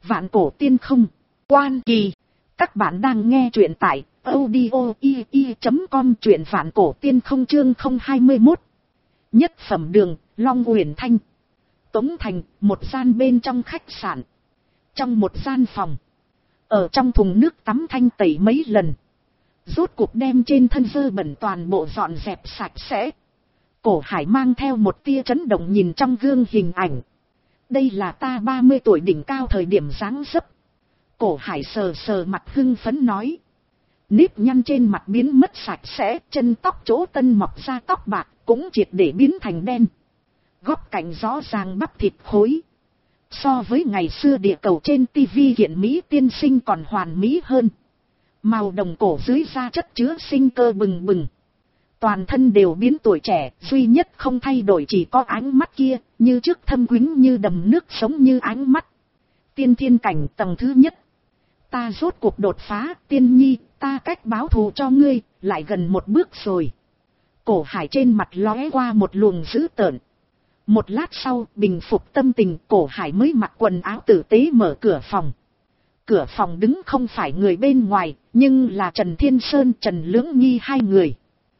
Vạn cổ tiên không. Quan Kỳ. Các bạn đang nghe truyện tại audio.com, truyện Vạn cổ tiên không chương 021. Nhất phẩm đường, Long Uyển Thanh. Tống Thành, một gian bên trong khách sạn. Trong một gian phòng. Ở trong thùng nước tắm thanh tẩy mấy lần. Rốt cuộc đem trên thân dơ bẩn toàn bộ dọn dẹp sạch sẽ. Cổ Hải mang theo một tia chấn động nhìn trong gương hình ảnh. Đây là ta 30 tuổi đỉnh cao thời điểm dáng dấp. Cổ Hải sờ sờ mặt hưng phấn nói. Nếp nhăn trên mặt biến mất sạch sẽ, chân tóc chỗ tân mọc ra tóc bạc cũng triệt để biến thành đen. Góc cạnh rõ ràng bắp thịt khối. So với ngày xưa địa cầu trên tivi hiện Mỹ tiên sinh còn hoàn mỹ hơn. Màu đồng cổ dưới da chất chứa sinh cơ bừng bừng. Toàn thân đều biến tuổi trẻ, duy nhất không thay đổi chỉ có ánh mắt kia, như trước thâm quĩnh như đầm nước sống như ánh mắt. Tiên thiên cảnh tầng thứ nhất. Ta rốt cuộc đột phá, Tiên Nhi, ta cách báo thù cho ngươi, lại gần một bước rồi. Cổ Hải trên mặt lóe qua một luồng dữ tợn. Một lát sau, bình phục tâm tình, Cổ Hải mới mặc quần áo tử tế mở cửa phòng. Cửa phòng đứng không phải người bên ngoài, nhưng là Trần Thiên Sơn, Trần Lưỡng Nghi hai người.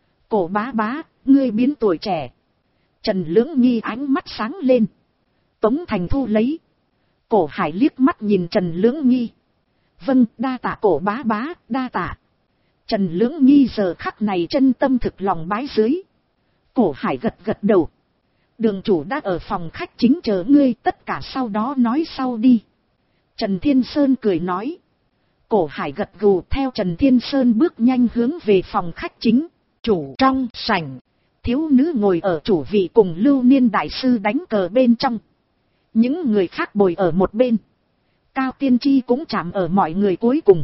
Cổ bá bá, ngươi biến tuổi trẻ. Trần Lưỡng Nghi ánh mắt sáng lên. Tống Thành thu lấy. Cổ Hải liếc mắt nhìn Trần Lưỡng Nghi. Vâng, đa tạ cổ bá bá, đa tạ. Trần Lưỡng Nghi giờ khắc này chân tâm thực lòng bái dưới. Cổ Hải gật gật đầu. Đường chủ đã ở phòng khách chính chờ ngươi, tất cả sau đó nói sau đi. Trần Thiên Sơn cười nói. Cổ Hải gật gù theo Trần Thiên Sơn bước nhanh hướng về phòng khách chính. Chủ trong sảnh. Thiếu nữ ngồi ở chủ vị cùng Lưu Niên đại sư đánh cờ bên trong. Những người khác bồi ở một bên. Cao Tiên Tri cũng chạm ở mọi người cuối cùng.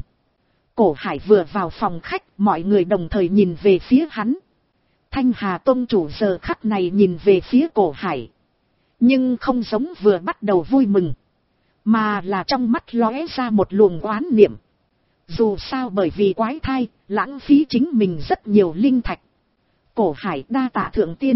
Cổ Hải vừa vào phòng khách, mọi người đồng thời nhìn về phía hắn. Thanh Hà Tông chủ giờ khắc này nhìn về phía Cổ Hải. Nhưng không giống vừa bắt đầu vui mừng. Mà là trong mắt lóe ra một luồng oán niệm. Dù sao bởi vì quái thai, lãng phí chính mình rất nhiều linh thạch. Cổ Hải đa tạ thượng tiên.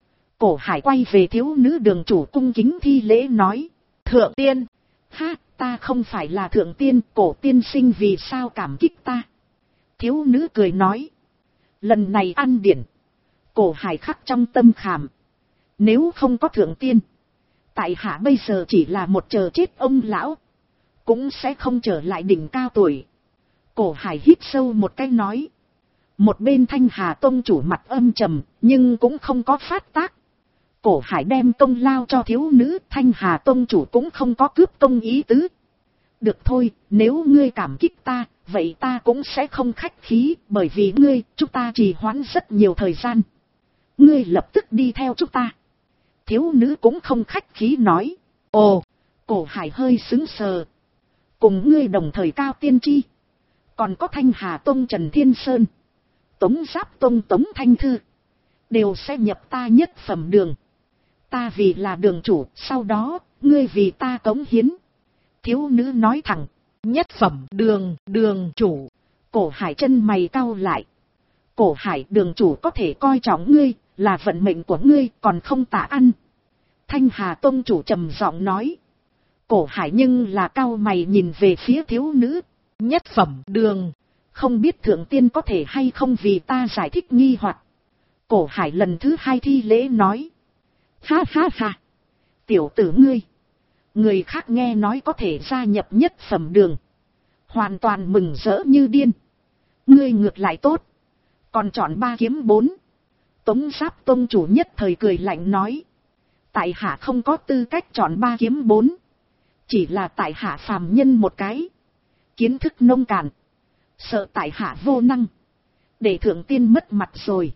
Cổ Hải quay về thiếu nữ đường chủ cung kính thi lễ nói. Thượng tiên. Ha, ta không phải là thượng tiên, cổ tiên sinh vì sao cảm kích ta. Thiếu nữ cười nói. Lần này ăn điển. Cổ Hải khắc trong tâm khảm. Nếu không có thượng tiên. Tại hạ bây giờ chỉ là một chờ chết ông lão. Cũng sẽ không trở lại đỉnh cao tuổi. Cổ Hải hít sâu một cái nói. Một bên Thanh Hà Tông chủ mặt âm trầm, nhưng cũng không có phát tác. Cổ Hải đem công lao cho thiếu nữ, Thanh Hà Tông chủ cũng không có cướp công ý tứ. Được thôi, nếu ngươi cảm kích ta, vậy ta cũng sẽ không khách khí, bởi vì ngươi, chúng ta trì hoãn rất nhiều thời gian. Ngươi lập tức đi theo chúng ta. Thiếu nữ cũng không khách khí nói. Ồ, Cổ Hải hơi sững sờ. Cùng ngươi đồng thời Cao Tiên Tri. Còn có Thanh Hà Tông Trần Thiên Sơn. Tống Giáp Tông Tống Thanh Thư. Đều sẽ nhập ta nhất phẩm đường. Ta vì là đường chủ, sau đó, ngươi vì ta cống hiến. Thiếu nữ nói thẳng. Nhất phẩm đường chủ. Cổ Hải chân mày cau lại. Cổ Hải đường chủ có thể coi trọng ngươi, là vận mệnh của ngươi còn không tạ ăn. Thanh Hà Tông chủ trầm giọng nói. Cổ Hải nhưng là cau mày nhìn về phía thiếu nữ. Nhất phẩm đường. Không biết thượng tiên có thể hay không vì ta giải thích nghi hoặc. Cổ Hải lần thứ hai thi lễ nói. Ha ha ha. Tiểu tử ngươi. Người khác nghe nói có thể gia nhập nhất phẩm đường. Hoàn toàn mừng rỡ như điên. Ngươi ngược lại tốt. Còn chọn 3 kiếm 4. Tống Giáp Tông chủ nhất thời cười lạnh nói. Tại hạ không có tư cách chọn 3 kiếm 4. Chỉ là tại hạ phàm nhân một cái. Kiến thức nông cạn. Sợ tại hạ vô năng. Để thượng tiên mất mặt rồi.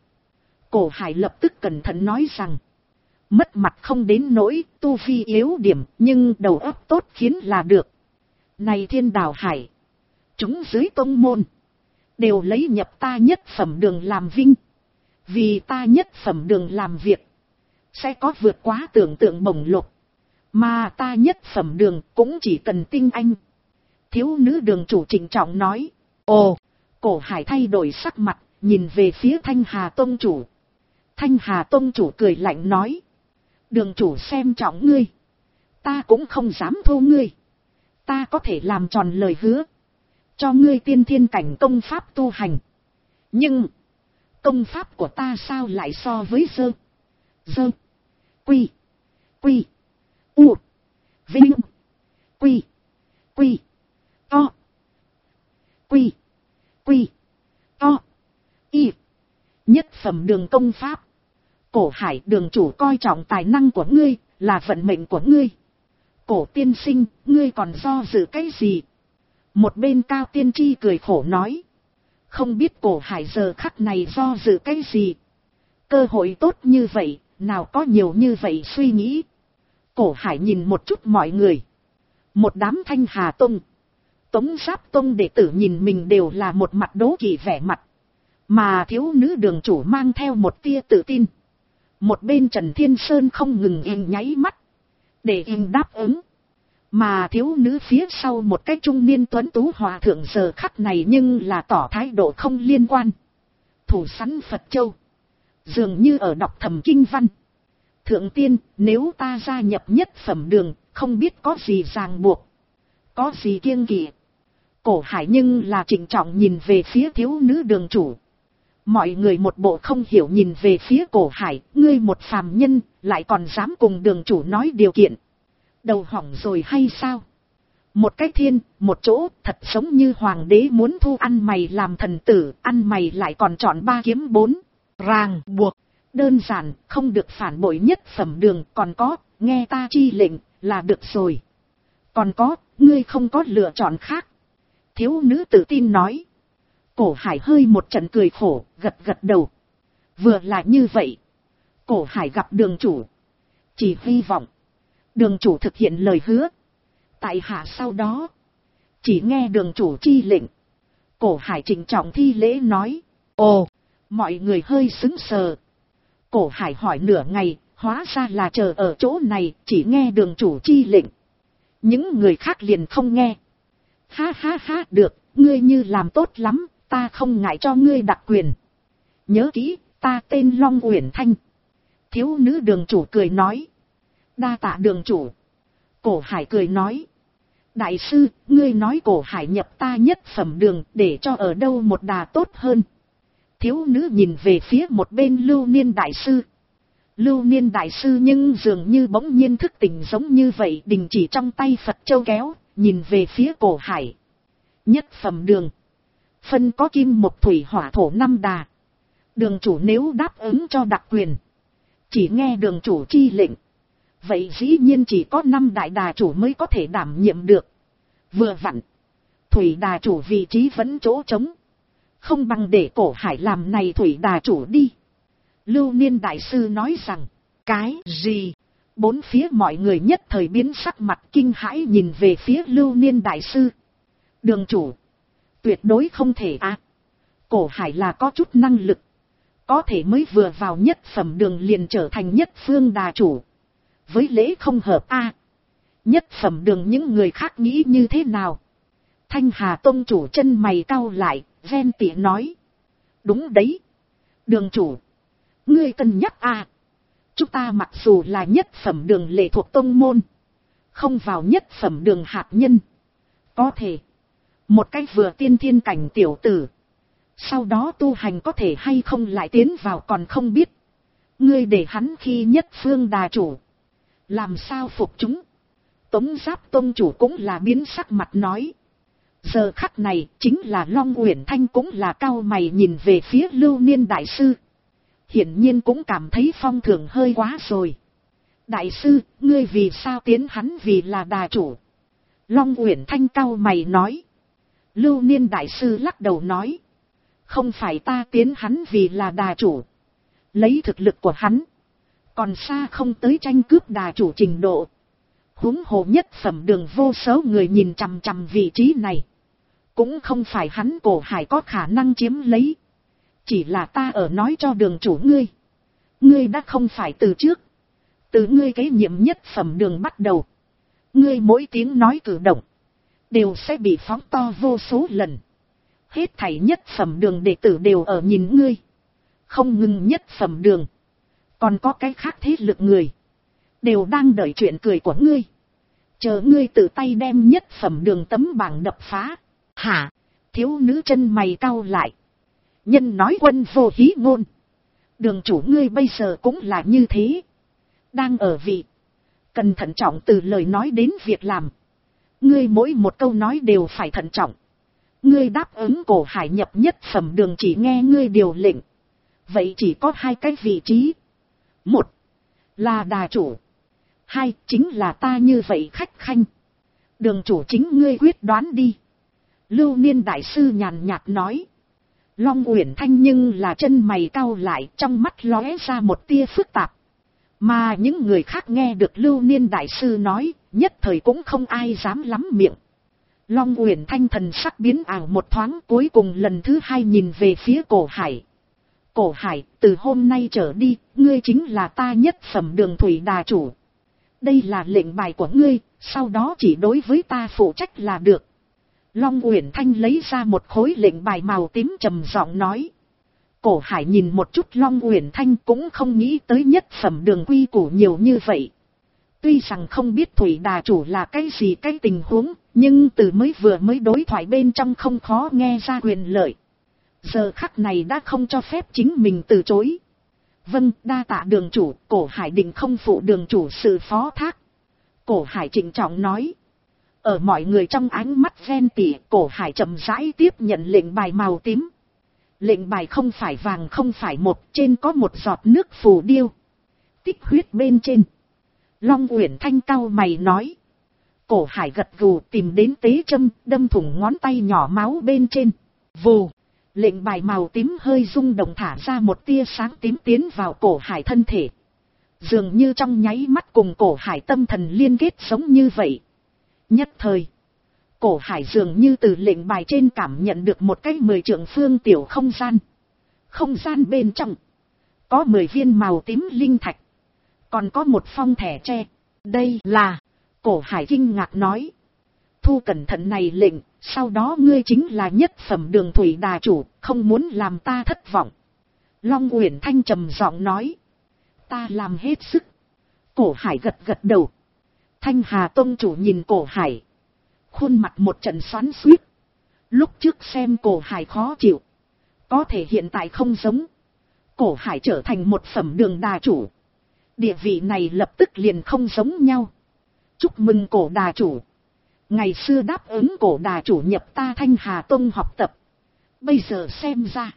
Cổ Hải lập tức cẩn thận nói rằng. Mất mặt không đến nỗi, tu vi yếu điểm, nhưng đầu óc tốt khiến là được. Này Thiên Đào Hải. Chúng dưới tông môn. Đều lấy nhập ta nhất phẩm đường làm vinh. Vì ta nhất phẩm đường làm việc. Sẽ có vượt quá tưởng tượng bổng lộc. Mà ta nhất phẩm đường cũng chỉ cần tinh anh. Thiếu nữ đường chủ trịnh trọng nói. Ồ, Cổ Hải thay đổi sắc mặt, nhìn về phía Thanh Hà Tông chủ. Thanh Hà Tông chủ cười lạnh nói. Đường chủ xem trọng ngươi. Ta cũng không dám thô ngươi. ta có thể làm tròn lời hứa, cho ngươi tiên thiên cảnh công pháp tu hành. Nhưng, công pháp của ta sao lại so với dơ, quy, u, vinh, quy, to, quy, to, y, nhất phẩm đường công pháp. Cổ Hải đường chủ coi trọng tài năng của ngươi, là vận mệnh của ngươi. Cổ tiên sinh, ngươi còn do dự cái gì? Một bên Cao Tiên Tri cười khổ nói. Không biết Cổ Hải giờ khắc này do dự cái gì? Cơ hội tốt như vậy, nào có nhiều như vậy suy nghĩ. Cổ Hải nhìn một chút mọi người. Một đám Thanh Hà Tông, Tống Giáp Tông đệ tử nhìn mình đều là một mặt đố kỵ vẻ mặt. Mà thiếu nữ đường chủ mang theo một tia tự tin. Một bên Trần Thiên Sơn không ngừng nháy mắt, để đáp ứng. Mà thiếu nữ phía sau một cái trung niên tuấn tú hòa thượng giờ khắc này nhưng là tỏ thái độ không liên quan. Thủ sẵn Phật Châu, dường như ở đọc thầm kinh văn. Thượng tiên, nếu ta gia nhập nhất phẩm đường, không biết có gì ràng buộc, có gì kiêng kỵ. Cổ Hải nhưng là trịnh trọng nhìn về phía thiếu nữ đường chủ. Mọi người một bộ không hiểu nhìn về phía Cổ Hải, ngươi một phàm nhân, lại còn dám cùng đường chủ nói điều kiện. Đầu hỏng rồi hay sao? Một cái thiên, một chỗ, thật giống như hoàng đế muốn thu ăn mày làm thần tử, ăn mày lại còn chọn 3 kiếm 4. Ràng buộc, đơn giản, không được phản bội nhất phẩm đường, còn có, nghe ta chi lệnh, là được rồi. Còn có, ngươi không có lựa chọn khác. Thiếu nữ tự tin nói. Cổ Hải hơi một trận cười khổ, gật đầu. Vừa là như vậy. Cổ Hải gặp đường chủ. Chỉ hy vọng đường chủ thực hiện lời hứa. Tại hạ sau đó, chỉ nghe đường chủ chi lệnh. Cổ Hải trịnh trọng thi lễ nói. Ồ, mọi người hơi sững sờ. Cổ Hải hỏi nửa ngày, hóa ra là chờ ở chỗ này, chỉ nghe đường chủ chi lệnh. Những người khác liền không nghe. Ha ha ha, được, ngươi như làm tốt lắm, ta không ngại cho ngươi đặc quyền. Nhớ kỹ, ta tên Long Uyển Thanh. Thiếu nữ đường chủ cười nói. Đa tạ đường chủ. Cổ Hải cười nói. Đại sư, ngươi nói Cổ Hải nhập ta nhất phẩm đường, để cho ở đâu một đà tốt hơn. Thiếu nữ nhìn về phía một bên Lưu Niên đại sư. Lưu Niên đại sư nhưng dường như bỗng nhiên thức tỉnh giống như vậy, đình chỉ trong tay Phật châu kéo, nhìn về phía Cổ Hải. Nhất phẩm đường, phân có kim mộc thủy hỏa thổ 5 đà. Đường chủ nếu đáp ứng cho đặc quyền, chỉ nghe đường chủ chi lệnh, vậy dĩ nhiên chỉ có 5 đại đà chủ mới có thể đảm nhiệm được. Vừa vặn, thủy đà chủ vị trí vẫn chỗ trống, không bằng để Cổ Hải làm này thủy đà chủ đi. Lưu Niên đại sư nói rằng. Cái gì? Bốn phía mọi người nhất thời biến sắc mặt kinh hãi nhìn về phía Lưu Niên đại sư. Đường chủ, tuyệt đối không thể à. Cổ Hải là có chút năng lực, có thể mới vừa vào nhất phẩm đường liền trở thành nhất phương đà chủ. Với lễ không hợp a. Nhất phẩm đường những người khác nghĩ như thế nào? Thanh Hà Tông chủ chân mày cau lại, ven tỉ nói. Đúng đấy. Đường chủ, ngươi cân nhắc a. Chúng ta mặc dù là nhất phẩm đường lệ thuộc tông môn, không vào nhất phẩm đường hạt nhân. Có thể, một cách vừa tiên thiên cảnh tiểu tử, sau đó tu hành có thể hay không lại tiến vào còn không biết. Ngươi để hắn khi nhất phương đà chủ, làm sao phục chúng? Tống Giáp Tông chủ cũng là biến sắc mặt nói. Giờ khắc này chính là Long Uyển Thanh cũng là cau mày nhìn về phía Lưu Niên đại sư. Hiển nhiên cũng cảm thấy phong thưởng hơi quá rồi. Đại sư, ngươi vì sao tiến hắn vì là đà chủ? Long Uyển Thanh cau mày nói. Lưu Niên đại sư lắc đầu nói. Không phải ta tiến hắn vì là đà chủ. Lấy thực lực của hắn, còn xa không tới tranh cướp đà chủ trình độ. Huống hồ nhất phẩm đường vô số người nhìn chằm chằm vị trí này, cũng không phải hắn Cổ Hải có khả năng chiếm lấy. Chỉ là ta ở nói cho đường chủ ngươi. Ngươi đã không phải từ trước. Từ ngươi kế nhiệm nhất phẩm đường bắt đầu, ngươi mỗi tiếng nói cử động đều sẽ bị phóng to vô số lần. Hết thảy nhất phẩm đường đệ tử đều ở nhìn ngươi. Không ngừng nhất phẩm đường, còn có cái khác thế lực người đều đang đợi chuyện cười của ngươi. Chờ ngươi tự tay đem nhất phẩm đường tấm bảng đập phá. Hả? Thiếu nữ chân mày cau lại. Nhân nói quân vô hí ngôn. Đường chủ ngươi bây giờ cũng là như thế. Đang ở vị. Cần thận trọng từ lời nói đến việc làm. Ngươi mỗi một câu nói đều phải thận trọng. Ngươi đáp ứng Cổ Hải nhập nhất phẩm đường chỉ nghe ngươi điều lệnh. Vậy chỉ có hai cái vị trí. Một là đà chủ. Hai chính là ta như vậy khách khanh. Đường chủ chính ngươi quyết đoán đi. Lưu Niên đại sư nhàn nhạt nói. Long Uyển Thanh nhưng là chân mày cau lại, trong mắt lóe ra một tia phức tạp. Mà những người khác nghe được Lưu Niên đại sư nói, nhất thời cũng không ai dám lắm miệng. Long Uyển Thanh thần sắc biến ảo một thoáng, cuối cùng lần thứ hai nhìn về phía Cổ Hải. Cổ Hải, từ hôm nay trở đi, ngươi chính là ta nhất phẩm đường thủy đà chủ. Đây là lệnh bài của ngươi, sau đó chỉ đối với ta phụ trách là được. Long Uyển Thanh lấy ra một khối lệnh bài màu tím trầm giọng nói. Cổ Hải nhìn một chút Long Uyển Thanh cũng không nghĩ tới nhất phẩm đường quy củ nhiều như vậy. Tuy rằng không biết thủy đà chủ là cái gì cái tình huống, nhưng từ vừa mới đối thoại bên trong không khó nghe ra quyền lợi. Giờ khắc này đã không cho phép chính mình từ chối. Vâng, đa tạ đường chủ, Cổ Hải định không phụ đường chủ sự phó thác. Cổ Hải trịnh trọng nói. Ở mọi người trong ánh mắt ghen tị, Cổ Hải chậm rãi tiếp nhận lệnh bài màu tím. Lệnh bài không phải vàng không phải một, trên có một giọt nước phù điêu. Tích huyết bên trên. Long Uyển Thanh cau mày nói. Cổ Hải gật gù tìm đến tế châm, đâm thủng ngón tay nhỏ máu bên trên. Vù, lệnh bài màu tím hơi rung động thả ra một tia sáng tím tiến vào Cổ Hải thân thể. Dường như trong nháy mắt cùng Cổ Hải tâm thần liên kết giống như vậy. Nhất thời, Cổ Hải dường như từ lệnh bài trên cảm nhận được một cái 10 trượng phương tiểu không gian. Không gian bên trong có 10 viên màu tím linh thạch. Còn có một phong thẻ tre. Đây là... Cổ Hải kinh ngạc nói. Thu cẩn thận này lệnh, sau đó ngươi chính là nhất phẩm đường thủy đà chủ, không muốn làm ta thất vọng. Long Uyển Thanh trầm giọng nói. Ta làm hết sức. Cổ Hải gật gật đầu. Thanh Hà tông chủ nhìn Cổ Hải. Khuôn mặt một trận xoắn xuýt. Lúc trước xem Cổ Hải khó chịu. Có thể hiện tại không giống. Cổ Hải trở thành một phẩm đường đà chủ. Địa vị này lập tức liền không giống nhau. Chúc mừng Cổ đà chủ. Ngày xưa đáp ứng Cổ đà chủ nhập ta Thanh Hà tông học tập. Bây giờ xem ra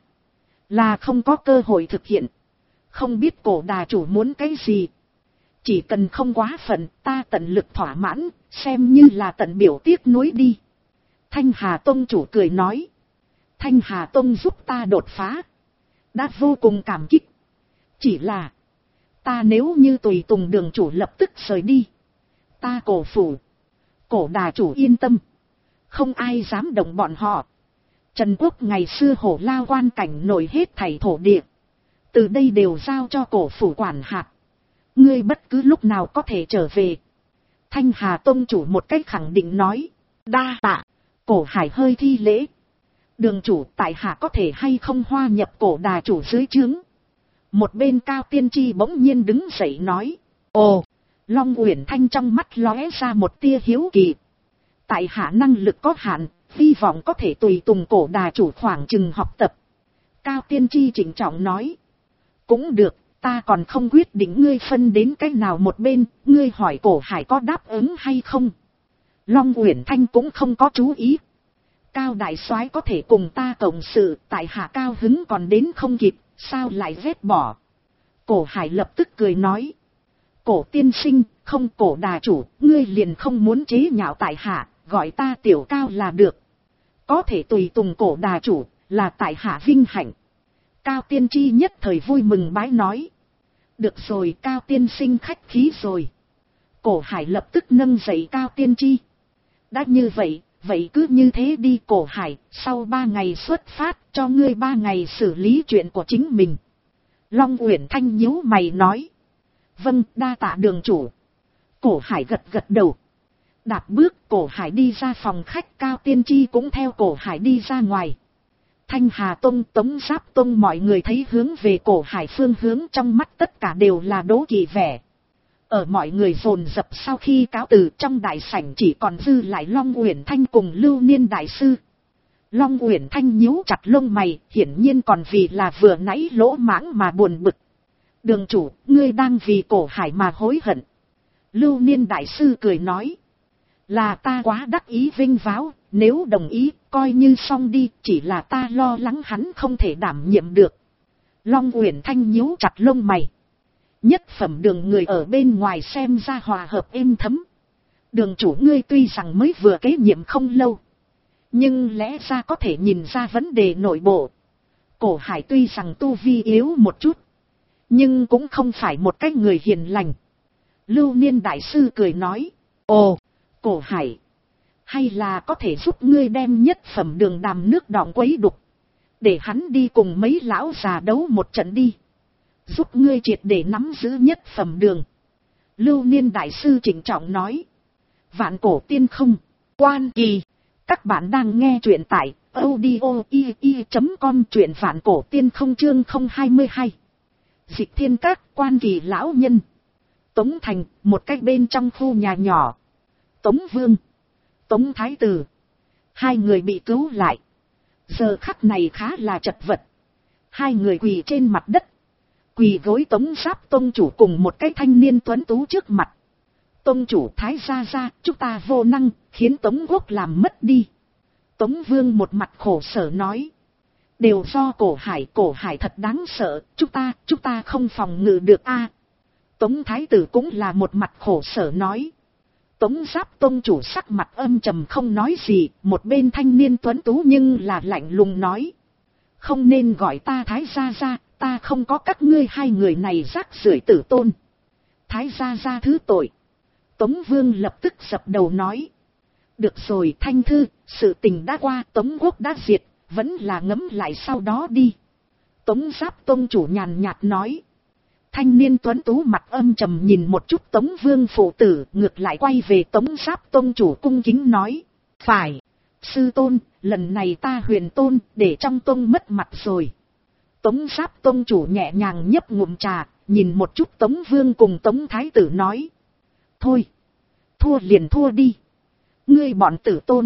là không có cơ hội thực hiện. Không biết Cổ đà chủ muốn cái gì. Chỉ cần không quá phận, ta tận lực thỏa mãn, xem như là tận biểu tiếc nuối đi. Thanh Hà tông chủ cười nói. Thanh Hà tông giúp ta đột phá. Đã vô cùng cảm kích. Chỉ là ta nếu như tùy tùng đường chủ lập tức rời đi. Ta Cổ phủ, Cổ đà chủ yên tâm. Không ai dám động bọn họ. Trần quốc ngày xưa hổ lao quan cảnh nổi hết thảy thổ địa. Từ đây đều giao cho Cổ phủ quản hạt. Ngươi bất cứ lúc nào có thể trở về. Thanh Hà tông chủ một cách khẳng định nói. Đa tạ. Cổ Hải hơi thi lễ. Đường chủ tại hạ có thể hay không hoa nhập Cổ đà chủ dưới trướng. Một bên Cao Tiên Tri bỗng nhiên đứng dậy nói. Ồ. Long Uyển Thanh trong mắt lóe ra một tia hiếu kỳ. Tại hạ năng lực có hạn, hy vọng có thể tùy tùng Cổ đà chủ khoảng chừng học tập. Cao Tiên Tri chỉnh trọng nói. Cũng được, ta còn không quyết định ngươi phân đến cái nào một bên, ngươi hỏi Cổ Hải có đáp ứng hay không. Long Uyển Thanh cũng không có chú ý. Cao đại soái có thể cùng ta cộng sự, tại hạ cao hứng còn đến không kịp, sao lại ghét bỏ. Cổ Hải lập tức cười nói. Cổ tiên sinh, không Cổ đà chủ, ngươi liền không muốn chế nhạo tại hạ, gọi ta tiểu Cao là được. Có thể tùy tùng Cổ đà chủ, là tại hạ vinh hạnh. Cao Tiên Tri nhất thời vui mừng bái nói. Được rồi, Cao tiên sinh khách khí rồi. Cổ Hải lập tức nâng dậy Cao Tiên Tri. Đã như vậy, vậy cứ như thế đi Cổ Hải, sau 3 ngày xuất phát, cho ngươi 3 ngày xử lý chuyện của chính mình. Long Uyển Thanh nhíu mày nói. Vâng, đa tạ đường chủ. Cổ Hải gật gật đầu. Đạp bước Cổ Hải đi ra phòng khách, Cao Tiên Tri cũng theo Cổ Hải đi ra ngoài. Thanh Hà tông, Tống Giáp tông mọi người thấy hướng về Cổ Hải phương hướng, trong mắt tất cả đều là đố kỵ vẻ. Ở mọi người dồn dập sau khi cáo từ, trong đại sảnh chỉ còn dư lại Long Uyển Thanh cùng Lưu Niên đại sư. Long Uyển Thanh nhíu chặt lông mày, hiển nhiên còn vì là vừa nãy lỗ mãng mà buồn bực. Đường chủ, ngươi đang vì Cổ Hải mà hối hận. Lưu Niên đại sư cười nói. Là ta quá đắc ý vinh váo, nếu đồng ý, coi như xong đi, chỉ là ta lo lắng hắn không thể đảm nhiệm được. Long Uyển Thanh nhíu chặt lông mày. Nhất phẩm đường người ở bên ngoài xem ra hòa hợp êm thấm. Đường chủ ngươi tuy rằng mới vừa kế nhiệm không lâu, nhưng lẽ ra có thể nhìn ra vấn đề nội bộ. Cổ Hải tuy rằng tu vi yếu một chút, nhưng cũng không phải một cái người hiền lành. Lưu Niên đại sư cười nói. Ồ, Cổ Hải, hay là có thể giúp ngươi đem nhất phẩm đường đàm nước đọng quấy đục, để hắn đi cùng mấy lão già đấu một trận đi, giúp ngươi triệt để nắm giữ nhất phẩm đường. Lưu Niên đại sư trịnh trọng nói. Vạn Cổ Tiên Không, Quan Kỳ. Các bạn đang nghe truyện tại audio.com, truyện Vạn Cổ Tiên Không chương 022. Dịch Thiên Các, Quan Kỳ lão nhân. Tống Thành, một cách bên trong khu nhà nhỏ. Tống Vương, Tống Thái Tử, hai người bị cứu lại. Giờ khắc này khá là chật vật. Hai người quỳ trên mặt đất, quỳ gối Tống Giáp tông chủ cùng một cái thanh niên tuấn tú trước mặt. Tông chủ Thái gia, chúng ta vô năng, khiến Tống Quốc làm mất đi. Tống Vương một mặt khổ sở nói. Đều do Cổ Hải thật đáng sợ, chúng ta không phòng ngự được a. Tống Thái Tử cũng là một mặt khổ sở nói. Tống Giáp tông chủ sắc mặt âm trầm không nói gì, một bên thanh niên tuấn tú nhưng là lạnh lùng nói. Không nên gọi ta Thái gia, ta không có các ngươi hai người này rác rưởi tử tôn. Thái gia thứ tội. Tống Vương lập tức dập đầu nói. Được rồi Thanh Thư, sự tình đã qua, Tống Quốc đã diệt, vẫn là ngẫm lại sau đó đi. Tống Giáp tông chủ nhàn nhạt nói. Thanh niên tuấn tú mặt âm trầm nhìn một chút Tống Vương phụ tử, ngược lại quay về Tống Giáp tông chủ cung kính nói. Phải, sư tôn, lần này ta Huyền tôn, để trong tông mất mặt rồi. Tống Giáp tông chủ nhẹ nhàng nhấp ngụm trà, nhìn một chút Tống Vương cùng Tống Thái Tử nói. Thôi, thua liền thua đi. Ngươi bọn tử tôn,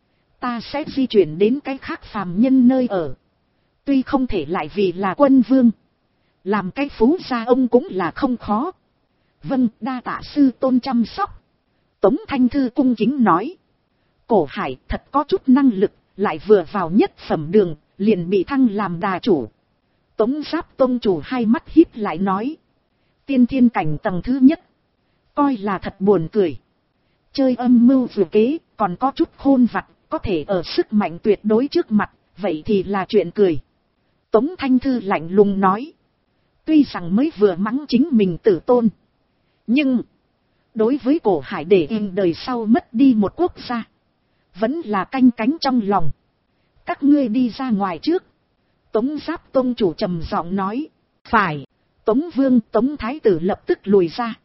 ta sẽ di chuyển đến cái khác phàm nhân nơi ở. Tuy không thể lại vì là quân vương, làm cái phú gia ông cũng là không khó. Vâng, đa tạ sư tôn chăm sóc. Tống Thanh Thư cung kính nói. Cổ Hải thật có chút năng lực, lại vừa vào nhất phẩm đường, liền bị thăng làm đà chủ. Tống Giáp tông chủ hai mắt híp lại nói. Tiên thiên cảnh tầng thứ nhất, coi là thật buồn cười. Chơi âm mưu vừa kế, còn có chút khôn vặt, có thể ở sức mạnh tuyệt đối trước mặt, vậy thì là chuyện cười. Tống Thanh Thư lạnh lùng nói. Tuy rằng mới vừa mắng chính mình tử tôn, nhưng đối với Cổ Hải để in đời sau mất đi một quốc gia, vẫn là canh cánh trong lòng. Các ngươi đi ra ngoài trước. Tống Giáp tông chủ trầm giọng nói. Phải. Tống Vương, Tống Thái Tử lập tức lùi ra.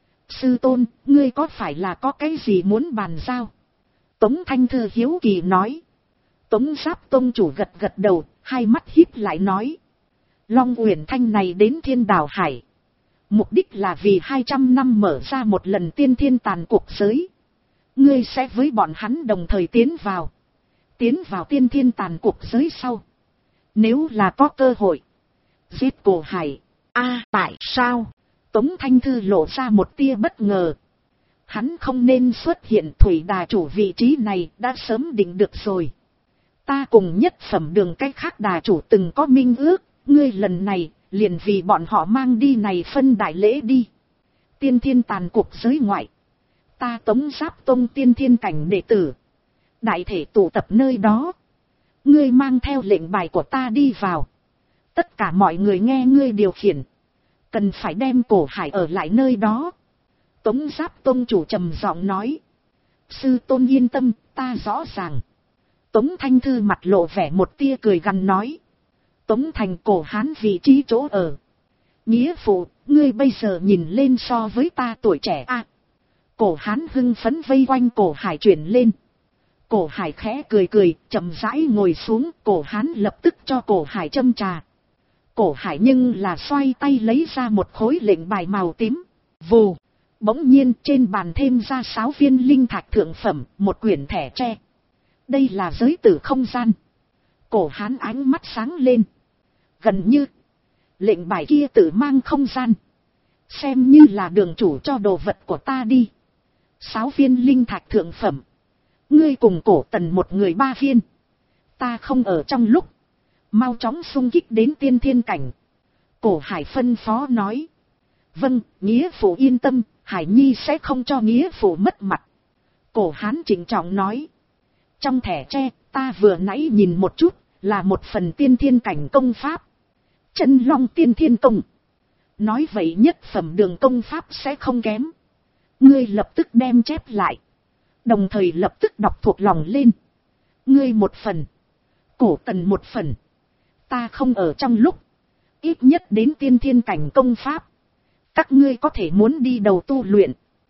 Sư tôn, ngươi có phải là có cái gì muốn bàn giao? Tống Thanh Thư hiếu kỳ nói. Tống Giáp tông chủ gật gật đầu, hai mắt híp lại nói. Long Uyển Thanh này đến Thiên Đào Hải, mục đích là vì 200 năm mở ra một lần tiên thiên tàn cuộc giới. Ngươi sẽ với bọn hắn đồng thời tiến vào tiên thiên tàn cuộc giới sau. Nếu là có cơ hội giết Cổ Hải. Tại sao? Tống Thanh Thư lộ ra một tia bất ngờ. Hắn không nên xuất hiện, Thủy đà chủ vị trí này đã sớm định được rồi. Ta cùng nhất phẩm đường cách khác đà chủ từng có minh ước, ngươi lần này liền vì bọn họ mang đi này phân đại lễ đi. Tiên thiên tàn cuộc giới ngoại, ta Tống Giáp tông tiên thiên cảnh đệ tử đại thể tụ tập nơi đó. Ngươi mang theo lệnh bài của ta đi vào, tất cả mọi người nghe ngươi điều khiển. Cần phải đem Cổ Hải ở lại nơi đó. Tống Giáp tông chủ trầm giọng nói. Sư tôn yên tâm, ta rõ ràng. Tống Thanh Thư mặt lộ vẻ một tia cười gằn nói. Tống Thành Cổ Hán vị trí chỗ ở. Nghĩa phụ, ngươi bây giờ nhìn lên so với ta tuổi trẻ a. Cổ Hán hưng phấn vây quanh Cổ Hải chuyển lên. Cổ Hải khẽ cười cười, chậm rãi ngồi xuống. Cổ Hán lập tức cho Cổ Hải châm trà. Cổ Hải nhưng là xoay tay lấy ra một khối lệnh bài màu tím. Vù, Bỗng nhiên trên bàn thêm ra 6 viên linh thạch thượng phẩm, một quyển thẻ tre. Đây là giới tử không gian. Cổ Hán ánh mắt sáng lên. Gần như lệnh bài kia tự mang không gian. Xem như là đường chủ cho đồ vật của ta đi. 6 viên linh thạch thượng phẩm. Ngươi cùng Cổ Tần một người 3 viên. Ta không ở trong lúc. Mau chóng xung kích đến tiên thiên cảnh. Cổ Hải phân phó nói. Vâng, nghĩa phụ yên tâm, Hải Nhi sẽ không cho nghĩa phụ mất mặt. Cổ Hán trịnh trọng nói. Trong thẻ tre, ta vừa nãy nhìn một chút, là một phần tiên thiên cảnh công pháp. Chân Long tiên thiên công. Nói vậy nhất phẩm đường công pháp sẽ không kém. Ngươi lập tức đem chép lại. Đồng thời lập tức đọc thuộc lòng lên. Ngươi một phần. Cổ Tần một phần. Ta không ở trong lúc. Ít nhất đến tiên thiên cảnh công pháp. Các ngươi có thể muốn đi đầu tu luyện.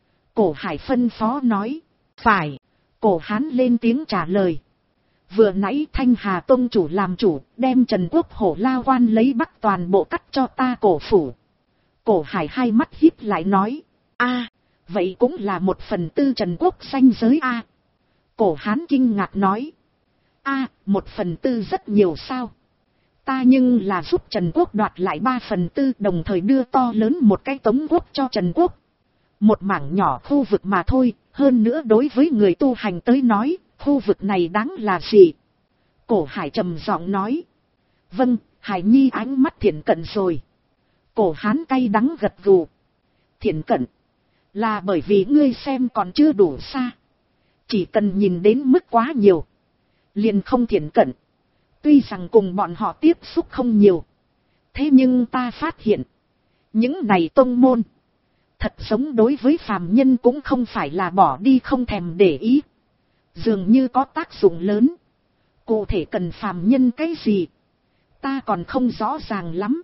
Cổ Hải phân phó nói. Phải. Cổ Hán lên tiếng trả lời. Vừa nãy Thanh Hà Tông chủ làm chủ, đem Trần Quốc Hổ Lao Quan lấy bắt toàn bộ cắt cho ta Cổ phủ. Cổ Hải hai mắt híp lại nói. A, vậy cũng là 1/4 Trần Quốc danh giới a. Cổ Hán kinh ngạc nói. A, 1/4 rất nhiều sao? Ta nhưng là giúp Trần Quốc đoạt lại 3/4, đồng thời đưa to lớn một cái Tống Quốc cho Trần Quốc. Một mảng nhỏ khu vực mà thôi, hơn nữa đối với người tu hành tới nói, khu vực này đáng là gì? Cổ Hải trầm giọng nói. Vâng, Hải Nhi ánh mắt thiện cận rồi. Cổ Hán cay đắng gật gù. Thiện cận, là bởi vì ngươi xem còn chưa đủ xa. Chỉ cần nhìn đến mức quá nhiều, liền không thiện cận. Tuy rằng cùng bọn họ tiếp xúc không nhiều, thế nhưng ta phát hiện, những này tông môn, thật giống đối với phàm nhân cũng không phải là bỏ đi không thèm để ý. Dường như có tác dụng lớn. Cụ thể cần phàm nhân cái gì, ta còn không rõ ràng lắm.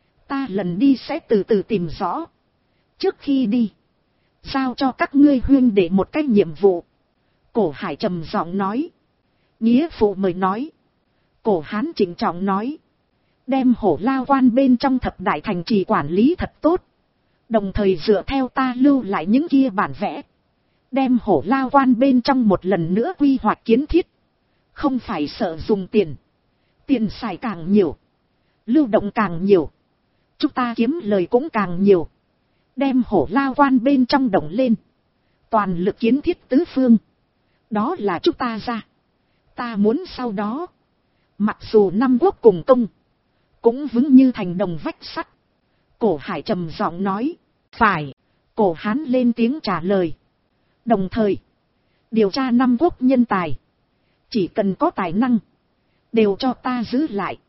Ta lần đi sẽ từ từ tìm rõ. Trước khi đi, giao cho các ngươi huynh đệ một cái nhiệm vụ. Cổ Hải trầm giọng nói. Nghĩa phụ mời nói. Cổ Hán trịnh trọng nói. Đem Hổ Lao Quan bên trong thập đại thành trì quản lý thật tốt. Đồng thời dựa theo ta lưu lại những kia bản vẽ. Đem Hổ Lao Quan bên trong một lần nữa quy hoạch kiến thiết. Không phải sợ dùng tiền. Tiền xài càng nhiều, lưu động càng nhiều, chúng ta kiếm lời cũng càng nhiều. Đem Hổ Lao Quan bên trong động lên. Toàn lực kiến thiết tứ phương. Đó là chúng ta ra. Ta muốn sau đó, mặc dù 5 quốc cùng công, cũng vững như thành đồng vách sắt. Cổ Hải trầm giọng nói. Phải. Cổ Hán lên tiếng trả lời. Đồng thời, điều tra 5 quốc nhân tài. Chỉ cần có tài năng, đều cho ta giữ lại.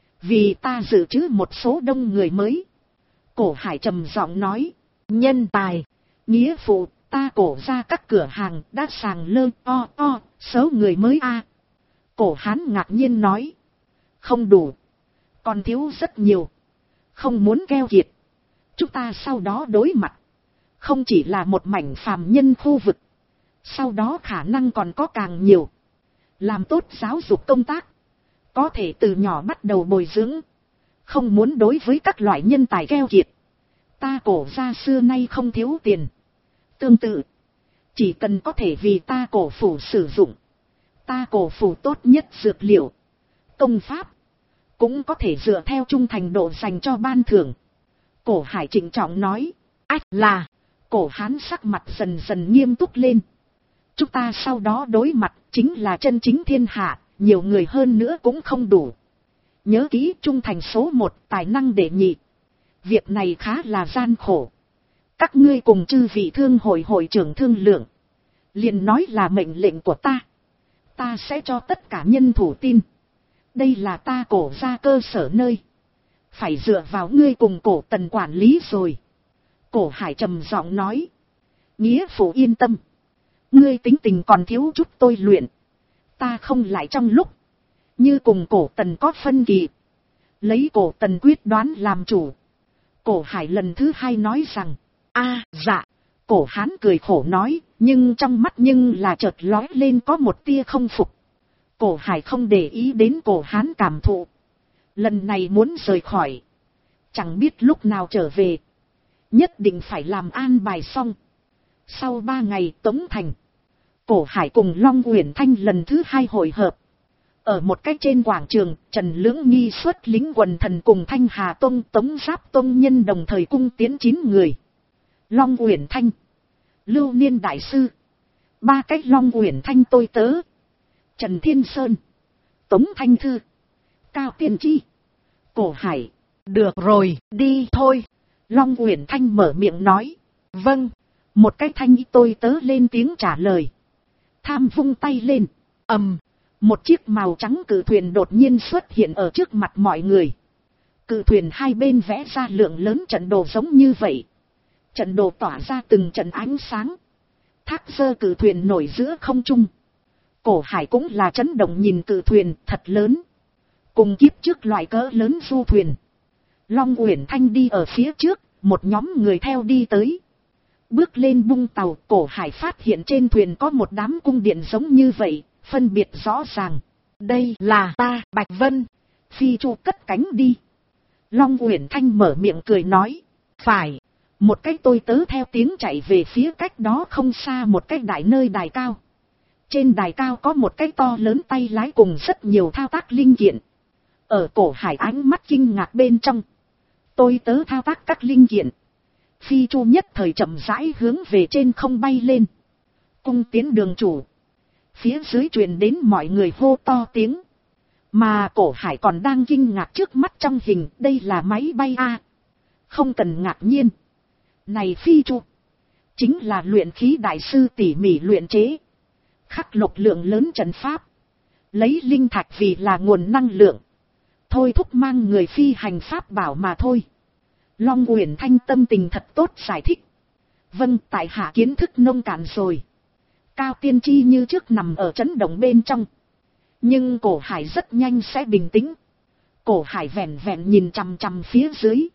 Vì ta dự trữ một số đông người mới. Cổ Hải trầm giọng nói. Nhân tài. Nghĩa phụ, ta Cổ ra các cửa hàng đã sàng lơ số người mới a. Cổ Hán ngạc nhiên nói. Không đủ, còn thiếu rất nhiều. Không muốn keo kiệt. Chúng ta sau đó đối mặt, không chỉ là một mảnh phàm nhân khu vực. Sau đó khả năng còn có càng nhiều. Làm tốt giáo dục công tác, có thể từ nhỏ bắt đầu bồi dưỡng. Không muốn đối với các loại nhân tài keo kiệt. Ta Cổ ra xưa nay không thiếu tiền. Tương tự, chỉ cần có thể vì ta Cổ phủ sử dụng, ta Cổ phủ tốt nhất dược liệu, công pháp, cũng có thể dựa theo trung thành độ dành cho ban thưởng. Cổ Hải trịnh trọng nói. Ách là. Cổ Hán sắc mặt dần dần nghiêm túc lên. Chúng ta sau đó đối mặt chính là chân chính thiên hạ, nhiều người hơn nữa cũng không đủ. Nhớ kỹ, trung thành số 1, tài năng đệ nhị. Việc này khá là gian khổ. Các ngươi cùng chư vị thương hội hội trưởng thương lượng, liền nói là mệnh lệnh của ta. Ta sẽ cho tất cả nhân thủ tin. Đây là ta Cổ ra cơ sở nơi. Phải dựa vào ngươi cùng Cổ Tần quản lý rồi. Cổ Hải trầm giọng nói. Nghĩa phụ yên tâm. Ngươi tính tình còn thiếu chút tôi luyện. Ta không lại trong lúc. Như cùng Cổ Tần có phân kỳ. Lấy Cổ Tần quyết đoán làm chủ. Cổ Hải lần thứ 2 nói rằng. Dạ. Cổ Hán cười khổ nói. Nhưng trong mắt nhưng là chợt lóe lên có một tia không phục. Cổ Hải không để ý đến Cổ Hán cảm thụ. Lần này muốn rời khỏi, chẳng biết lúc nào trở về. Nhất định phải làm an bài xong. Sau 3 ngày Tống Thành, Cổ Hải cùng Long Uyển Thanh lần thứ 2 hội hợp. Ở một cách trên quảng trường, Trần Lưỡng Nghi xuất lính quần thần cùng Thanh Hà Tông, Tống Giáp Tông nhân đồng thời cung tiến 9 người. Long Uyển Thanh, Lưu Niên Đại Sư, 3 cách Long Uyển Thanh tôi tớ, Trần Thiên Sơn, Tống Thanh Thư, Cao Tiên Chi, Cổ Hải. Được rồi, đi thôi. Long Uyển Thanh mở miệng nói. Vâng. Một cái thanh tôi tớ lên tiếng trả lời. Tham vung tay lên. Một chiếc màu trắng cự thuyền đột nhiên xuất hiện ở trước mặt mọi người. Cự thuyền hai bên vẽ ra lượng lớn trận đồ giống như vậy. Trận đồ tỏa ra từng trận ánh sáng. Thác dơ cự thuyền nổi giữa không trung. Cổ Hải cũng là chấn động nhìn cự thuyền thật lớn. Cùng kiếp trước loại cỡ lớn du thuyền. Long Uyển Thanh đi ở phía trước, một nhóm người theo đi tới. Bước lên bung tàu, Cổ Hải phát hiện trên thuyền có một đám cung điện giống như vậy, phân biệt rõ ràng. Đây là ta, Bạch Vân. Phi Chu cất cánh đi. Long Uyển Thanh mở miệng cười nói. Phải. Một cái tôi tớ theo tiếng chạy về phía cách đó không xa một cái đại nơi đài cao. Trên đài cao có một cái to lớn tay lái cùng rất nhiều thao tác linh kiện. Ở Cổ Hải ánh mắt kinh ngạc bên trong. Tôi tớ thao tác các linh kiện. Phi Chu nhất thời chậm rãi hướng về trên không bay lên. Cung tiến đường chủ. Phía dưới truyền đến mọi người hô to tiếng. Mà Cổ Hải còn đang kinh ngạc trước mắt trong hình. Đây là máy bay A. Không cần ngạc nhiên. Này Phi Chu. Chính là luyện khí đại sư tỉ mỉ luyện chế. Khắc lục lượng lớn trận pháp. Lấy linh thạch vì là nguồn năng lượng. Thôi thúc mang người phi hành pháp bảo mà thôi. Long Uyển Thanh tâm tình thật tốt giải thích. Vâng, tại hạ kiến thức nông cạn rồi. Cao Tiên Chi như trước nằm ở chấn động bên trong. Nhưng Cổ Hải rất nhanh sẽ bình tĩnh. Cổ Hải vẹn vẹn nhìn chằm chằm phía dưới.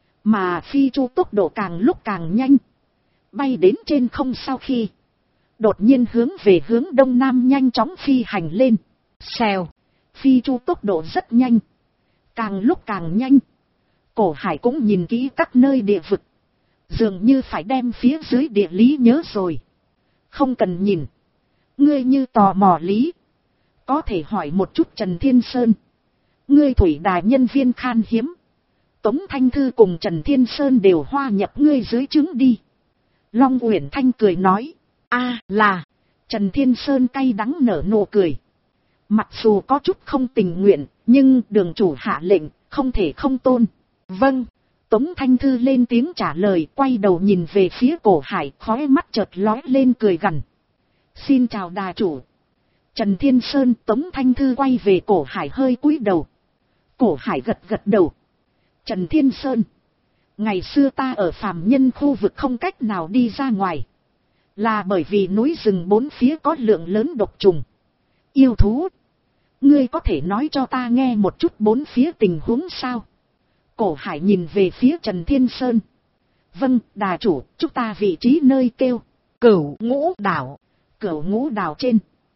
Mà Phi Chu tốc độ càng lúc càng nhanh. Bay đến trên không sau khi. Đột nhiên hướng về hướng đông nam nhanh chóng phi hành lên. Xèo. Phi Chu tốc độ rất nhanh. Càng lúc càng nhanh. Cổ Hải cũng nhìn kỹ các nơi địa vực. Dường như phải đem phía dưới địa lý nhớ rồi. Không cần nhìn. Ngươi như tò mò lý. Có thể hỏi một chút Trần Thiên Sơn. Ngươi thủy đài nhân viên khan hiếm. Tống Thanh Thư cùng Trần Thiên Sơn đều hoa nhập ngươi dưới trướng đi. Long Uyển Thanh cười nói. Là. Trần Thiên Sơn cay đắng nở nụ cười. Mặc dù có chút không tình nguyện, nhưng đường chủ hạ lệnh, không thể không tôn. Vâng. Tống Thanh Thư lên tiếng trả lời, quay đầu nhìn về phía Cổ Hải, khóe mắt chợt lóe lên cười gằn. Xin chào đà chủ. Trần Thiên Sơn, Tống Thanh Thư quay về Cổ Hải hơi cúi đầu. Cổ Hải gật gật đầu. Trần Thiên Sơn. Ngày xưa ta ở phàm nhân khu vực không cách nào đi ra ngoài. Là bởi vì núi rừng bốn phía có lượng lớn độc trùng. Yêu thú. Ngươi có thể nói cho ta nghe một chút bốn phía tình huống sao? Cổ Hải nhìn về phía Trần Thiên Sơn. Vâng, đà chủ, chúng ta vị trí nơi kêu. Cửu Ngũ Đảo. Cửu Ngũ Đảo trên.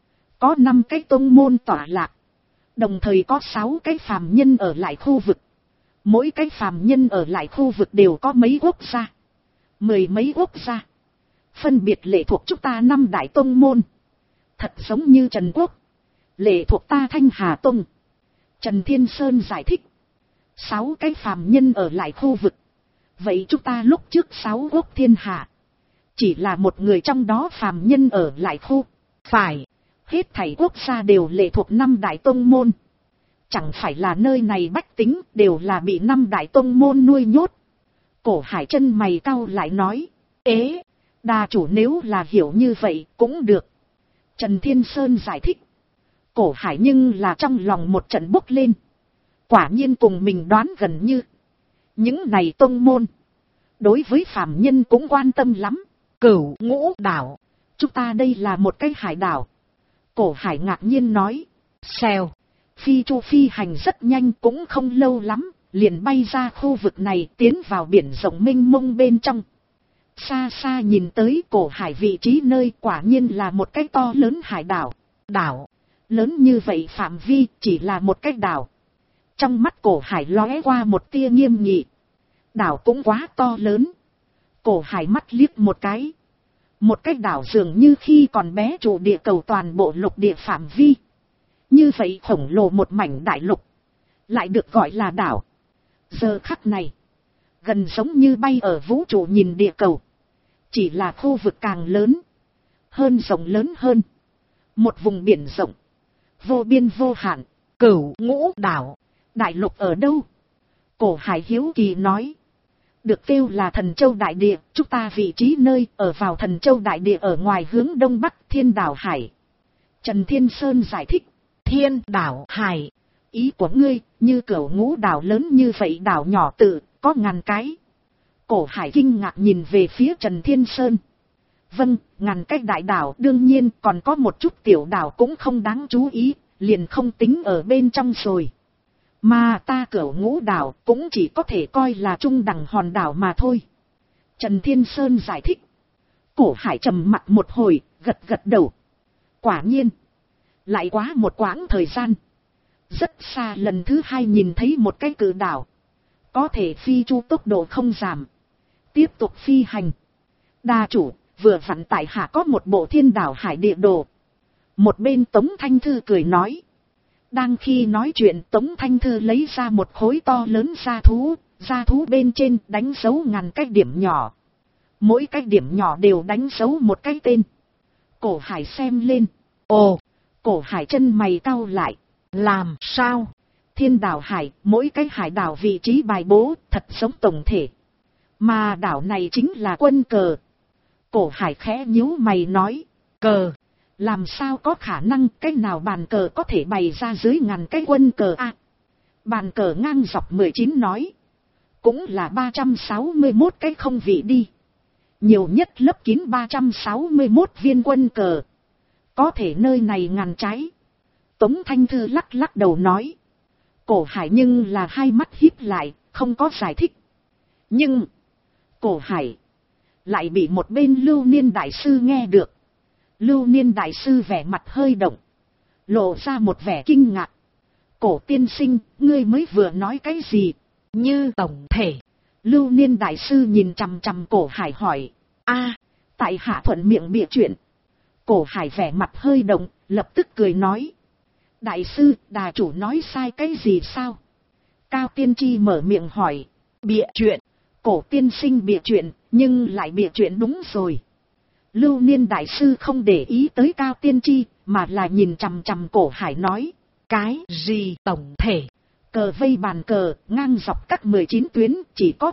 Có 5 cái tông môn tọa lạc. Đồng thời có 6 cái phàm nhân ở lại khu vực. Mỗi cái phàm nhân ở lại khu vực đều có mấy quốc gia. 10 mấy quốc gia. Phân biệt lệ thuộc chúng ta 5 đại tông môn. Thật giống như Trần Quốc. Lệ thuộc ta Thanh Hà Tông. Trần Thiên Sơn giải thích. 6 cái phàm nhân ở lại khu vực. Vậy chúng ta lúc trước 6 quốc thiên hạ. Chỉ là một người trong đó phàm nhân ở lại khu. Phải. Hết thảy quốc gia đều lệ thuộc 5 đại tông môn. Chẳng phải là nơi này bách tính đều là bị 5 đại tông môn nuôi nhốt. Cổ Hải chân mày cau lại nói. Ế, đà chủ nếu là hiểu như vậy cũng được. Trần Thiên Sơn giải thích. Cổ Hải nhưng là trong lòng một trận bốc lên. Quả nhiên cùng mình đoán gần như. Những này tông môn. Đối với phàm nhân cũng quan tâm lắm. Cửu Ngũ Đảo. Chúng ta đây là một cái hải đảo. Cổ Hải ngạc nhiên nói. Xèo. Phi Chu phi hành rất nhanh cũng không lâu lắm. Liền bay ra khu vực này tiến vào biển rộng mênh mông bên trong. Xa xa nhìn tới Cổ Hải vị trí nơi quả nhiên là một cái to lớn hải đảo. Đảo. Lớn như vậy phạm vi chỉ là một cái đảo. Trong mắt Cổ Hải lóe qua một tia nghiêm nghị. Đảo cũng quá to lớn. Cổ Hải mắt liếc một cái. Một cái đảo dường như khi còn bé trụ địa cầu toàn bộ lục địa phạm vi. Như vậy khổng lồ một mảnh đại lục, lại được gọi là đảo. Giờ khắc này, gần giống như bay ở vũ trụ nhìn địa cầu. Chỉ là khu vực càng lớn, hơn rộng lớn hơn. Một vùng biển rộng, vô biên vô hạn, Cửu Ngũ đảo. Đại lục ở đâu? Cổ Hải hiếu kỳ nói. Được kêu là Thần Châu Đại Địa, chúng ta vị trí nơi ở vào Thần Châu Đại Địa ở ngoài hướng đông bắc Thiên Đảo Hải. Trần Thiên Sơn giải thích. Thiên Đảo Hải, ý của ngươi, như Cửu Ngũ đảo lớn như vậy đảo nhỏ tự, có ngàn cái. Cổ Hải kinh ngạc nhìn về phía Trần Thiên Sơn. Vâng, ngàn cái đại đảo, đương nhiên còn có một chút tiểu đảo cũng không đáng chú ý, liền không tính ở bên trong rồi. Mà ta Cửu Ngũ đảo cũng chỉ có thể coi là trung đẳng hòn đảo mà thôi. Trần Thiên Sơn giải thích. Cổ Hải trầm mặc một hồi, gật gật đầu. Quả nhiên, lại quá một quãng thời gian. Rất xa lần thứ hai nhìn thấy một cái cự đảo. Có thể phi chu tốc độ không giảm. Tiếp tục phi hành. Đa chủ, vừa vặn tại hạ có một bộ Thiên Đảo Hải địa đồ. Một bên Tống Thanh Thư cười nói. Đang khi nói chuyện, Tống Thanh Thư lấy ra một khối to lớn da thú bên trên đánh dấu ngàn cái điểm nhỏ. Mỗi cái điểm nhỏ đều đánh dấu một cái tên. Cổ Hải xem lên. Ồ, Cổ Hải chân mày cau lại. Làm sao? Thiên Đảo Hải, mỗi cái hải đảo vị trí bài bố, thật giống tổng thể. Mà đảo này chính là quân cờ. Cổ Hải khẽ nhíu mày nói. Cờ? Làm sao có khả năng cái nào bàn cờ có thể bày ra dưới ngàn cái quân cờ à? Bàn cờ ngang dọc 19 nói. Cũng là 361 cái không vị đi. Nhiều nhất lấp kín 361 viên quân cờ. Có thể nơi này ngàn trái. Tống Thanh Thư lắc lắc đầu nói. Cổ Hải nhưng là hai mắt híp lại, không có giải thích. Nhưng, Cổ Hải lại bị một bên Lưu Niên Đại Sư nghe được. Lưu Niên Đại Sư vẻ mặt hơi động, lộ ra một vẻ kinh ngạc. Cổ tiên sinh, ngươi mới vừa nói cái gì? Như tổng thể. Lưu Niên Đại Sư nhìn chằm chằm Cổ Hải hỏi. Tại hạ thuận miệng bịa chuyện. Cổ Hải vẻ mặt hơi động, lập tức cười nói. Đại sư, đà chủ nói sai cái gì sao? Cao Tiên Tri mở miệng hỏi. Bịa chuyện. Cổ tiên sinh bịa chuyện, nhưng lại bịa chuyện đúng rồi. Lưu Niên Đại Sư không để ý tới Cao Tiên Tri, mà là nhìn chằm chằm Cổ Hải nói. Cái gì tổng thể? Cờ vây bàn cờ, ngang dọc các 19 tuyến, chỉ có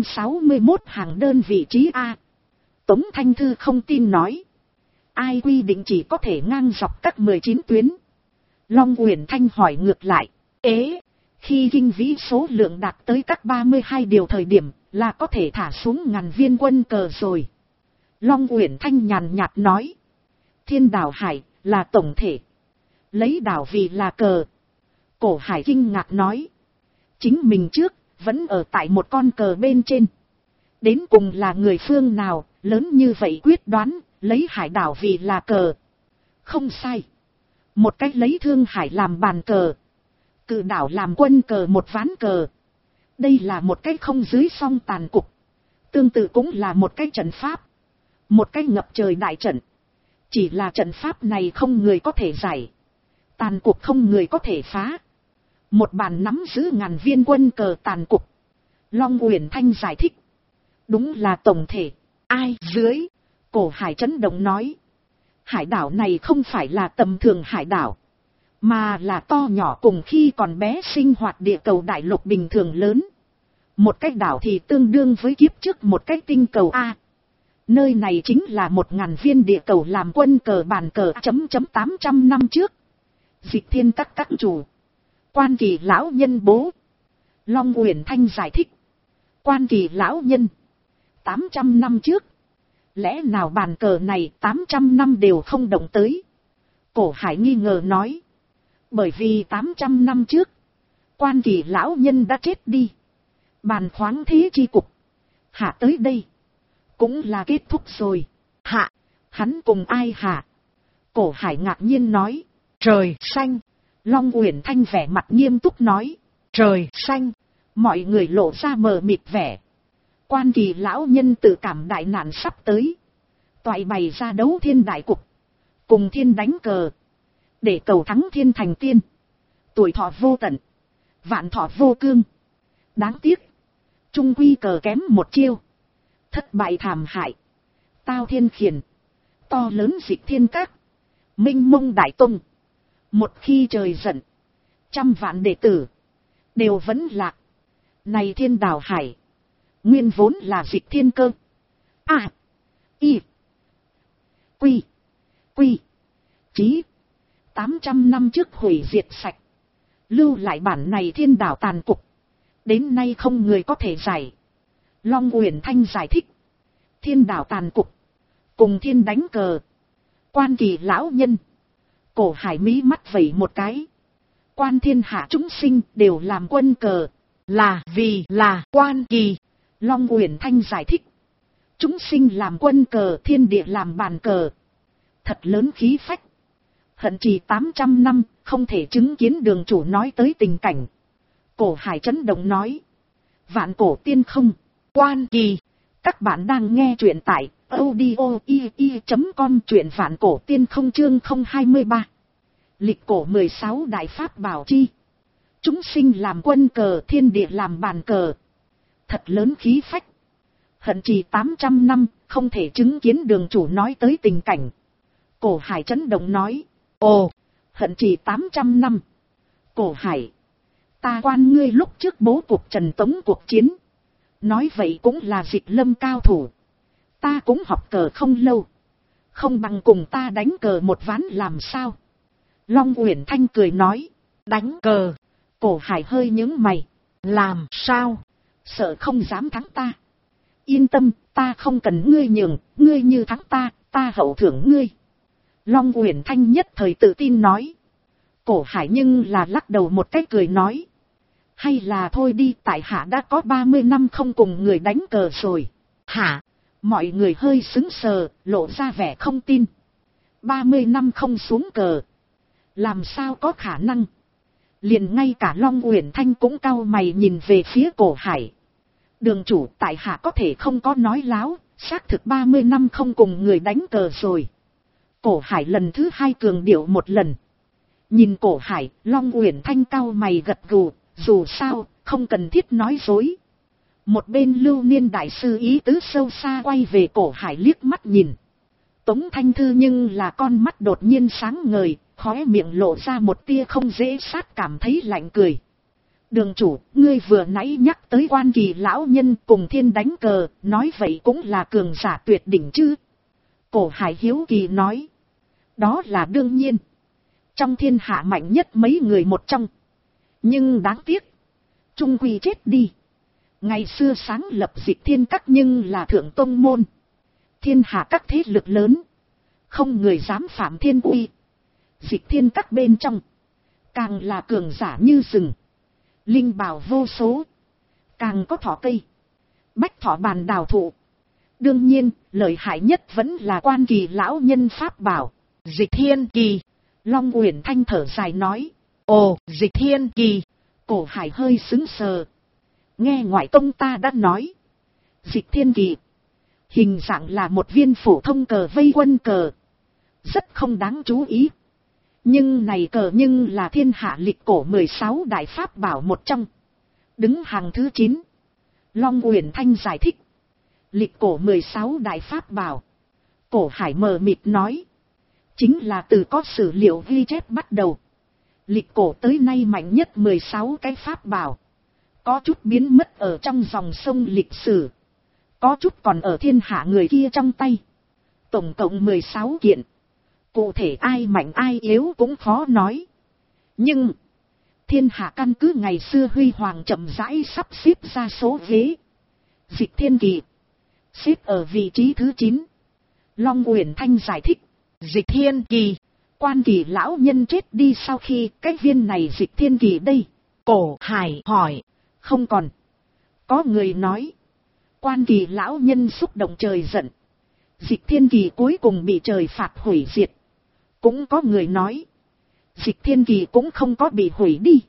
361 hàng đơn vị trí A. Tống Thanh Thư không tin nói. Ai quy định chỉ có thể ngang dọc các 19 tuyến? Long Uyển Thanh hỏi ngược lại. Khi kinh vĩ số lượng đạt tới các 32 điều thời điểm, là có thể thả xuống ngàn viên quân cờ rồi. Long Uyển Thanh nhàn nhạt nói. Thiên Đảo Hải là tổng thể. Lấy đảo vì là cờ. Cổ Hải kinh ngạc nói. Chính mình trước, vẫn ở tại một con cờ bên trên. Đến cùng là người phương nào, lớn như vậy quyết đoán, lấy hải đảo vì là cờ. Không sai. Một cách lấy Thương Hải làm bàn cờ. Cự đảo làm quân cờ một ván cờ. Đây là một cái không dưới song tàn cục. Tương tự cũng là một cái trận pháp. Một cái ngập trời đại trận. Chỉ là trận pháp này không người có thể giải. Tàn cục không người có thể phá. Một bàn nắm giữ ngàn viên quân cờ tàn cục. Long Uyển Thanh giải thích. Đúng là tổng thể. Ai dưới? Cổ Hải chấn động nói. Hải đảo này không phải là tầm thường hải đảo. Mà là to nhỏ cùng khi còn bé sinh hoạt địa cầu đại lục bình thường lớn. Một cái đảo thì tương đương với kiếp trước một cái tinh cầu A. Nơi này chính là 1000 viên địa cầu làm quân cờ bàn cờ .800 năm trước. Dịch thiên các chủ. Quan Kỳ lão nhân bố. Long Uyển Thanh giải thích. Quan Kỳ lão nhân. 800 năm trước. Lẽ nào bàn cờ này 800 năm đều không động tới? Cổ Hải nghi ngờ nói. Bởi vì 800 năm trước. Quan Kỳ lão nhân đã chết đi. Bàn khoáng thế chi cục. Hạ tới đây. Cũng là kết thúc rồi. Hạ. Hắn cùng ai hạ? Cổ Hải ngạc nhiên nói. Trời xanh. Long Uyển Thanh vẻ mặt nghiêm túc nói. Trời xanh. Mọi người lộ ra mờ mịt vẻ. Quan Kỳ lão nhân tự cảm đại nạn sắp tới. toại bày ra đấu thiên đại cục, cùng thiên đánh cờ, để cầu thắng thiên thành tiên, tuổi thọ vô tận, vạn thọ vô cương. Đáng tiếc, trung quy cờ kém một chiêu, thất bại thảm hại. Tao thiên khiển, to lớn dịch thiên các, minh mông đại tung, một khi trời giận, trăm vạn đệ tử đều vẫn lạc. Này thiên đào hải, nguyên vốn là dịch thiên cơ, a y quy quy chí 800 năm trước hủy diệt sạch, lưu lại bản này thiên đảo tàn cục, đến nay không người có thể giải. Long Uyển Thanh giải thích, thiên đảo tàn cục cùng thiên đánh cờ, Quan Kỳ lão nhân, Cổ Hải mí mắt vẩy một cái, quan thiên hạ chúng sinh đều làm quân cờ, là vì là Quan Kỳ. Long Uyển Thanh giải thích, chúng sinh làm quân cờ, thiên địa làm bàn cờ, thật lớn khí phách. Hận trì 800 năm, không thể chứng kiến đường chủ nói tới tình cảnh. Cổ Hải chấn động nói, vạn cổ tiên không, Quan Kỳ. Các bạn đang nghe truyện tại audio.com, truyện vạn cổ tiên không, chương 023. Lịch cổ 16 đại pháp bảo chi. Chúng sinh làm quân cờ, thiên địa làm bàn cờ, thật lớn khí phách. Hận trì 800 năm, không thể chứng kiến đường chủ nói tới tình cảnh. Cổ Hải chấn động nói, ồ, hận trì 800 năm. Cổ Hải, ta quan ngươi lúc trước bố cục Trần Tống cuộc chiến, nói vậy cũng là dịch lâm cao thủ. Ta cũng học cờ không lâu, không bằng cùng ta đánh cờ một ván làm sao? Long Uyển Thanh cười nói, đánh cờ? Cổ Hải hơi nhướng mày, làm sao? Sợ không dám thắng ta? Yên tâm, ta không cần ngươi nhường, ngươi như thắng ta, ta hậu thưởng ngươi. Long Uyển Thanh nhất thời tự tin nói. Cổ Hải nhưng là lắc đầu một cái cười nói, hay là thôi đi, tại hạ đã có 30 năm không cùng người đánh cờ rồi. Hả? Mọi người hơi sững sờ, lộ ra vẻ không tin. 30 năm không xuống cờ, làm sao có khả năng? Liền ngay cả Long Uyển Thanh cũng cau mày nhìn về phía Cổ Hải. Đường chủ, tại hạ có thể không có nói láo, xác thực 30 năm không cùng người đánh cờ rồi. Cổ Hải lần thứ hai cường điệu một lần. Nhìn Cổ Hải, Long Uyển Thanh cau mày gật gù, dù sao, không cần thiết nói dối. Một bên Lưu Niên đại sư ý tứ sâu xa quay về Cổ Hải liếc mắt nhìn. Tống Thanh Thư nhưng là con mắt đột nhiên sáng ngời, khóe miệng lộ ra một tia không dễ sát, cảm thấy lạnh cười. Đường chủ, ngươi vừa nãy nhắc tới Quan Kỳ lão nhân cùng thiên đánh cờ, nói vậy cũng là cường giả tuyệt đỉnh chứ? Cổ Hải hiếu kỳ nói. Đó là đương nhiên. Trong thiên hạ mạnh nhất mấy người một trong. Nhưng đáng tiếc, trung quy chết đi. Ngày xưa sáng lập Dịch Thiên Các nhưng là thượng tông môn. Thiên hạ các thế lực lớn, không người dám phạm thiên uy. Dịch Thiên Các bên trong, càng là cường giả như rừng, linh bảo vô số, càng có thỏ cây, bách thỏ bàn đào thụ. Đương nhiên, lợi hại nhất vẫn là Quan Kỳ lão nhân pháp bảo, Dịch Thiên Kỳ. Long Uyển Thanh thở dài nói, ồ, Dịch Thiên Kỳ. Cổ Hải hơi sững sờ. Nghe ngoại tông ta đã nói, Dịch Thiên Kỳ hình dạng là một viên phổ thông cờ vây quân cờ, rất không đáng chú ý. Nhưng này cờ nhưng là thiên hạ lịch cổ 16 đại pháp bảo một trong, đứng hàng thứ 9. Long Uyển Thanh giải thích, lịch cổ 16 đại pháp bảo. Cổ Hải mờ mịt nói, chính là từ có sử liệu ghi chép bắt đầu. Lịch cổ tới nay mạnh nhất 16 cái pháp bảo, có chút biến mất ở trong dòng sông lịch sử, có chút còn ở thiên hạ người kia trong tay. Tổng cộng 16 kiện. Cụ thể ai mạnh ai yếu cũng khó nói. Nhưng thiên hạ căn cứ ngày xưa huy hoàng chậm rãi sắp xếp ra số ghế. Dịch Thiên Kỳ xếp ở vị trí thứ 9. Long Uyển Thanh giải thích, Dịch Thiên Kỳ, Quan Kỳ lão nhân chết đi sau khi cái viên này Dịch Thiên Kỳ đây? Cổ Hải hỏi. Không còn. Có người nói, Quan Kỳ lão nhân xúc động trời giận, Dịch Thiên Kỳ cuối cùng bị trời phạt hủy diệt. Cũng có người nói, Dịch Thiên Kỳ cũng không có bị hủy đi,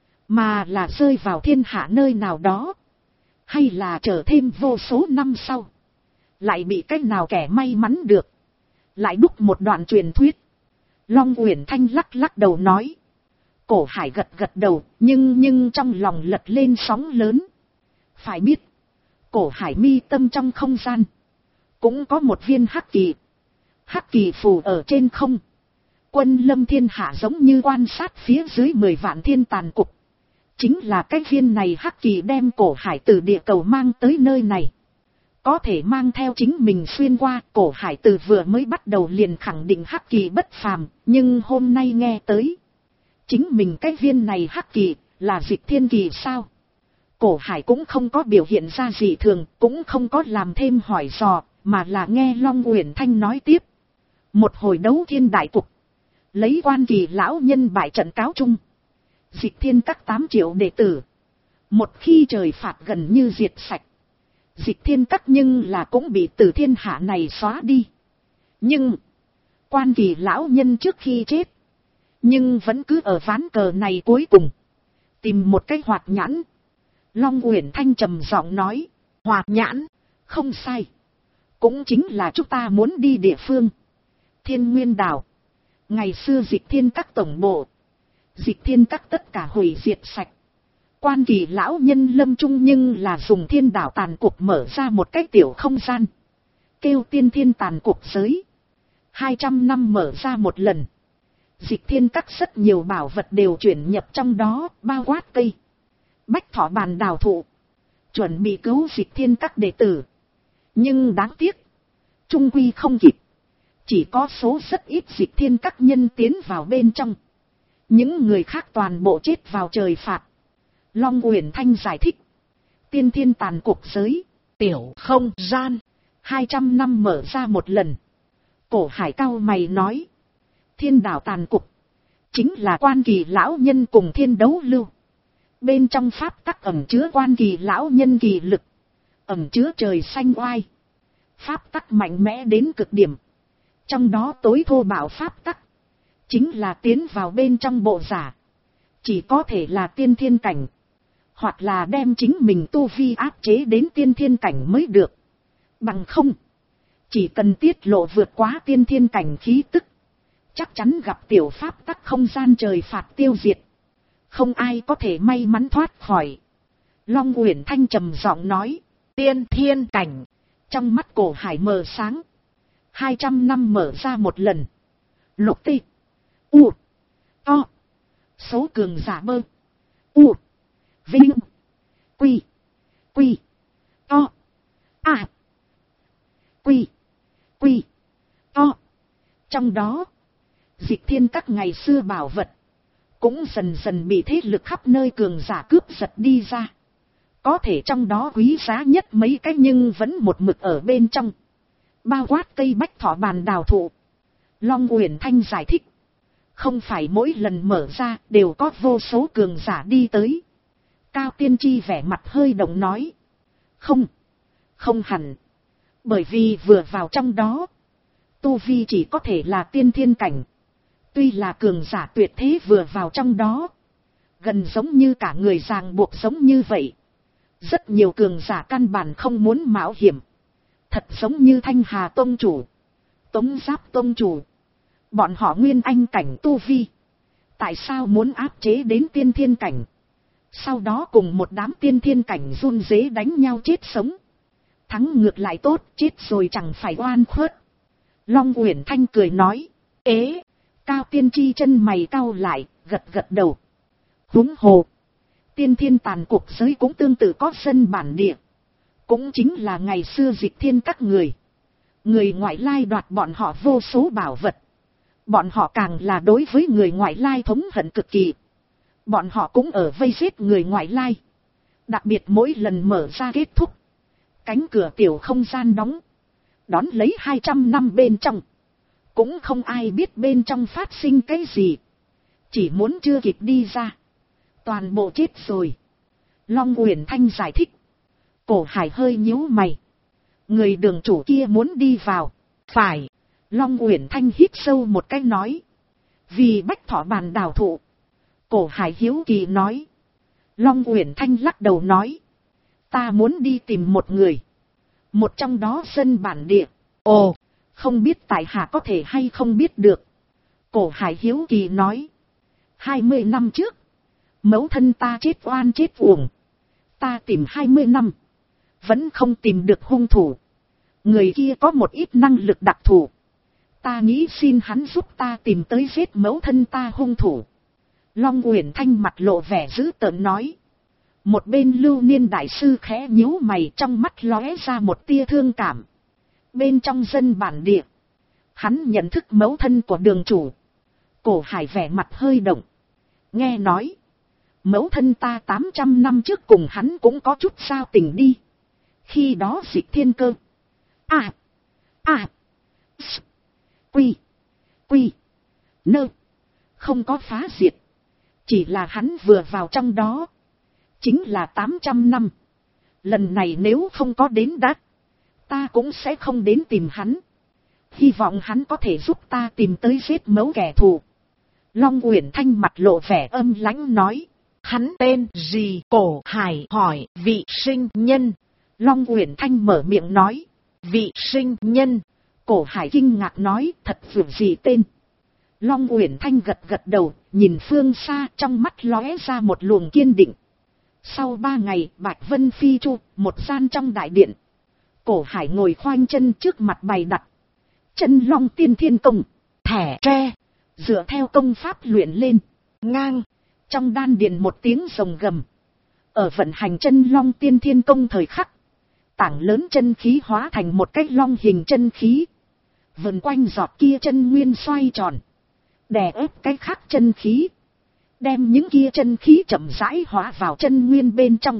mà là rơi vào thiên hạ nơi nào đó, hay là chờ thêm vô số năm sau, lại bị cái nào kẻ may mắn được, lại đúc một đoạn truyền thuyết. Long Uyển Thanh lắc lắc đầu nói. Cổ Hải gật gật đầu, nhưng trong lòng lật lên sóng lớn. Phải biết, Cổ Hải mi tâm trong không gian cũng có một viên hắc kỳ. Hắc kỳ phù ở trên không. Quân lâm thiên hạ giống như quan sát phía dưới 10 vạn thiên tàn cục. Chính là cái viên này hắc kỳ đem Cổ Hải từ địa cầu mang tới nơi này. Có thể mang theo chính mình xuyên qua. Cổ Hải từ vừa mới bắt đầu liền khẳng định hắc kỳ bất phàm. Nhưng hôm nay nghe tới, chính mình cái viên này hắc kỳ là Dịch Thiên kỳ sao? Cổ Hải cũng không có biểu hiện ra gì thường, cũng không có làm thêm hỏi dò, mà là nghe Long Uyển Thanh nói tiếp. Một hồi đấu thiên đại cục, lấy Quan Kỳ lão nhân bại trận cáo chung. Dịch Thiên các 8 triệu đệ tử, một khi trời phạt gần như diệt sạch. Dịch Thiên các nhưng là cũng bị từ thiên hạ này xóa đi. Nhưng Quan Kỳ lão nhân trước khi chết, nhưng vẫn cứ ở ván cờ này cuối cùng tìm một cái hoạt nhãn. Long Uyển Thanh trầm giọng nói. Hoạt nhãn? Không sai. Cũng chính là chúng ta muốn đi địa phương. Thiên Nguyên Đảo. Ngày xưa Dịch Thiên các tổng bộ. Dịch Thiên các tất cả hủy diệt sạch. Quan Kỳ lão nhân lâm trung nhưng là dùng thiên đảo tàn cục mở ra một cái tiểu không gian. Kêu tiên thiên tàn cục giới. 200 năm mở ra một lần. Dịch Thiên các rất nhiều bảo vật đều chuyển nhập trong đó, bao quát cây Bách Thọ Bàn đào thụ, chuẩn bị cứu Dịch Thiên các đệ tử. Nhưng đáng tiếc, trung quy không kịp. Chỉ có số rất ít Dịch Thiên các nhân tiến vào bên trong. Những người khác toàn bộ chết vào trời phạt. Long Uyển Thanh giải thích. Tiên thiên tàn cục giới, tiểu không gian, 200 năm mở ra một lần. Cổ Hải cau mày nói. Thiên đảo tàn cục, chính là Quan Kỳ lão nhân cùng thiên đấu lưu. Bên trong pháp tắc ẩn chứa Quan Kỳ lão nhân kỳ lực, ẩn chứa trời xanh oai. Pháp tắc mạnh mẽ đến cực điểm. Trong đó tối thô bạo pháp tắc, chính là tiến vào bên trong bộ giả. Chỉ có thể là tiên thiên cảnh, hoặc là đem chính mình tu vi áp chế đến tiên thiên cảnh mới được. Bằng không, chỉ cần tiết lộ vượt quá tiên thiên cảnh khí tức, chắc chắn gặp tiểu pháp tắc không gian trời phạt tiêu diệt. Không ai có thể may mắn thoát khỏi. Long Uyển Thanh trầm giọng nói. Tiên thiên cảnh. Trong mắt Cổ Hải mờ sáng. 200 năm mở ra một lần. Lục tê. U. To. Số cường giả bơ. U. Vinh. Quy. Quy. To. À. Quy. Quy. To. Trong đó, Dịch Thiên các ngày xưa bảo vật cũng dần dần bị thế lực khắp nơi cường giả cướp giật đi ra. Có thể trong đó quý giá nhất mấy cái nhưng vẫn một mực ở bên trong. Bao quát cây Bách Thọ Bàn đào thụ. Long Uyển Thanh giải thích. Không phải mỗi lần mở ra đều có vô số cường giả đi tới. Cao Tiên Tri vẻ mặt hơi động nói. Không. Không hẳn. Bởi vì vừa vào trong đó, tu vi chỉ có thể là tiên thiên cảnh. Tuy là cường giả tuyệt thế vừa vào trong đó, gần giống như cả người ràng buộc giống như vậy. Rất nhiều cường giả căn bản không muốn mạo hiểm. Thật giống như Thanh Hà Tông chủ, Tống Giáp Tông chủ. Bọn họ nguyên anh cảnh tu vi, tại sao muốn áp chế đến tiên thiên cảnh? Sau đó cùng một đám tiên thiên cảnh run rế đánh nhau chết sống. Thắng ngược lại tốt, chết rồi chẳng phải oan khuất. Long Uyển Thanh cười nói. Ế. Cao Tiên Tri chân mày cau lại, gật gật đầu. Huống hồ, tiên thiên tàn cuộc giới cũng tương tự có dân bản địa. Cũng chính là ngày xưa Dịch Thiên các người. Người ngoại lai đoạt bọn họ vô số bảo vật. Bọn họ càng là đối với người ngoại lai thống hận cực kỳ. Bọn họ cũng ở vây giết người ngoại lai. Đặc biệt mỗi lần mở ra kết thúc, cánh cửa tiểu không gian đóng. Đón lấy 200 năm bên trong, cũng không ai biết bên trong phát sinh cái gì. Chỉ muốn chưa kịp đi ra, toàn bộ chết rồi. Long Uyển Thanh giải thích. Cổ Hải hơi nhíu mày. Người đường chủ kia muốn đi vào. Phải. Long Uyển Thanh hít sâu một cái nói. Vì Bách Thọ Bàn đào thụ. Cổ Hải hiếu kỳ nói. Long Uyển Thanh lắc đầu nói. Ta muốn đi tìm một người. một trong đó dân bản địa. Ồ, không biết tại hạ có thể hay không biết được. Cổ Hải hiếu kỳ nói. 20 năm trước, mẫu thân ta chết oan chết uổng. Ta tìm 20 năm, vẫn không tìm được hung thủ. Người kia có một ít năng lực đặc thù. Ta nghĩ xin hắn giúp ta tìm tới giết mẫu thân ta hung thủ. Long Uyển Thanh mặt lộ vẻ dữ tợn nói. Một bên Lưu Niên đại sư khẽ nhíu mày, trong mắt lóe ra một tia thương cảm. Bên trong dân bản địa, hắn nhận thức mẫu thân của đường chủ. Cổ Hải vẻ mặt hơi động. Nghe nói, mẫu thân ta 800 năm trước cùng hắn cũng có chút giao tình đi. Khi đó Dịch Thiên Cơ. Quy. Nơ. Không có phá diệt. Chỉ là hắn vừa vào trong đó. Chính là 800 năm. Lần này nếu không có đến đắt, ta cũng sẽ không đến tìm hắn. Hy vọng hắn có thể giúp ta tìm tới giết mẫu kẻ thù. Long Uyển Thanh mặt lộ vẻ âm lãnh nói. Hắn tên gì? Cổ Hải hỏi. Vị sinh nhân. Long Uyển Thanh mở miệng nói. Vị sinh nhân. Cổ Hải kinh ngạc nói. Thật vượt gì tên? Long Uyển Thanh gật gật đầu, nhìn phương xa, trong mắt lóe ra một luồng kiên định. Sau 3 ngày, Bạch Vân phi chu, một gian trong đại điện. Cổ Hải ngồi khoanh chân trước mặt bày đặt. Chân Long Tiên Thiên Công, thẻ tre, dựa theo công pháp luyện lên, ngang. Trong đan điền một tiếng rồng gầm. Ở vận hành Chân Long Tiên Thiên Công thời khắc, tảng lớn chân khí hóa thành một cái long hình chân khí. Vần quanh giọt kia chân nguyên xoay tròn, đè ép cái khác chân khí. Đem những kia chân khí chậm rãi hóa vào chân nguyên bên trong.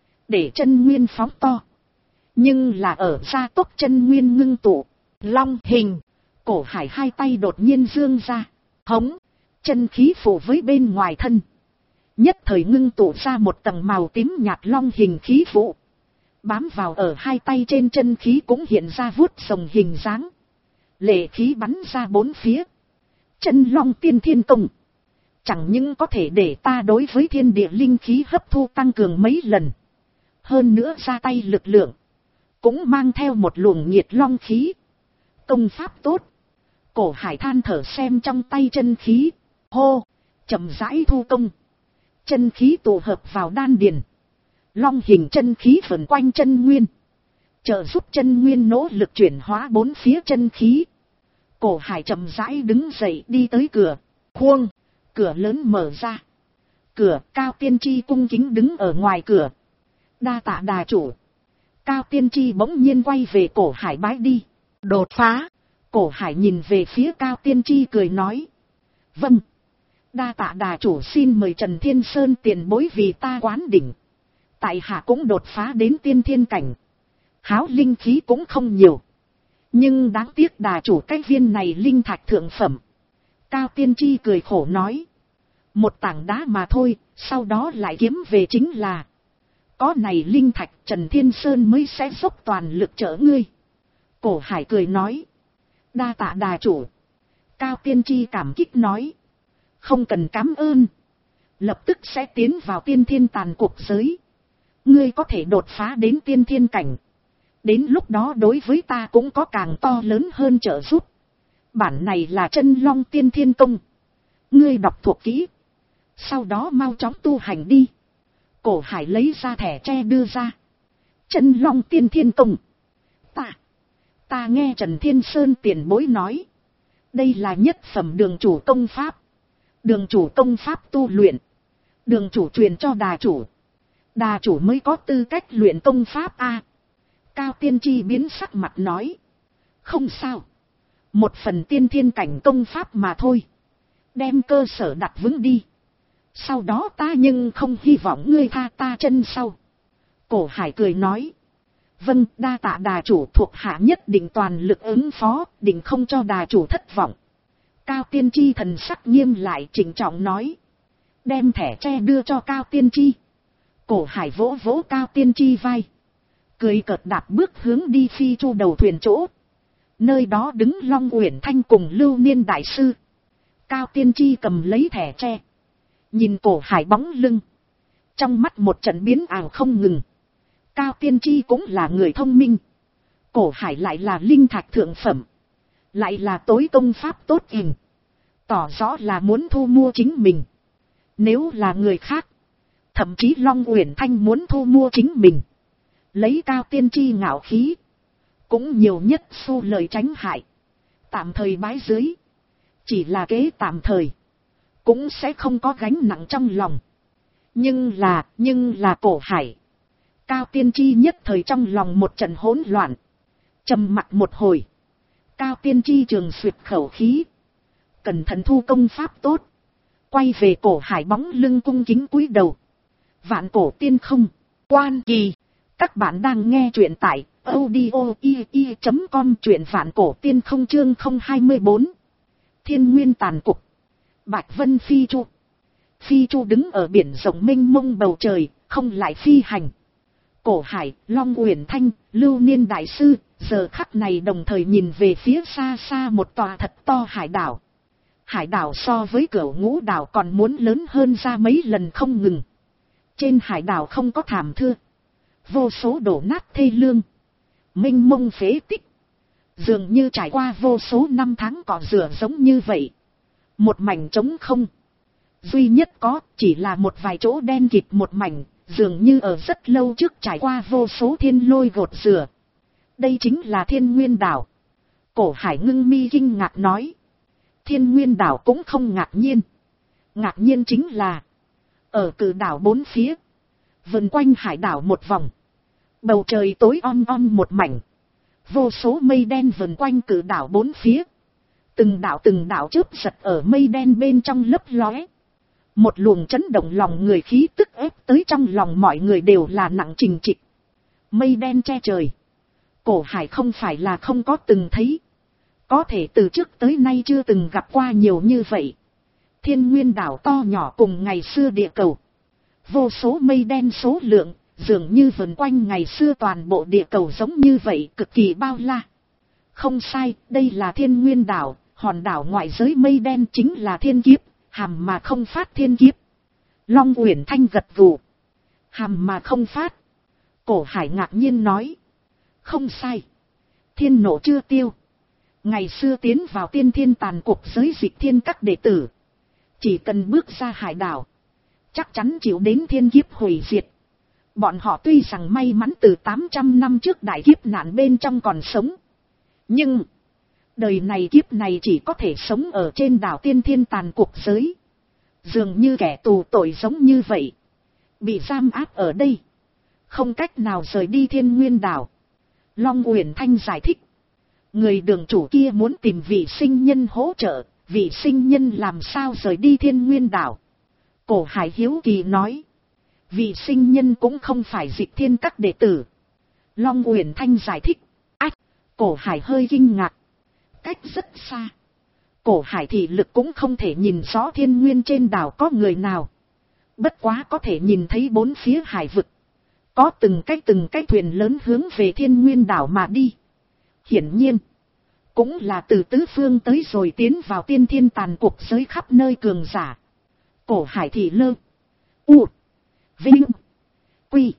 Để chân nguyên phóng to. Nhưng là ở gia tốc chân nguyên ngưng tụ. Long hình. Cổ Hải hai tay đột nhiên dương ra. Hống. Chân khí phủ với bên ngoài thân. Nhất thời ngưng tụ ra một tầng màu tím nhạt long hình khí vụ. Bám vào ở hai tay trên chân khí cũng hiện ra vuốt rồng hình dáng. Lệ khí bắn ra bốn phía. Chân Long Tiên Thiên Công. Chẳng những có thể để ta đối với thiên địa linh khí hấp thu tăng cường mấy lần. Hơn nữa ra tay lực lượng. Cũng mang theo một luồng nhiệt long khí. Công pháp tốt. Cổ Hải than thở xem trong tay chân khí. Hô. Chậm rãi thu công. Chân khí tụ hợp vào đan điền. Long hình chân khí vần quanh chân nguyên. Trợ giúp chân nguyên nỗ lực chuyển hóa bốn phía chân khí. Cổ Hải chậm rãi đứng dậy đi tới cửa. Khuông. Cửa lớn mở ra. Cửa, Cao Tiên Tri cung kính đứng ở ngoài cửa. Đa tạ đà chủ. Cao Tiên Tri bỗng nhiên quay về Cổ Hải bái đi. Đột phá. Cổ Hải nhìn về phía Cao Tiên Tri cười nói. Vâng. Đa tạ đà chủ, xin mời Trần Thiên Sơn tiền bối vì ta quán đỉnh. Tại hạ cũng đột phá đến tiên thiên cảnh. Háo linh khí cũng không nhiều. Nhưng đáng tiếc đà chủ cái viên này linh thạch thượng phẩm. Cao Tiên Tri cười khổ nói. Một tảng đá mà thôi, sau đó lại kiếm về chính là. Có này linh thạch, Trần Thiên Sơn mới sẽ dốc toàn lực trợ ngươi. Cổ Hải cười nói. Đa tạ đà chủ. Cao Tiên Tri cảm kích nói. Không cần cảm ơn. Lập tức sẽ tiến vào tiên thiên tàn cuộc giới. Ngươi có thể đột phá đến tiên thiên cảnh. Đến lúc đó đối với ta cũng có càng to lớn hơn trợ giúp. Bản này là Chân Long Tiên Thiên Công. Ngươi đọc thuộc kỹ. Sau đó mau chóng tu hành đi. Cổ Hải lấy ra thẻ tre đưa ra. Chân Long Tiên Thiên Công. Ta nghe Trần Thiên Sơn tiền bối nói. Đây là nhất phẩm đường chủ công pháp. Đường chủ công pháp tu luyện. Đường chủ truyền cho đà chủ. Đà chủ mới có tư cách luyện công pháp a. Cao Tiên Tri biến sắc mặt nói. Không sao. Một phần tiên thiên cảnh công pháp mà thôi. Đem cơ sở đặt vững đi. Sau đó ta nhưng không hy vọng ngươi tha ta chân sau. Cổ Hải cười nói. Vâng, đa tạ đà chủ, thuộc hạ nhất định toàn lực ứng phó, định không cho đà chủ thất vọng. Cao Tiên Tri thần sắc nghiêm lại trịnh trọng nói. Đem thẻ tre đưa cho Cao Tiên Tri. Cổ Hải vỗ vỗ Cao Tiên Tri vai. Cười cợt đạp bước hướng đi phi chu đầu thuyền chỗ. Nơi đó đứng Long Uyển Thanh cùng Lưu Niên đại sư. Cao Tiên Tri cầm lấy thẻ tre. Nhìn Cổ Hải bóng lưng. Trong mắt một trận biến ảo không ngừng. Cao Tiên Tri cũng là người thông minh. Cổ hải lại là linh thạch thượng phẩm, lại là tối công pháp tốt hình, tỏ rõ là muốn thu mua chính mình. Nếu là người khác, thậm chí Long Uyển Thanh muốn thu mua chính mình, lấy cao tiên tri ngạo khí, cũng nhiều nhất xu lời tránh hại, tạm thời bái dưới, chỉ là kế tạm thời, cũng sẽ không có gánh nặng trong lòng. Nhưng là cổ hải, cao tiên tri nhất thời trong lòng một trận hỗn loạn, trầm mặc một hồi, cao tiên tri trường xuyệt khẩu khí, cẩn thận thu công pháp tốt, quay về cổ hải bóng lưng cung kính cúi đầu. Vạn cổ tiên không, quan kỳ. Các bạn đang nghe truyện tại audio.com, truyện vạn cổ tiên không chương 024. Thiên nguyên tàn cục. Bạch Vân phi chu. Phi chu đứng ở biển rộng mênh mông bầu trời, không lại phi hành. Cổ hải, Long Uyển Thanh, Lưu Niên đại sư, giờ khắc này đồng thời nhìn về phía xa xa một tòa thật to hải đảo. Hải đảo so với Cửu Ngũ đảo còn muốn lớn hơn ra mấy lần không ngừng. Trên hải đảo không có thảm thưa, vô số đổ nát thê lương, mênh mông phế tích, dường như trải qua vô số năm tháng cỏ rửa giống như vậy. Một mảnh trống không, duy nhất có chỉ là một vài chỗ đen kịt một mảnh, dường như ở rất lâu trước trải qua vô số thiên lôi gột rửa. Đây chính là Thiên Nguyên đảo. Cổ hải ngưng mi kinh ngạc nói. Thiên Nguyên đảo cũng không ngạc nhiên. Ngạc nhiên chính là ở Cử đảo bốn phía, vần quanh hải đảo một vòng, bầu trời tối om om một mảnh, vô số mây đen vần quanh Cử đảo bốn phía, từng đạo chớp giật ở mây đen bên trong lấp lóe. Một luồng chấn động lòng người khí tức ép tới trong lòng mọi người đều là nặng trình trịch. Mây đen che trời, cổ hải không phải là không có từng thấy, có thể từ trước tới nay chưa từng gặp qua nhiều như vậy. Thiên Nguyên đảo to nhỏ cùng ngày xưa địa cầu, vô số mây đen số lượng, dường như vần quanh ngày xưa toàn bộ địa cầu giống như vậy, cực kỳ bao la. Không sai, đây là Thiên Nguyên đảo, hòn đảo ngoại giới mây đen chính là thiên kiếp, hàm mà không phát thiên kiếp. Long Uyển Thanh gật gù. Hàm mà không phát. Cổ hải ngạc nhiên nói. Không sai. Thiên nộ chưa tiêu. Ngày xưa tiến vào tiên thiên tàn cuộc giới dịch thiên các đệ tử, chỉ cần bước ra hải đảo, chắc chắn chịu đến thiên kiếp hủy diệt. Bọn họ tuy rằng may mắn từ 800 năm trước đại kiếp nạn bên trong còn sống, nhưng đời này kiếp này chỉ có thể sống ở trên đảo tiên thiên tàn cuộc giới. Dường như kẻ tù tội giống như vậy, bị giam áp ở đây, không cách nào rời đi Thiên Nguyên đảo. Long Uyển Thanh giải thích. Người đường chủ kia muốn tìm vị sinh nhân hỗ trợ, vị sinh nhân làm sao rời đi Thiên Nguyên đảo? Cổ hải hiếu kỳ nói. Vị sinh nhân cũng không phải dịch thiên các đệ tử. Long Uyển Thanh giải thích. Ách! Cổ hải hơi kinh ngạc. Cách rất xa, cổ hải thị lực cũng không thể nhìn rõ Thiên Nguyên trên đảo có người nào. Bất quá có thể nhìn thấy bốn phía hải vực, có từng cái thuyền lớn hướng về Thiên Nguyên đảo mà đi. Hiển nhiên, cũng là từ tứ phương tới rồi tiến vào tiên thiên tàn cuộc giới khắp nơi cường giả. Cổ hải thị lơ, u, vinh, quy,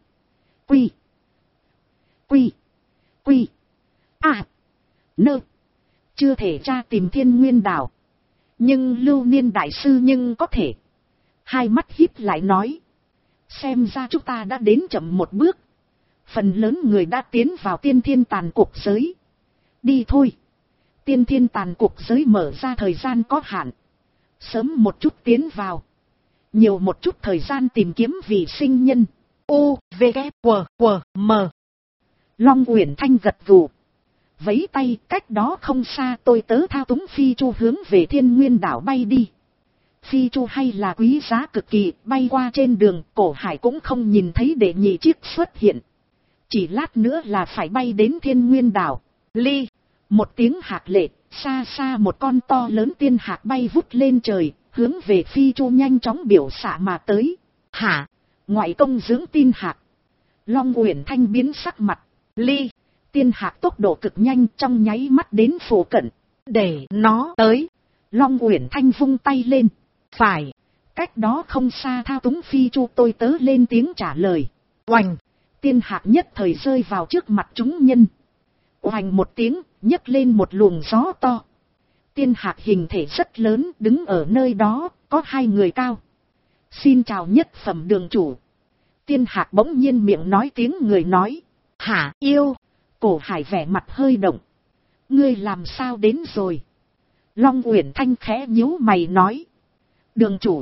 nơ, chưa thể tra tìm Thiên Nguyên đảo. Nhưng Lưu Niên đại sư nhưng có thể. Hai mắt híp lại nói. Xem ra chúng ta đã đến chậm một bước. Phần lớn người đã tiến vào tiên thiên tàn cuộc giới. Đi thôi. Tiên thiên tàn cuộc giới mở ra thời gian có hạn. Sớm một chút tiến vào, nhiều một chút thời gian tìm kiếm vị sinh nhân. U, V, K, W, M. Long Uyển Thanh gật gù. Vẫy tay, cách đó không xa tôi tớ thao túng phi chu hướng về Thiên Nguyên đảo bay đi. Phi chu hay là quý giá cực kỳ, bay qua trên đường, cổ hải cũng không nhìn thấy đệ nhị chiếc xuất hiện. Chỉ lát nữa là phải bay đến Thiên Nguyên đảo. Ly, một tiếng hạc lệ, xa xa một con to lớn tiên hạc bay vút lên trời, hướng về phi chu nhanh chóng biểu xạ mà tới. Hả? Ngoại công dưỡng tiên hạc. Long Uyển Thanh biến sắc mặt. Ly, tiên hạc tốc độ cực nhanh, trong nháy mắt đến phủ cận. Để nó tới. Long Uyển Thanh vung tay lên. Phải. Cách đó không xa thao túng phi chu tôi tớ lên tiếng trả lời. Oành. Tiên hạc nhất thời rơi vào trước mặt chúng nhân. Oành một tiếng, nhấc lên một luồng gió to. Tiên hạc hình thể rất lớn, đứng ở nơi đó, có 2 người cao. Xin chào nhất phẩm đường chủ. Tiên hạc bỗng nhiên miệng nói tiếng người nói. Hả yêu? Cổ Hải vẻ mặt hơi động. Ngươi làm sao đến rồi? Long Uyển Thanh khẽ nhíu mày nói. Đường chủ.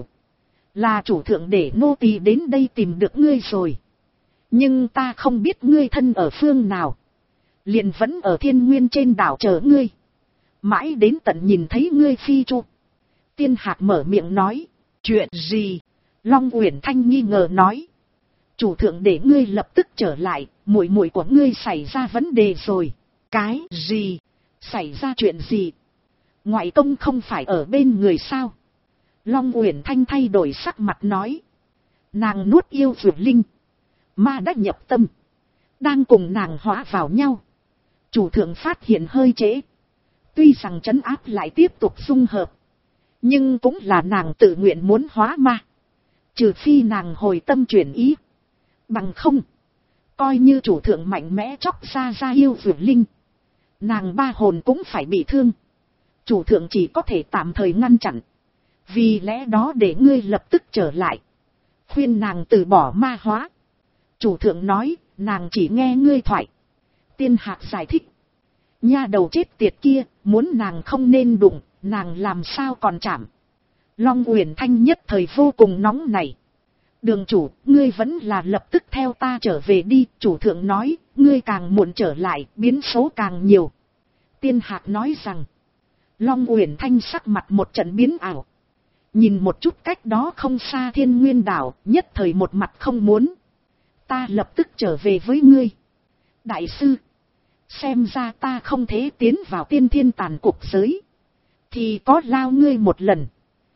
Là chủ thượng để nô tỳ đến đây tìm được ngươi rồi. Nhưng ta không biết ngươi thân ở phương nào. Liền vẫn ở Thiên Nguyên trên đảo chờ ngươi. Mãi đến tận nhìn thấy ngươi phi chu. Tiên hạc mở miệng nói. Chuyện gì? Long Uyển Thanh nghi ngờ nói. Chủ thượng để ngươi lập tức trở lại, muội muội của ngươi xảy ra vấn đề rồi. Cái gì? Xảy ra chuyện gì? Ngoại công không phải ở bên người sao? Long Uyển Thanh thay đổi sắc mặt nói. Nàng nuốt yêu dược linh. Ma đã nhập tâm. Đang cùng nàng hóa vào nhau. Chủ thượng phát hiện hơi trễ. Tuy rằng trấn áp lại tiếp tục dung hợp. Nhưng cũng là nàng tự nguyện muốn hóa ma. Trừ phi nàng hồi tâm chuyển ý. Bằng không. Coi như chủ thượng mạnh mẽ chóc ra yêu dược linh. Nàng ba hồn cũng phải bị thương. Chủ thượng chỉ có thể tạm thời ngăn chặn. Vì lẽ đó để ngươi lập tức trở lại. Khuyên nàng từ bỏ ma hóa. Chủ thượng nói, nàng chỉ nghe ngươi thoại. Tiên hạc giải thích. Nha đầu chết tiệt kia, muốn nàng không nên đụng, nàng làm sao còn chạm. Long Uyển Thanh nhất thời vô cùng nóng này. Đường chủ, ngươi vẫn là lập tức theo ta trở về đi. Chủ thượng nói, ngươi càng muộn trở lại, biến số càng nhiều. Tiên hạc nói rằng. Long Uyển Thanh sắc mặt một trận biến ảo. Nhìn một chút cách đó không xa Thiên Nguyên đảo, nhất thời một mặt không muốn. Ta lập tức trở về với ngươi. Đại sư, xem ra ta không thể tiến vào tiên thiên tàn cuộc giới. Thì có lao ngươi một lần.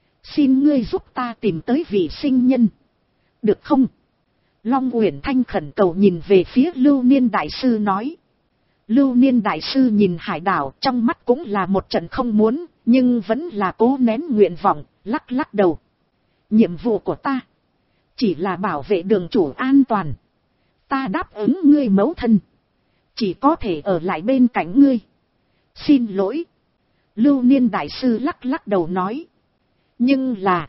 Xin ngươi giúp ta tìm tới vị sinh nhân. Được không? Long Uyển Thanh khẩn cầu nhìn về phía Lưu Niên Đại sư nói. Lưu Niên Đại sư nhìn hải đảo trong mắt cũng là một trận không muốn, nhưng vẫn là cố nén nguyện vọng, lắc lắc đầu. Nhiệm vụ của ta chỉ là bảo vệ đường chủ an toàn. Ta đáp ứng ngươi mẫu thân. Chỉ có thể ở lại bên cạnh ngươi. Xin lỗi. Lưu Niên Đại sư lắc lắc đầu nói. Nhưng là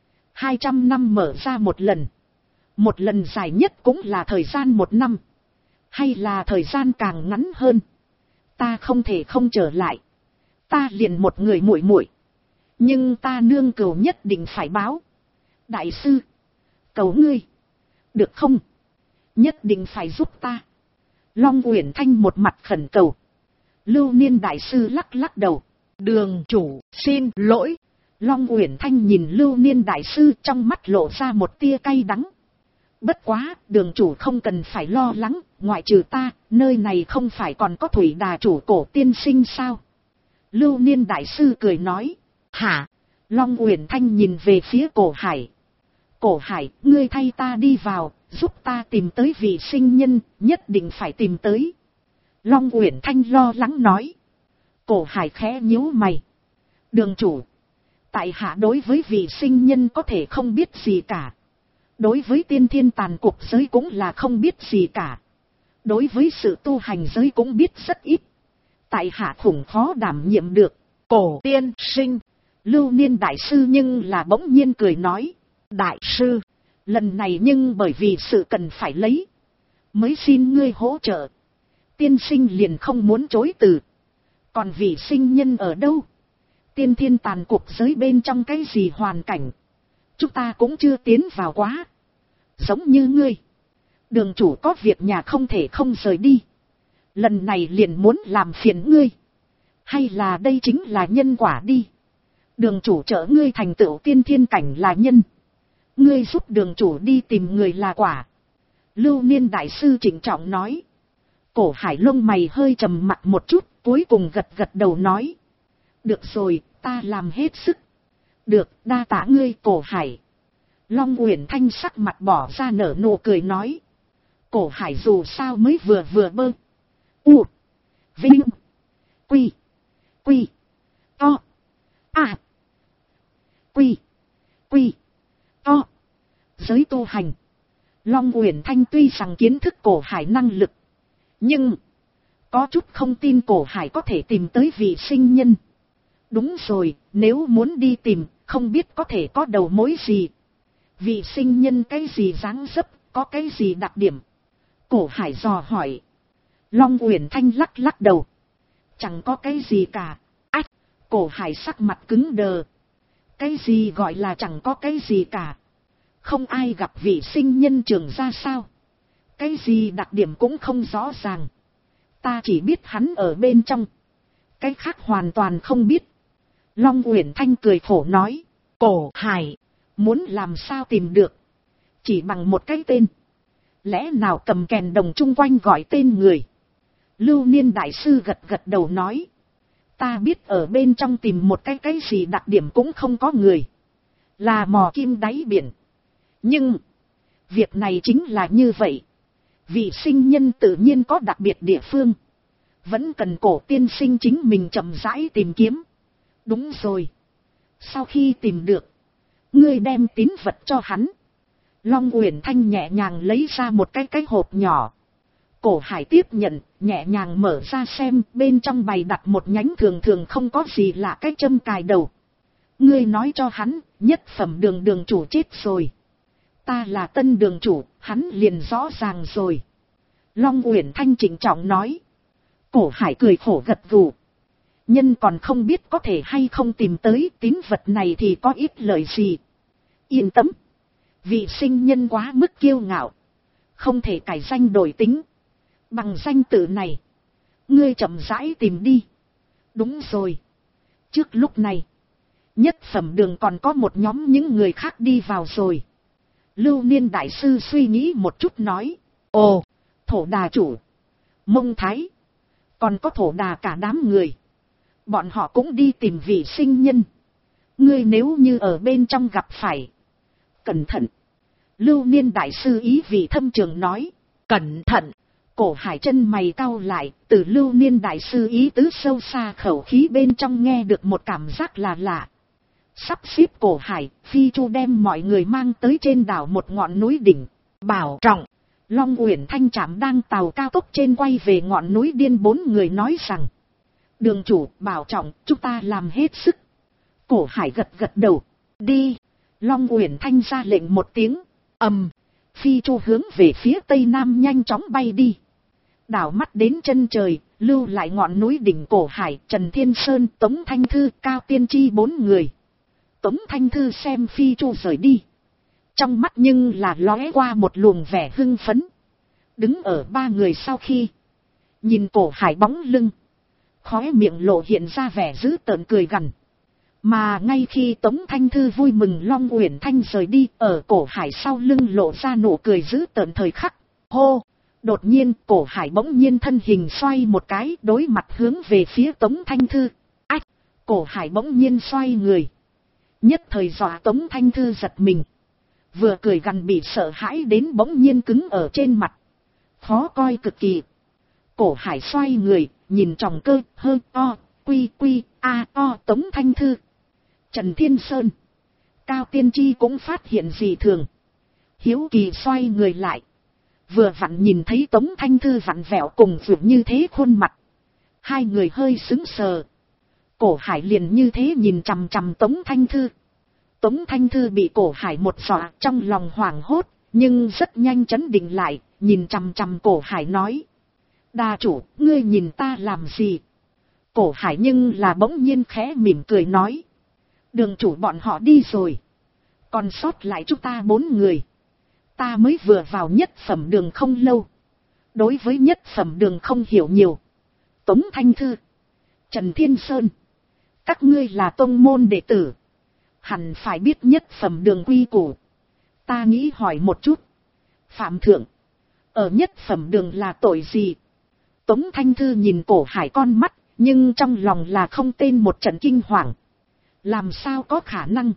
200 năm mở ra một lần. Một lần dài nhất cũng là thời gian 1 năm. Hay là thời gian càng ngắn hơn. Ta không thể không trở lại. Ta liền một người muội muội. Nhưng ta nương cừu nhất định phải báo. Đại sư. Cầu ngươi. Được không? Nhất định phải giúp ta. Long Uyển Thanh một mặt khẩn cầu. Lưu Niên Đại sư lắc lắc đầu. Đường chủ, xin lỗi. Long Uyển Thanh nhìn Lưu Niên Đại sư trong mắt lộ ra một tia cay đắng. Bất quá, đường chủ không cần phải lo lắng, ngoại trừ ta, nơi này không phải còn có Thủy Đà chủ Cổ tiên sinh sao? Lưu Niên Đại sư cười nói. Hả? Long Uyển Thanh nhìn về phía Cổ Hải. Cổ Hải, ngươi thay ta đi vào, giúp ta tìm tới vị sinh nhân, nhất định phải tìm tới. Long Uyển Thanh lo lắng nói. Cổ Hải khẽ nhíu mày. Đường chủ, tại hạ đối với vị sinh nhân có thể không biết gì cả. Đối với tiên thiên tàn cuộc giới cũng là không biết gì cả. Đối với sự tu hành giới cũng biết rất ít. Tại hạ khủng khó đảm nhiệm được. Cổ tiên sinh. Lưu Niên Đại sư nhưng là bỗng nhiên cười nói. Đại sư, lần này nhưng bởi vì sự cần phải lấy. Mới xin ngươi hỗ trợ. Tiên sinh liền không muốn chối từ. Còn vị sinh nhân ở đâu? Tiên thiên tàn cuộc giới bên trong cái gì hoàn cảnh? Chúng ta cũng chưa tiến vào quá. Giống như ngươi. Đường chủ có việc nhà không thể không rời đi. Lần này liền muốn làm phiền ngươi. Hay là đây chính là nhân quả đi. Đường chủ trợ ngươi thành tựu tiên thiên cảnh là nhân. Ngươi giúp đường chủ đi tìm người là quả. Lưu Niên Đại sư trịnh trọng nói. Cổ Hải lông mày hơi trầm mặt một chút, cuối cùng gật gật đầu nói. Được rồi, ta làm hết sức. Được, đa tạ ngươi Cổ Hải. Long Uyển Thanh sắc mặt bỏ ra nở nụ cười nói. Cổ Hải dù sao mới vừa bơ. U. Vinh. Quy. Quy. To. À. Quy. Quy. To. Giới tu hành. Long Uyển Thanh tuy rằng kiến thức Cổ Hải năng lực. Nhưng. Có chút không tin Cổ Hải có thể tìm tới vị sinh nhân. Đúng rồi, nếu muốn đi tìm, không biết có thể có đầu mối gì. Vị sinh nhân cái gì dáng dấp, có cái gì đặc điểm? Cổ Hải dò hỏi. Long Uyển Thanh lắc lắc đầu. Chẳng có cái gì cả. Ách, Cổ Hải sắc mặt cứng đờ. Cái gì gọi là chẳng có cái gì cả? Không ai gặp vị sinh nhân trưởng ra sao? Cái gì đặc điểm cũng không rõ ràng. Ta chỉ biết hắn ở bên trong. Cái khác hoàn toàn không biết. Long Uyển Thanh cười khổ nói. Cổ Hải, muốn làm sao tìm được? Chỉ bằng một cái tên. Lẽ nào cầm kèn đồng chung quanh gọi tên người? Lưu Niên đại sư gật gật đầu nói. Ta biết ở bên trong tìm một cái gì đặc điểm cũng không có người. Là mò kim đáy biển. Nhưng, việc này chính là như vậy. Vị sinh nhân tự nhiên có đặc biệt địa phương. Vẫn cần Cổ tiên sinh chính mình chậm rãi tìm kiếm. Đúng rồi. Sau khi tìm được, ngươi đem tín vật cho hắn. Long Uyển Thanh nhẹ nhàng lấy ra một cái hộp nhỏ. Cổ Hải tiếp nhận, nhẹ nhàng mở ra xem, bên trong bày đặt một nhánh thường thường không có gì lạ cái châm cài đầu. Ngươi nói cho hắn, nhất phẩm đường chủ chết rồi. Ta là tân đường chủ, hắn liền rõ ràng rồi. Long Uyển Thanh trịnh trọng nói. Cổ Hải cười khổ gật gù. Nhân còn không biết có thể hay không tìm tới tín vật này thì có ít lợi gì. Yên tâm. Vị sinh nhân quá mức kiêu ngạo. Không thể cải danh đổi tính. Bằng danh tự này. Ngươi chậm rãi tìm đi. Đúng rồi. Trước lúc này. Nhất phẩm đường còn có một nhóm những người khác đi vào rồi. Lưu Niên đại sư suy nghĩ một chút nói. Ồ, Thổ Đà chủ. Mông Thái. Còn có Thổ Đà cả đám người. Bọn họ cũng đi tìm vị sinh nhân. Ngươi nếu như ở bên trong gặp phải. Cẩn thận. Lưu Niên đại sư ý vị thâm trường nói. Cẩn thận. Cổ Hải chân mày cau lại. Từ Lưu Niên đại sư ý tứ sâu xa khẩu khí bên trong nghe được một cảm giác là lạ. Sắp xếp Cổ Hải, Phi Chu đem mọi người mang tới trên đảo một ngọn núi đỉnh. Bảo trọng. Long Uyển Thanh Trạm đang tàu cao tốc trên quay về ngọn núi điên, 4 người nói rằng. Đường chủ, bảo trọng, chúng ta làm hết sức. Cổ Hải gật gật đầu. Đi. Long Uyển Thanh ra lệnh một tiếng. Phi Chu hướng về phía tây nam nhanh chóng bay đi. Đảo mắt đến chân trời, lưu lại ngọn núi đỉnh Cổ Hải, Trần Thiên Sơn, Tống Thanh Thư, Cao Tiên Tri 4 người. Tống Thanh Thư xem Phi Chu rời đi. Trong mắt nhưng là lóe qua một luồng vẻ hưng phấn. Đứng ở 3 người sau khi. Nhìn Cổ Hải bóng lưng. Khóe miệng lộ hiện ra vẻ dữ tợn cười gằn. Mà ngay khi Tống Thanh Thư vui mừng Long Uyển Thanh rời đi, ở Cổ Hải sau lưng lộ ra nụ cười dữ tợn thời khắc. Hô! Đột nhiên Cổ Hải bỗng nhiên thân hình xoay một cái, đối mặt hướng về phía Tống Thanh Thư. Ách! Cổ Hải bỗng nhiên xoay người. Nhất thời dọa Tống Thanh Thư giật mình. Vừa cười gằn bị sợ hãi đến bỗng nhiên cứng ở trên mặt. Khó coi cực kỳ. Cổ Hải xoay người, nhìn tròng cơ, hơ, o, quy, o Tống Thanh Thư. Trần Thiên Sơn. Cao Tiên Tri cũng phát hiện gì thường. Hiếu kỳ xoay người lại. Vừa vặn nhìn thấy Tống Thanh Thư vặn vẹo cùng vượt như thế khuôn mặt. Hai người hơi sững sờ. Cổ Hải liền như thế nhìn chằm chằm Tống Thanh Thư. Tống Thanh Thư bị Cổ Hải một dọa, trong lòng hoảng hốt, nhưng rất nhanh chấn định lại, nhìn chằm chằm Cổ Hải nói. Đa chủ, ngươi nhìn ta làm gì? Cổ Hải nhưng là bỗng nhiên khẽ mỉm cười nói. Đường chủ bọn họ đi rồi. Còn sót lại chúng ta 4 người. Ta mới vừa vào nhất phẩm đường không lâu. Đối với nhất phẩm đường không hiểu nhiều. Tống Thanh Thư. Trần Thiên Sơn. Các ngươi là tông môn đệ tử. Hẳn phải biết nhất phẩm đường quy củ. Ta nghĩ hỏi một chút. Phạm thượng. Ở nhất phẩm đường là tội gì? Tống Thanh Thư nhìn Cổ Hải con mắt. Nhưng trong lòng là không tên một trận kinh hoàng. Làm sao có khả năng?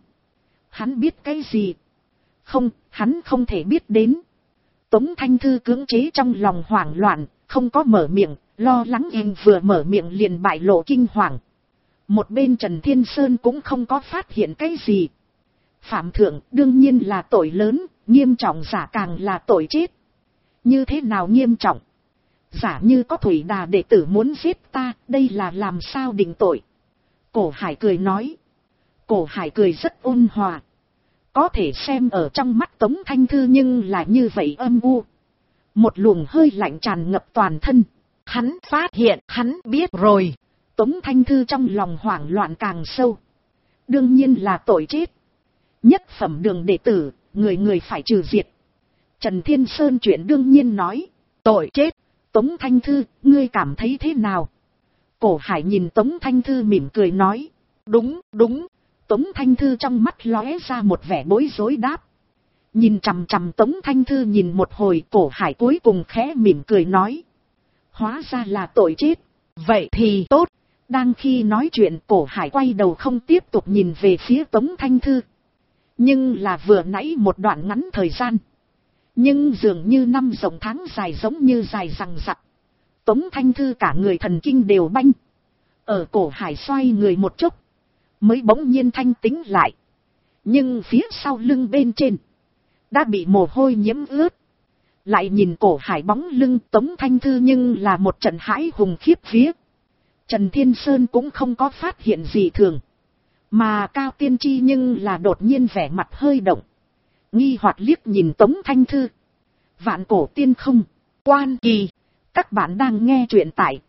Hắn biết cái gì? Không, hắn không thể biết đến. Tống Thanh Thư cưỡng chế trong lòng hoảng loạn, không có mở miệng, lo lắng em vừa mở miệng liền bại lộ kinh hoàng. Một bên Trần Thiên Sơn cũng không có phát hiện cái gì. Phạm thượng đương nhiên là tội lớn, nghiêm trọng giả càng là tội chết. Như thế nào nghiêm trọng? Giả như có Thủy Đà đệ tử muốn giết ta, đây là làm sao định tội? Cổ Hải cười nói. Cổ Hải cười rất ôn hòa. Có thể xem ở trong mắt Tống Thanh Thư nhưng là như vậy âm u. Một luồng hơi lạnh tràn ngập toàn thân. Hắn phát hiện, hắn biết rồi. Tống Thanh Thư trong lòng hoảng loạn càng sâu. Đương nhiên là tội chết. Nhất phẩm đường đệ tử, người người phải trừ diệt. Trần Thiên Sơn chuyện đương nhiên nói. Tội chết. Tống Thanh Thư, ngươi cảm thấy thế nào? Cổ Hải nhìn Tống Thanh Thư mỉm cười nói. Đúng, đúng. Tống Thanh Thư trong mắt lóe ra một vẻ bối rối đáp. Nhìn chằm chằm Tống Thanh Thư nhìn một hồi, Cổ Hải cuối cùng khẽ mỉm cười nói. Hóa ra là tội chết. Vậy thì tốt. Đang khi nói chuyện, Cổ Hải quay đầu không tiếp tục nhìn về phía Tống Thanh Thư. Nhưng là vừa nãy một đoạn ngắn thời gian. Nhưng dường như năm rộng tháng dài giống như dài rằng rặc. Tống Thanh Thư cả người thần kinh đều banh. Ở Cổ Hải xoay người một chút, mới bỗng nhiên thanh tĩnh lại. Nhưng phía sau lưng bên trên đã bị mồ hôi nhiễm ướt. Lại nhìn Cổ Hải bóng lưng Tống Thanh Thư nhưng là một trận hãi hùng khiếp vía. Trần Thiên Sơn cũng không có phát hiện gì thường. Mà Cao Tiên Tri nhưng là đột nhiên vẻ mặt hơi động. Nghi hoặc liếc nhìn Tống Thanh Thư. Vạn Cổ Tiên Không, Quan Kỳ. Các bạn đang nghe truyện tại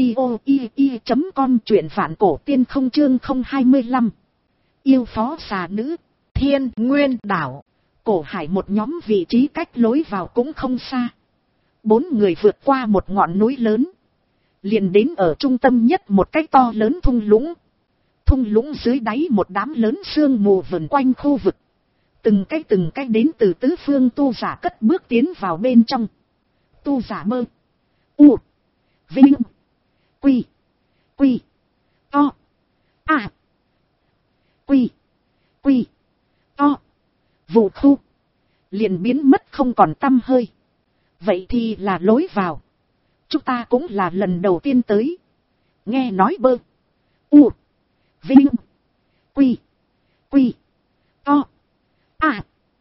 audio.com, truyện Vạn Cổ Tiên Không chương 025. Yêu phó xà nữ, Thiên Nguyên Đảo. Cổ Hải một nhóm vị trí cách lối vào cũng không xa. 4 người vượt qua một ngọn núi lớn. Liền đến ở trung tâm nhất một cái to lớn thung lũng. Thung lũng dưới đáy một đám lớn sương mù vần quanh khu vực. Từng cái đến từ tứ phương tu giả cất bước tiến vào bên trong. Tu giả Mơ, U, Vinh, Quy, Quy, To, A, Quy, Quy, To, Vụ Thu. Liền biến mất không còn tăm hơi. Vậy thì là lối vào. Chúng ta cũng là lần đầu tiên tới. Nghe nói Bơ, U, Vinh, Quy, Quy, To, A,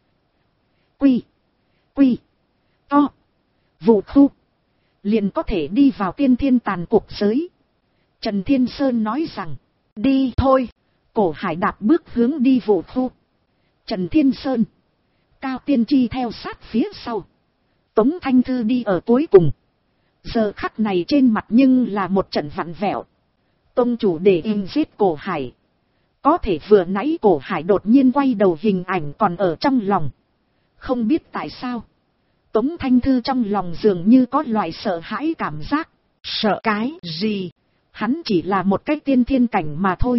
Quy, Quy, To, Vụ Thu. Liền có thể đi vào tiên thiên tàn cuộc giới. Trần Thiên Sơn nói rằng, đi thôi. Cổ Hải đạp bước hướng đi Vụ Thu. Trần Thiên Sơn, Cao Tiên Tri theo sát phía sau. Tống Thanh Thư đi ở cuối cùng. Giờ khắc này trên mặt nhưng là một trận vặn vẹo. Tông chủ để im giết Cổ Hải. Có thể vừa nãy Cổ Hải đột nhiên quay đầu hình ảnh còn ở trong lòng. Không biết tại sao. Tống Thanh Thư trong lòng dường như có loại sợ hãi cảm giác. Sợ cái gì? Hắn chỉ là một cái tiên thiên cảnh mà thôi.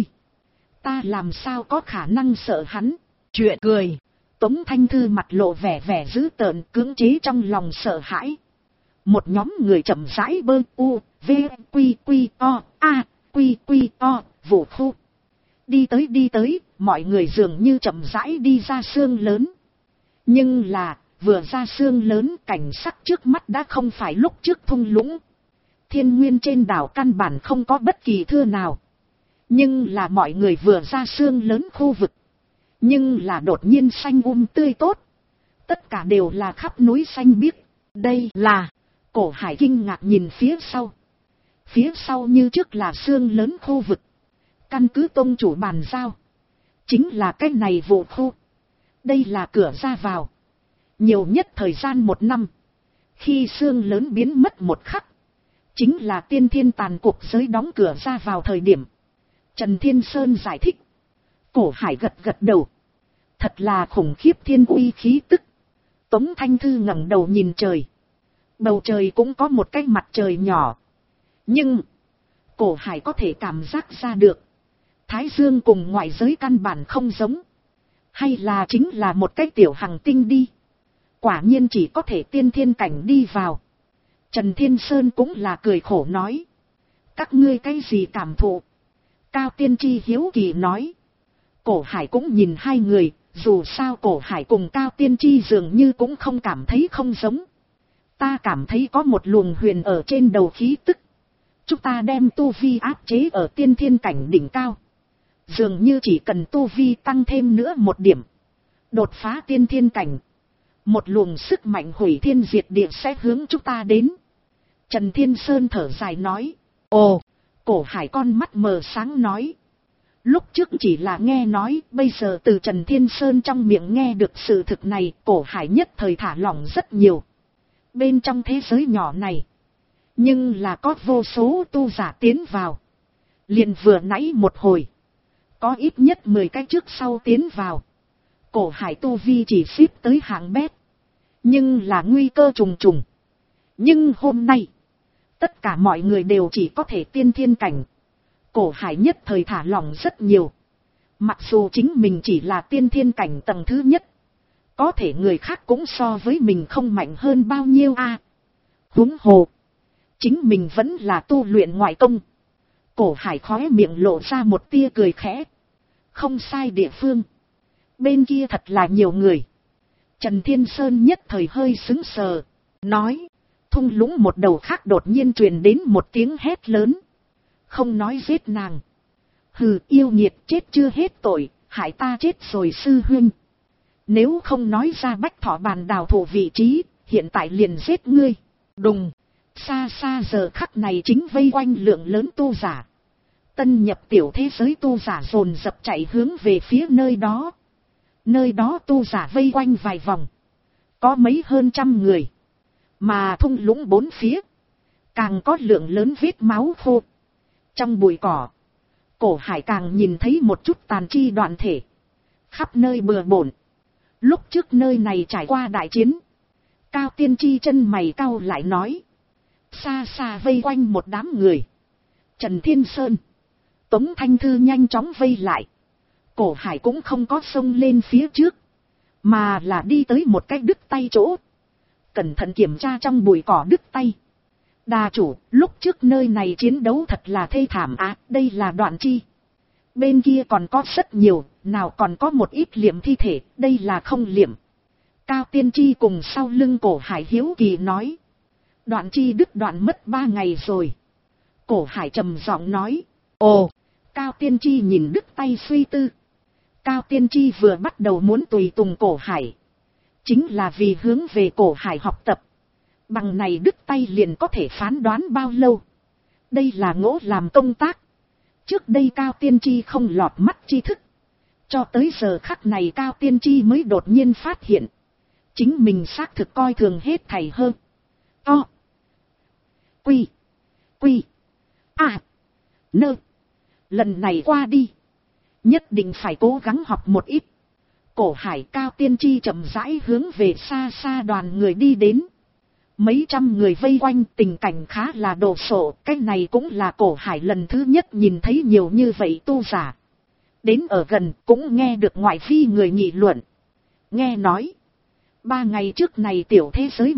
Ta làm sao có khả năng sợ hắn? Chuyện cười. Tống Thanh Thư mặt lộ vẻ dữ tợn, cưỡng chế trong lòng sợ hãi. Một nhóm người chậm rãi Bơ, U, V, Quy, Quy, O, A, Quy, Quy, O, Vụ Thu. Đi tới, mọi người dường như chậm rãi đi ra sương lớn. Nhưng là, vừa ra sương lớn, cảnh sắc trước mắt đã không phải lúc trước thung lũng. Thiên nguyên trên đảo căn bản không có bất kỳ thưa nào. Nhưng là mọi người vừa ra sương lớn khu vực. Nhưng là đột nhiên xanh tươi tốt. Tất cả đều là khắp núi xanh biếc. Đây là... Cổ Hải kinh ngạc nhìn phía sau. Phía sau như trước là sương lớn khu vực. Căn cứ tông chủ bàn giao. Chính là cái này Vụ Thu. Đây là cửa ra vào. Nhiều nhất thời gian 1 năm. Khi sương lớn biến mất một khắc. Chính là tiên thiên tàn cuộc giới đóng cửa ra vào thời điểm. Trần Thiên Sơn giải thích. Cổ Hải gật đầu. Thật là khủng khiếp thiên uy khí tức. Tống Thanh Thư ngẩng đầu nhìn trời. Bầu trời cũng có một cái mặt trời nhỏ. Nhưng, Cổ Hải có thể cảm giác ra được. Thái Dương cùng ngoại giới căn bản không giống. Hay là chính là một cái tiểu hành tinh đi. Quả nhiên chỉ có thể tiên thiên cảnh đi vào. Trần Thiên Sơn cũng là cười khổ nói. Các ngươi cái gì cảm thụ? Cao Tiên Tri hiếu kỳ nói. Cổ Hải cũng nhìn hai người. Dù sao Cổ Hải cùng Cao Tiên Tri dường như cũng không cảm thấy không giống. Ta cảm thấy có một luồng huyền ở trên đầu khí tức. Chúng ta đem tu vi áp chế ở tiên thiên cảnh đỉnh cao. Dường như chỉ cần tu vi tăng thêm nữa một điểm. Đột phá tiên thiên cảnh. Một luồng sức mạnh hủy thiên diệt địa sẽ hướng chúng ta đến. Trần Thiên Sơn thở dài nói. Ồ, Cổ Hải con mắt mờ sáng nói. Lúc trước chỉ là nghe nói, bây giờ từ Trần Thiên Sơn trong miệng nghe được sự thực này, Cổ Hải nhất thời thả lỏng rất nhiều. Bên trong thế giới nhỏ này, nhưng là có vô số tu giả tiến vào. Liền vừa nãy một hồi, có ít nhất 10 cái trước sau tiến vào. Cổ Hải tu vi chỉ xếp tới hạng bét, nhưng là nguy cơ trùng trùng. Nhưng hôm nay, tất cả mọi người đều chỉ có thể tiên thiên cảnh. Cổ Hải nhất thời thả lỏng rất nhiều. Mặc dù chính mình chỉ là tiên thiên cảnh tầng thứ nhất, có thể người khác cũng so với mình không mạnh hơn bao nhiêu a. Huống hồ, chính mình vẫn là tu luyện ngoại công. Cổ Hải khóe miệng lộ ra một tia cười khẽ. Không sai địa phương, bên kia thật là nhiều người. Trần Thiên Sơn nhất thời hơi sững sờ, nói. Thung lũng một đầu khác đột nhiên truyền đến một tiếng hét lớn. Không nói giết nàng. Hừ, yêu nghiệt, chết chưa hết tội, hại ta chết rồi sư huynh. Nếu không nói ra Bách Thọ Bàn Đào thủ vị trí, hiện tại liền giết ngươi. Đùng, xa xa giờ khắc này chính vây quanh lượng lớn tu giả. Tân nhập tiểu thế giới tu giả dồn dập chạy hướng về phía nơi đó. Nơi đó tu giả vây quanh vài vòng, có mấy hơn trăm người. Mà thung lũng bốn phía, càng có lượng lớn vết máu khô. Trong bụi cỏ, Cổ Hải càng nhìn thấy một chút tàn chi đoạn thể, khắp nơi bừa bộn. Lúc trước nơi này trải qua đại chiến, Cao Tiên Chi chân mày cau lại nói. Xa xa vây quanh một đám người. Trần Thiên Sơn, Tống Thanh Thư nhanh chóng vây lại. Cổ Hải cũng không có xông lên phía trước, mà là đi tới một cái đứt tay chỗ. Cẩn thận kiểm tra trong bụi cỏ đứt tay. Đà chủ, lúc trước nơi này chiến đấu thật là thê thảm á, đây là đoạn chi. Bên kia còn có rất nhiều, nào còn có một ít liệm thi thể, đây là không liệm. Cao Tiên Chi cùng sau lưng Cổ Hải hiếu kỳ nói. Đoạn chi đứt đoạn mất 3 ngày rồi. Cổ Hải trầm giọng nói. Ồ, Cao Tiên Chi nhìn đứt tay suy tư. Cao Tiên Chi vừa bắt đầu muốn tùy tùng Cổ Hải, chính là vì hướng về Cổ Hải học tập. Bằng này đứt tay liền có thể phán đoán bao lâu. Đây là ngỗ làm công tác. Trước đây Cao Tiên Chi không lọt mắt tri thức. Cho tới giờ khắc này Cao Tiên Chi mới đột nhiên phát hiện. Chính mình xác thực coi thường hết thảy hơn. To. Quy. Quy. À. Nơ. Lần này qua đi, nhất định phải cố gắng học một ít. Cổ Hải Cao Tiên Chi chậm rãi hướng về xa xa đoàn người đi đến. Mấy trăm người vây quanh, tình cảnh khá là đồ sộ. Cái này cũng là Cổ Hải lần thứ nhất nhìn thấy nhiều như vậy tu giả. Đến ở gần cũng nghe được ngoại vi người nghị luận. Nghe nói 3 ngày trước này tiểu thế giới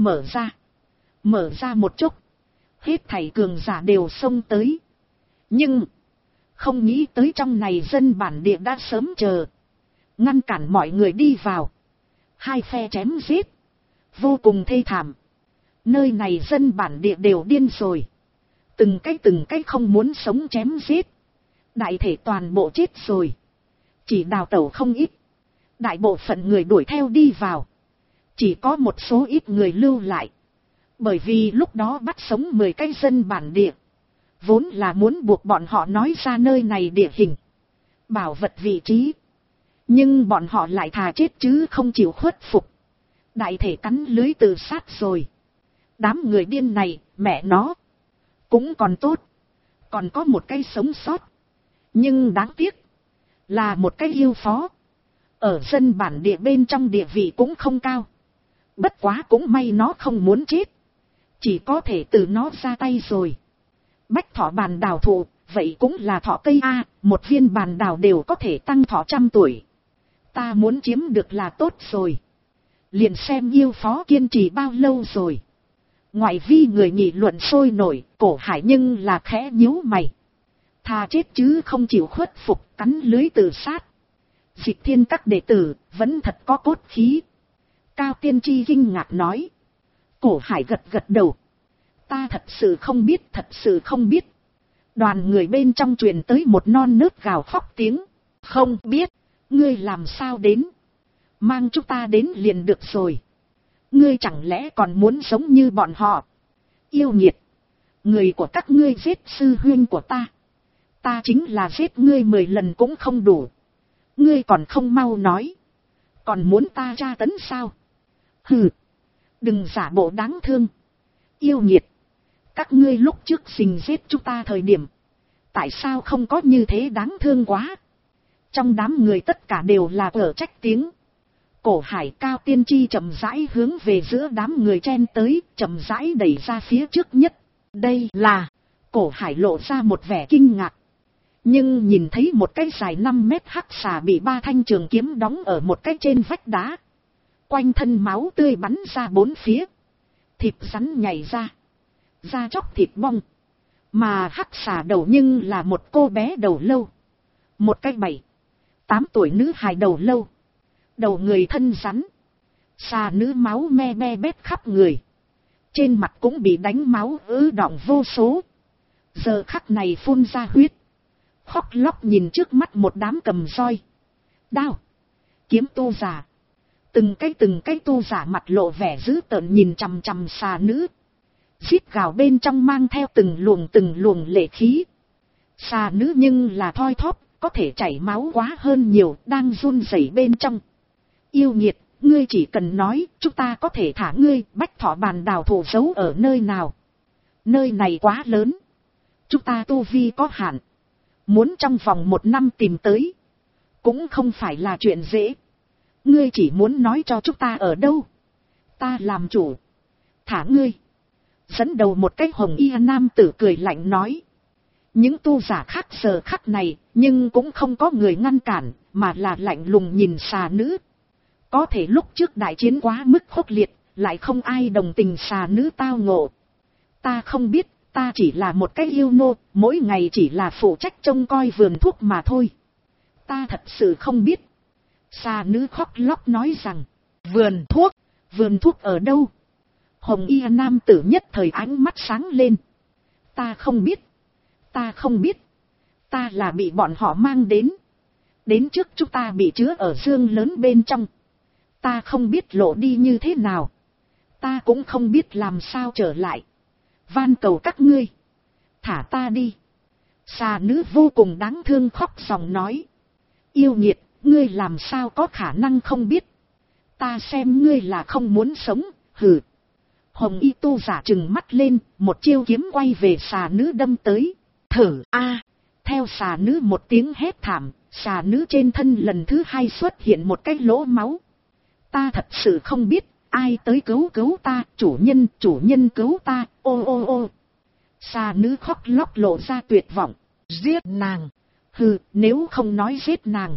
mở ra một chút, hết thảy cường giả đều xông tới. Nhưng không nghĩ tới trong này dân bản địa đã sớm chờ, ngăn cản mọi người đi vào. Hai phe chém giết, vô cùng thê thảm. Nơi này dân bản địa đều điên rồi. Từng cái không muốn sống chém giết. Đại thể toàn bộ chết rồi. Chỉ đào tẩu không ít. Đại bộ phận người đuổi theo đi vào. Chỉ có một số ít người lưu lại. Bởi vì lúc đó bắt sống 10 cái dân bản địa. Vốn là muốn buộc bọn họ nói ra nơi này địa hình, bảo vật vị trí. Nhưng bọn họ lại thà chết chứ không chịu khuất phục. Đại thể cắn lưới tự sát rồi. Đám người điên này, mẹ nó, cũng còn tốt. Còn có một cái sống sót. Nhưng đáng tiếc, là một cái yêu phó. Ở dân bản địa bên trong địa vị cũng không cao. Bất quá cũng may nó không muốn chết. Chỉ có thể từ nó ra tay rồi. Bách Thọ Bàn Đào thụ, vậy cũng là thọ cây A, một viên bàn đào đều có thể tăng thọ 100 tuổi. Ta muốn chiếm được là tốt rồi. Liền xem yêu phó kiên trì bao lâu rồi. Ngoại vi người nghị luận sôi nổi, Cổ Hải nhưng là khẽ nhíu mày. Thà chết chứ không chịu khuất phục, cắn lưới tự sát. Dịch Thiên các đệ tử, vẫn thật có cốt khí. Cao Tiên Chi kinh ngạc nói. Cổ Hải gật gật đầu. Ta thật sự không biết. Đoàn người bên trong truyền tới một non nớt gào khóc tiếng. Không biết, ngươi làm sao đến? Mang chúng ta đến liền được rồi. Ngươi chẳng lẽ còn muốn sống như bọn họ? Yêu nghiệt, Người của các ngươi giết sư huynh của ta chính là giết ngươi 10 lần cũng không đủ. Ngươi còn không mau nói. Còn muốn ta tra tấn sao? Hừ, đừng giả bộ đáng thương. Yêu nghiệt, các ngươi lúc trước xình giết chúng ta thời điểm, tại sao không có như thế đáng thương quá? Trong đám người tất cả đều là ở trách tiếng. Cổ Hải Cao Tiên Tri chậm rãi hướng về giữa đám người chen tới, chậm rãi đẩy ra phía trước nhất. Đây là, Cổ Hải lộ ra một vẻ kinh ngạc. Nhưng nhìn thấy một cái dài 5 mét hắc xà bị 3 thanh trường kiếm đóng ở một cái trên vách đá. Quanh thân máu tươi bắn ra 4 phía. Thịt rắn nhảy ra. Da chóc thịt bong. Mà hắc xà đầu nhưng là một cô bé đầu lâu. Một cái 7-8 tuổi nữ hài đầu lâu. Đầu người thân rắn. Xà nữ máu me me bét khắp người. Trên mặt cũng bị đánh máu ứ đọng vô số. Giờ khắc này phun ra huyết. Khóc lóc nhìn trước mắt một đám cầm roi, đao, kiếm tu giả. Từng cái tu giả mặt lộ vẻ dữ tợn nhìn chằm chằm xà nữ. Rít gào bên trong mang theo từng luồng lệ khí. Xà nữ nhưng là thoi thóp, có thể chảy máu quá hơn nhiều, đang run rẩy bên trong. Yêu nghiệt, ngươi chỉ cần nói, chúng ta có thể thả ngươi. Bách Thọ Bàn Đào thủ giấu ở nơi nào? Nơi này quá lớn, chúng ta tu vi có hạn. Muốn trong vòng 1 năm tìm tới, cũng không phải là chuyện dễ. Ngươi chỉ muốn nói cho chúng ta ở đâu, ta làm chủ, thả ngươi. Dẫn đầu một cái hồng y nam tử cười lạnh nói. Những tu giả khác giờ khắc này, nhưng cũng không có người ngăn cản, mà là lạnh lùng nhìn xà nữ. Có thể lúc trước đại chiến quá mức khốc liệt, lại không ai đồng tình xà nữ tao ngộ. Ta không biết. Ta chỉ là một cái yêu nô, mỗi ngày chỉ là phụ trách trông coi vườn thuốc mà thôi. Ta thật sự không biết. Xà nữ khóc lóc nói rằng, vườn thuốc ở đâu? Hồng y nam tử nhất thời ánh mắt sáng lên. Ta không biết. Ta là bị bọn họ mang đến. Đến trước chúng ta bị chứa ở dương lớn bên trong. Ta không biết lộ đi như thế nào. Ta cũng không biết làm sao trở lại. Van cầu các ngươi, thả ta đi. Xà nữ vô cùng đáng thương khóc ròng nói. Yêu nghiệt, ngươi làm sao có khả năng không biết? Ta xem ngươi là không muốn sống, hừ. Hồng y tu giả trừng mắt lên, một chiêu kiếm quay về xà nữ đâm tới. Thử a! Theo xà nữ một tiếng hét thảm, xà nữ trên thân lần thứ 2 xuất hiện một cái lỗ máu. Ta thật sự không biết. Ai tới cứu ta, chủ nhân cứu ta, ô. Xà nữ khóc lóc lộ ra tuyệt vọng. Giết nàng. Hừ, nếu không nói giết nàng.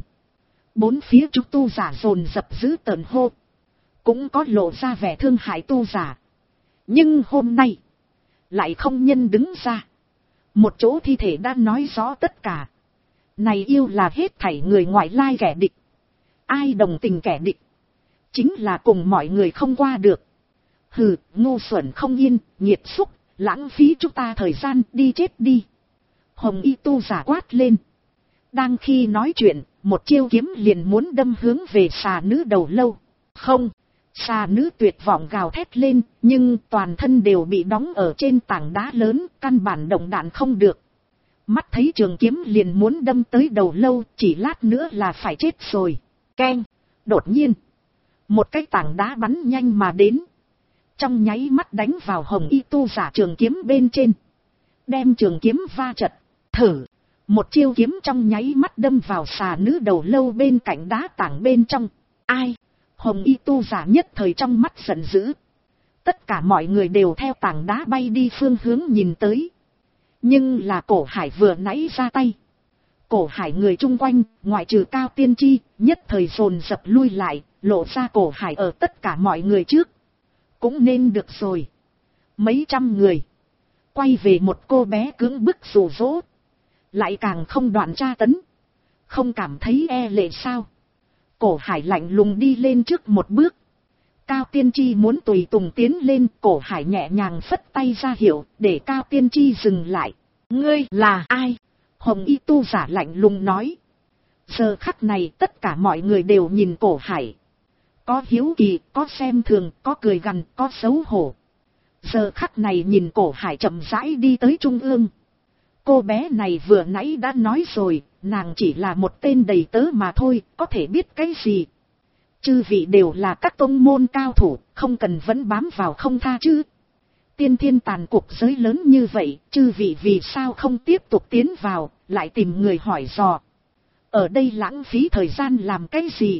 4 phía chúng tu giả dồn dập giữ tợn hô. Cũng có lộ ra vẻ thương hại tu giả. Nhưng hôm nay, lại không nhân đứng ra. Một chỗ thi thể đã nói rõ tất cả. Này yêu là hết thảy người ngoại lai kẻ địch. Ai đồng tình kẻ địch, chính là cùng mọi người không qua được. Hừ, ngu xuẩn không yên, nhiệt xúc, lãng phí chúng ta thời gian, đi chết đi. Hồng y tu giả quát lên. Đang khi nói chuyện, một chiêu kiếm liền muốn đâm hướng về xà nữ đầu lâu. Không, xà nữ tuyệt vọng gào thét lên, nhưng toàn thân đều bị đóng ở trên tảng đá lớn, căn bản động đạn không được. Mắt thấy trường kiếm liền muốn đâm tới đầu lâu, chỉ lát nữa là phải chết rồi. Keng, đột nhiên. Một cái tảng đá bắn nhanh mà đến. Trong nháy mắt đánh vào hồng y tu giả trường kiếm bên trên. Đem trường kiếm va chật. Thử. Một chiêu kiếm trong nháy mắt đâm vào xà nữ đầu lâu bên cạnh đá tảng bên trong. Ai? Hồng y tu giả nhất thời trong mắt giận dữ. Tất cả mọi người đều theo tảng đá bay đi phương hướng nhìn tới. Nhưng là Cổ Hải vừa nãy ra tay. Cổ Hải người chung quanh, ngoại trừ Cao Tiên Tri, nhất thời dồn dập lui lại, lộ ra Cổ Hải ở tất cả mọi người trước. Cũng nên được rồi. Mấy trăm người. Quay về một cô bé cưỡng bức rủ rỗ. Lại càng không đoạn tra tấn. Không cảm thấy e lệ sao? Cổ Hải lạnh lùng đi lên trước một bước. Cao Tiên Tri muốn tùy tùng tiến lên, Cổ Hải nhẹ nhàng phất tay ra hiệu, để Cao Tiên Tri dừng lại. Ngươi là ai? Hồng y tu giả lạnh lùng nói. Giờ khắc này tất cả mọi người đều nhìn Cổ Hải. Có hiếu kỳ, có xem thường, có cười gằn, có xấu hổ. Giờ khắc này nhìn Cổ Hải chậm rãi đi tới trung ương. Cô bé này vừa nãy đã nói rồi, nàng chỉ là một tên đầy tớ mà thôi, có thể biết cái gì. Chư vị đều là các tông môn cao thủ, không cần vẫn bám vào không tha chứ. Tiên thiên tàn cục giới lớn như vậy, chư vị vì sao không tiếp tục tiến vào, lại tìm người hỏi dò. Ở đây lãng phí thời gian làm cái gì?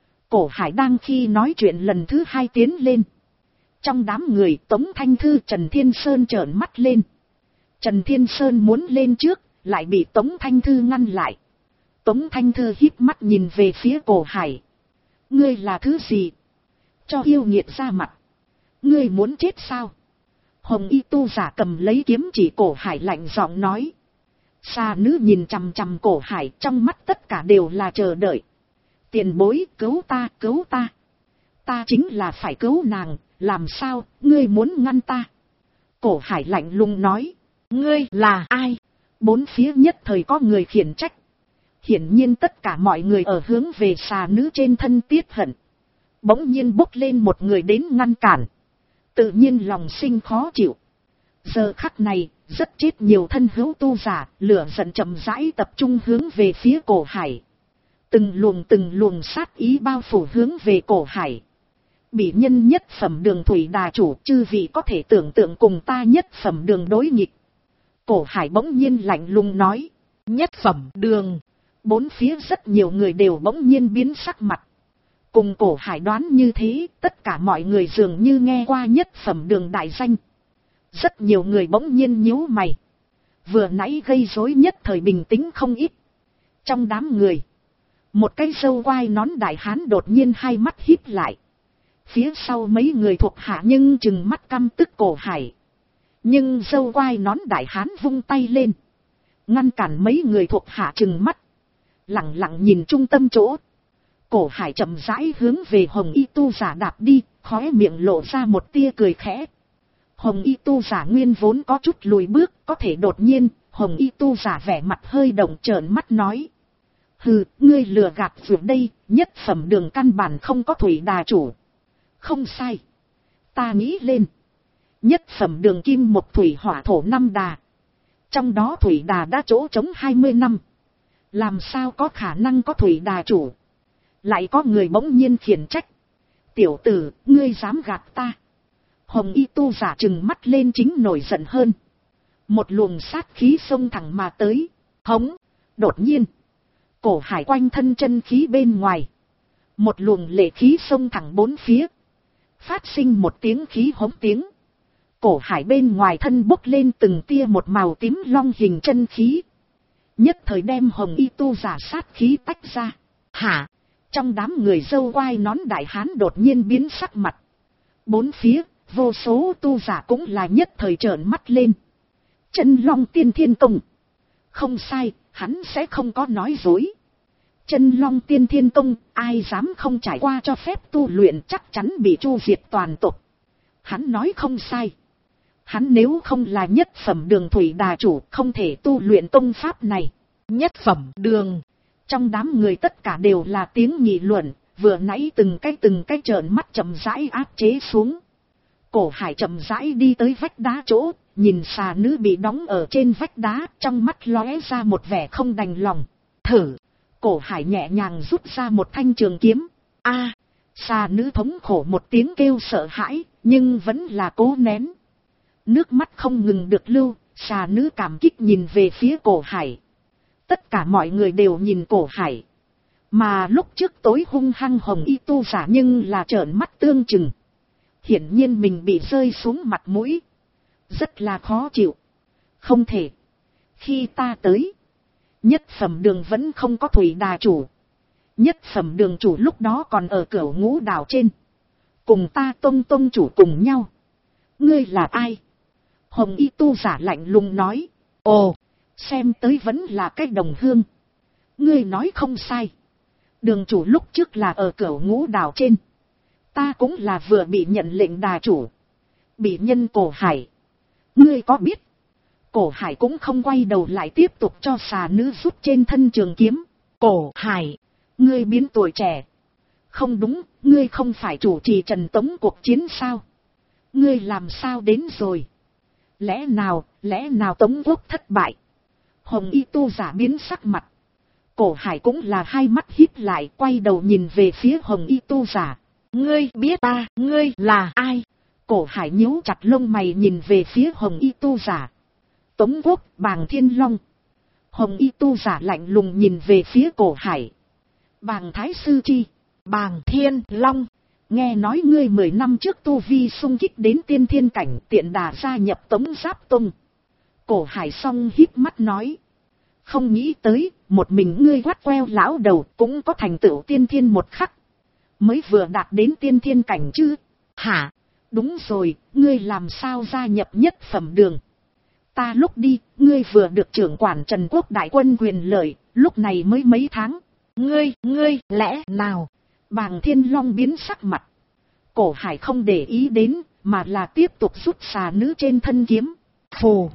Cổ Hải đang khi nói chuyện lần thứ hai tiến lên. Trong đám người Tống Thanh Thư Trần Thiên Sơn trợn mắt lên. Trần Thiên Sơn muốn lên trước, lại bị Tống Thanh Thư ngăn lại. Tống Thanh Thư híp mắt nhìn về phía Cổ Hải. Ngươi là thứ gì? Cho yêu nghiệt ra mặt. Ngươi muốn chết sao? Hồng y tu giả cầm lấy kiếm chỉ Cổ Hải lạnh giọng nói. Xà nữ nhìn chằm chằm Cổ Hải, trong mắt tất cả đều là chờ đợi. Tiền bối, cứu ta, cứu ta. Ta chính là phải cứu nàng, làm sao, ngươi muốn ngăn ta? Cổ Hải lạnh lùng nói. Ngươi là ai? Bốn phía nhất thời có người khiển trách. Hiển nhiên tất cả mọi người ở hướng về xà nữ trên thân tiết hận. Bỗng nhiên bốc lên một người đến ngăn cản. Tự nhiên lòng sinh khó chịu. Giờ khắc này, rất chết nhiều thân hữu tu giả, lửa giận chậm rãi tập trung hướng về phía Cổ Hải. Từng luồng sát ý bao phủ hướng về Cổ Hải. Bỉ nhân nhất phẩm đường thủy đà chủ, chư vị có thể tưởng tượng cùng ta nhất phẩm đường đối nghịch. Cổ Hải bỗng nhiên lạnh lùng nói. Nhất phẩm đường. Bốn phía rất nhiều người đều bỗng nhiên biến sắc mặt. Cùng Cổ Hải đoán như thế, tất cả mọi người dường như nghe qua nhất phẩm đường đại danh. Rất nhiều người bỗng nhiên nhíu mày. Vừa nãy gây rối nhất thời bình tĩnh không ít. Trong đám người, một cái râu quai nón đại hán đột nhiên hai mắt híp lại. Phía sau mấy người thuộc hạ nhưng chừng mắt căm tức Cổ Hải. Nhưng râu quai nón đại hán vung tay lên, ngăn cản mấy người thuộc hạ chừng mắt. Lặng lặng nhìn trung tâm chỗ. Cổ Hải chậm rãi hướng về Hồng y tu giả đạp đi, khóe miệng lộ ra một tia cười khẽ. Hồng y tu giả nguyên vốn có chút lùi bước, có thể đột nhiên, Hồng y tu giả vẻ mặt hơi động trợn mắt nói. Hừ, ngươi lừa gạt vượt đây, nhất phẩm đường căn bản không có thủy đà chủ. Không sai. Ta nghĩ lên. Nhất phẩm đường kim một thủy hỏa thổ 5 đà. Trong đó thủy đà đã chỗ trống 20 năm. Làm sao có khả năng có thủy đà chủ? Lại có người bỗng nhiên khiển trách. Tiểu tử, ngươi dám gạt ta. Hồng y tu giả trừng mắt lên chính nổi giận hơn. Một luồng sát khí xông thẳng mà tới. Hống, đột nhiên. Cổ Hải quanh thân chân khí bên ngoài. Một luồng lệ khí xông thẳng bốn phía. Phát sinh một tiếng khí hống tiếng. Cổ Hải bên ngoài thân bốc lên từng tia một màu tím long hình chân khí. Nhất thời đem Hồng y tu giả sát khí tách ra. Hả? Trong đám người râu quai nón đại hán đột nhiên biến sắc mặt. Bốn phía, vô số tu giả cũng là nhất thời trợn mắt lên. Chân long tiên thiên công. Không sai, hắn sẽ không có nói dối. Chân long tiên thiên công, ai dám không trải qua cho phép tu luyện chắc chắn bị chu diệt toàn tộc. Hắn nói không sai. Hắn nếu không là nhất phẩm đường thủy đà chủ, không thể tu luyện công pháp này. Nhất phẩm đường. Trong đám người tất cả đều là tiếng nghị luận, vừa nãy từng cái trợn mắt chậm rãi áp chế xuống. Cổ Hải chậm rãi đi tới vách đá chỗ, nhìn xà nữ bị đóng ở trên vách đá, trong mắt lóe ra một vẻ không đành lòng. Thử. Cổ Hải nhẹ nhàng rút ra một thanh trường kiếm. A, xà nữ thống khổ một tiếng kêu sợ hãi, nhưng vẫn là cố nén. Nước mắt không ngừng được lưu, xà nữ cảm kích nhìn về phía Cổ Hải. Tất cả mọi người đều nhìn Cổ Hải. Mà lúc trước tối hung hăng Hồng y tu giả nhưng là trợn mắt tương chừng. Hiển nhiên mình bị rơi xuống mặt mũi. Rất là khó chịu. Không thể. Khi ta tới, nhất phẩm đường vẫn không có thủy đà chủ. Nhất phẩm đường chủ lúc đó còn ở Cửu Ngũ đảo trên. Cùng ta tông chủ cùng nhau. Ngươi là ai? Hồng y tu giả lạnh lùng nói. Ồ, xem tới vẫn là cái đồng hương. Ngươi nói không sai. Đường chủ lúc trước là ở Cửu Ngũ đảo trên. Ta cũng là vừa bị nhận lệnh đà chủ. Bị nhân Cổ Hải. Ngươi có biết? Cổ Hải cũng không quay đầu lại tiếp tục cho xà nữ rút trên thân trường kiếm. Cổ Hải, ngươi biến tuổi trẻ. Không đúng, ngươi không phải chủ trì Trần Tống cuộc chiến sao? ngươi làm sao đến rồi? Lẽ nào Tống Quốc thất bại? Hồng y tu giả biến sắc mặt. Cổ Hải cũng là hai mắt híp lại, quay đầu nhìn về phía Hồng y tu giả. Ngươi biết ngươi là ai? Cổ Hải nhíu chặt lông mày nhìn về phía Hồng y tu giả. Tống Quốc, Bàng Thiên Long. Hồng y tu giả lạnh lùng nhìn về phía Cổ Hải. Bàng Thái Sư chi? Bàng Thiên Long. Nghe nói ngươi 10 năm trước tu vi xung kích đến tiên thiên cảnh, tiện đà gia nhập Tống Giáp Tông. Cổ Hải song híp mắt nói. Không nghĩ tới, một mình ngươi quát queo lão đầu cũng có thành tựu tiên thiên một khắc. Mới vừa đạt đến tiên thiên cảnh chứ? Hả? Đúng rồi, ngươi làm sao gia nhập nhất phẩm đường? Ta lúc đi, ngươi vừa được trưởng quản Trần Quốc đại quân quyền lợi, lúc này mới mấy tháng. Ngươi, lẽ nào? Bàng Thiên Long biến sắc mặt. Cổ Hải không để ý đến, mà là tiếp tục rút xà nữ trên thân kiếm. Phù.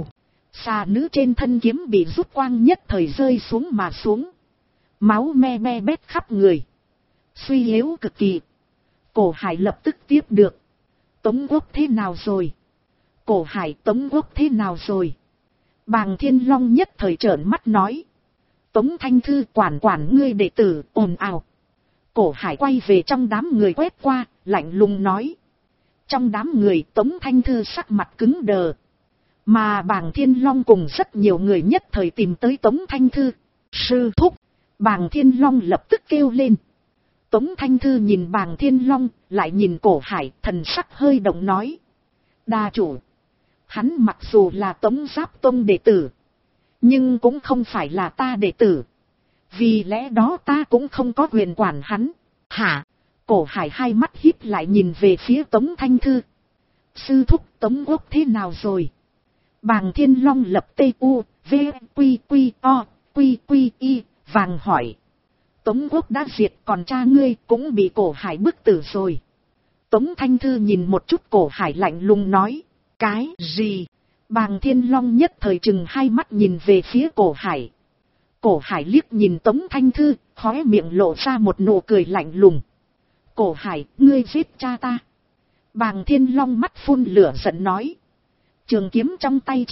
Xà nữ trên thân kiếm bị rút quang nhất thời rơi xuống mà xuống. Máu me me bét khắp người. Suy yếu cực kỳ. Cổ Hải lập tức tiếp được. Tống Quốc thế nào rồi? Cổ Hải, Tống Quốc thế nào rồi? Bàng Thiên Long nhất thời trợn mắt nói. Tống Thanh Thư, quản ngươi đệ tử, ồn ào. Cổ Hải quay về trong đám người quét qua, lạnh lùng nói. Trong đám người Tống Thanh Thư sắc mặt cứng đờ. Mà Bàng Thiên Long cùng rất nhiều người nhất thời tìm tới Tống Thanh Thư. Sư thúc. Bàng Thiên Long lập tức kêu lên. Tống Thanh Thư nhìn Bàng Thiên Long, lại nhìn Cổ Hải, thần sắc hơi động nói. Đa chủ. Hắn mặc dù là Tống Giáp Tông đệ tử, nhưng cũng không phải là ta đệ tử. Vì lẽ đó ta cũng không có quyền quản hắn. Hả? Cổ Hải hai mắt híp lại nhìn về phía Tống Thanh Thư. Sư thúc, Tống Quốc thế nào rồi? Bàng Thiên Long lập tê u, v, quy o, quy y, vàng hỏi. Tống Quốc đã diệt, còn cha ngươi cũng bị Cổ Hải bức tử rồi. Tống Thanh Thư nhìn một chút Cổ Hải lạnh lùng nói. Cái gì? Bàng Thiên Long nhất thời chừng hai mắt nhìn về phía Cổ Hải. Cổ Hải liếc nhìn Tống Thanh Thư, khóe miệng lộ ra một nụ cười lạnh lùng. Cổ Hải, ngươi giết cha ta. Bàng Thiên Long mắt phun lửa giận nói. Trường kiếm trong tay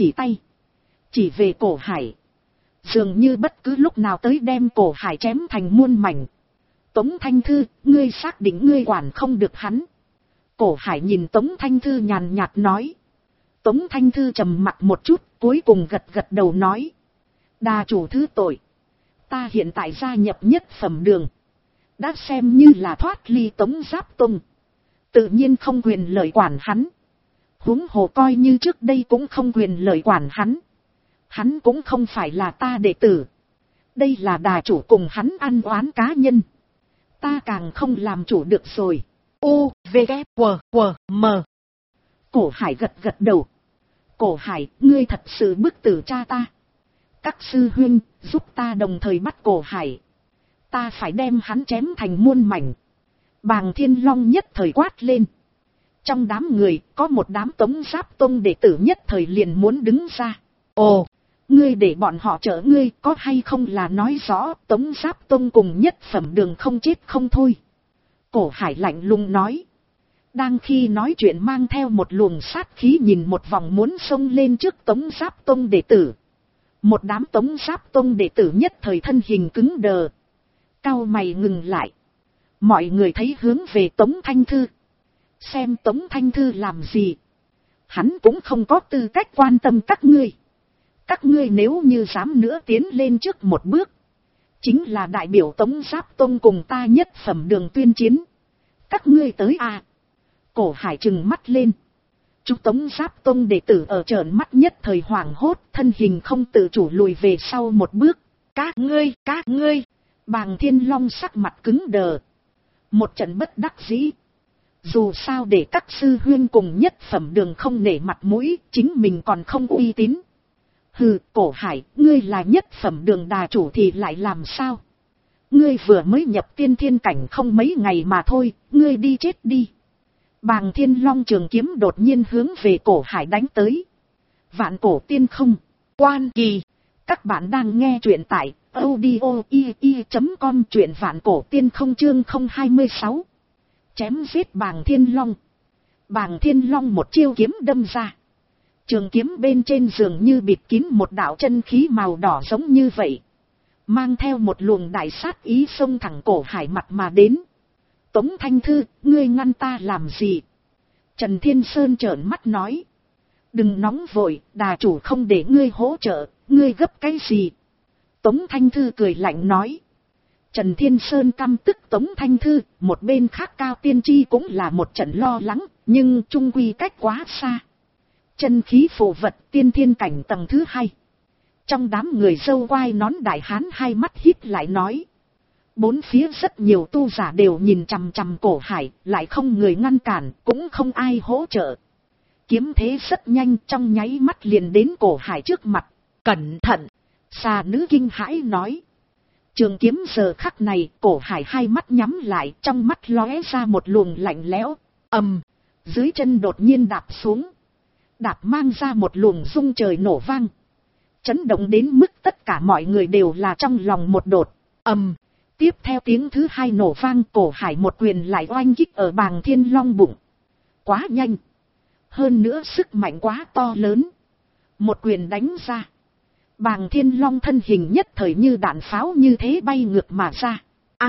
chỉ về Cổ Hải. Dường như bất cứ lúc nào tới đem Cổ Hải chém thành muôn mảnh. Tống Thanh Thư, ngươi xác định ngươi quản không được hắn. Cổ Hải nhìn Tống Thanh Thư nhàn nhạt nói. Tống Thanh Thư trầm mặt một chút, cuối cùng gật đầu nói. Đa chủ thứ tội. Ta hiện tại gia nhập nhất phẩm đường. Đã xem như là thoát ly Tống Giáp Tông. Tự nhiên không quyền lợi quản hắn. Huống hồ coi như trước đây cũng không quyền lợi quản hắn. Hắn cũng không phải là ta đệ tử. Đây là đà chủ cùng hắn ăn oán cá nhân. Ta càng không làm chủ được rồi. U, V, K, W, M. Cổ Hải gật đầu. Cổ Hải, ngươi thật sự bức tử cha ta. Các sư huynh, giúp ta đồng thời bắt Cổ Hải. Ta phải đem hắn chém thành muôn mảnh. Bàng Thiên Long nhất thời quát lên. Trong đám người, có một đám Tống Giáp Tông đệ tử nhất thời liền muốn đứng ra. Ồ, ngươi để bọn họ chở ngươi, có hay không là nói rõ Tống Giáp Tông cùng nhất phẩm đường không chết không thôi. Cổ Hải lạnh lùng nói. Đang khi nói chuyện mang theo một luồng sát khí nhìn một vòng muốn xông lên trước Tống Giáp Tông đệ tử. Một đám Tống Giáp Tông đệ tử nhất thời thân hình cứng đờ. Cau mày ngừng lại. Mọi người thấy hướng về Tống Thanh Thư. Xem Tống Thanh Thư làm gì. Hắn cũng không có tư cách quan tâm các ngươi. Các ngươi nếu như dám nữa tiến lên trước một bước. Chính là đại biểu Tống Giáp Tông cùng ta nhất phẩm đường tuyên chiến. Các ngươi tới à. Cổ Hải trừng mắt lên. Chú Tống Giáp Tông đệ tử ở trợn mắt nhất thời hoảng hốt, thân hình không tự chủ lùi về sau một bước. Các ngươi. Bàng Thiên Long sắc mặt cứng đờ. Một trận bất đắc dĩ. Dù sao để các sư huyên cùng nhất phẩm đường không nể mặt mũi, chính mình còn không uy tín. Hừ, Cổ Hải, ngươi là nhất phẩm đường đà chủ thì lại làm sao? Ngươi vừa mới nhập tiên thiên cảnh không mấy ngày mà thôi, ngươi đi chết đi. Bàng Thiên Long trường kiếm đột nhiên hướng về Cổ Hải đánh tới. Vạn cổ tiên không, quan kỳ. Các bạn đang nghe truyện tại audio.com, truyện vạn cổ tiên không chương 026. Chém giết Bàng Thiên Long. Bàng Thiên Long một chiêu kiếm đâm ra. Trường kiếm bên trên dường như bịt kín một đạo chân khí màu đỏ giống như vậy. Mang theo một luồng đại sát ý xông thẳng Cổ Hải mặt mà đến. Tống Thanh Thư, ngươi ngăn ta làm gì? Trần Thiên Sơn trợn mắt nói. Đừng nóng vội, đà chủ không để ngươi hỗ trợ, ngươi gấp cái gì? Tống Thanh Thư cười lạnh nói. Trần Thiên Sơn căm tức Tống Thanh Thư, một bên khác Cao Tiên Tri cũng là một trận lo lắng, nhưng chung quy cách quá xa. Chân khí phù vật tiên thiên cảnh tầng thứ 2. Trong đám người dâu quai nón đại hán hai mắt híp lại nói. Bốn phía rất nhiều tu giả đều nhìn chằm chằm Cổ Hải, lại không người ngăn cản, cũng không ai hỗ trợ. Kiếm thế rất nhanh, trong nháy mắt liền đến Cổ Hải trước mặt. Cẩn thận! Xà nữ kinh hãi nói. Trường kiếm giờ khắc này, Cổ Hải hai mắt nhắm lại, trong mắt lóe ra một luồng lạnh lẽo. Dưới chân đột nhiên đạp xuống. Đạp mang ra một luồng rung trời nổ vang. Chấn động đến mức tất cả mọi người đều là trong lòng một đột. Tiếp theo tiếng thứ hai nổ vang, Cổ Hải một quyền lại oanh kích ở Bàng Thiên Long bụng. Quá nhanh. Hơn nữa sức mạnh quá to lớn. Một quyền đánh ra. Bàng Thiên Long thân hình nhất thời như đạn pháo như thế bay ngược mà ra.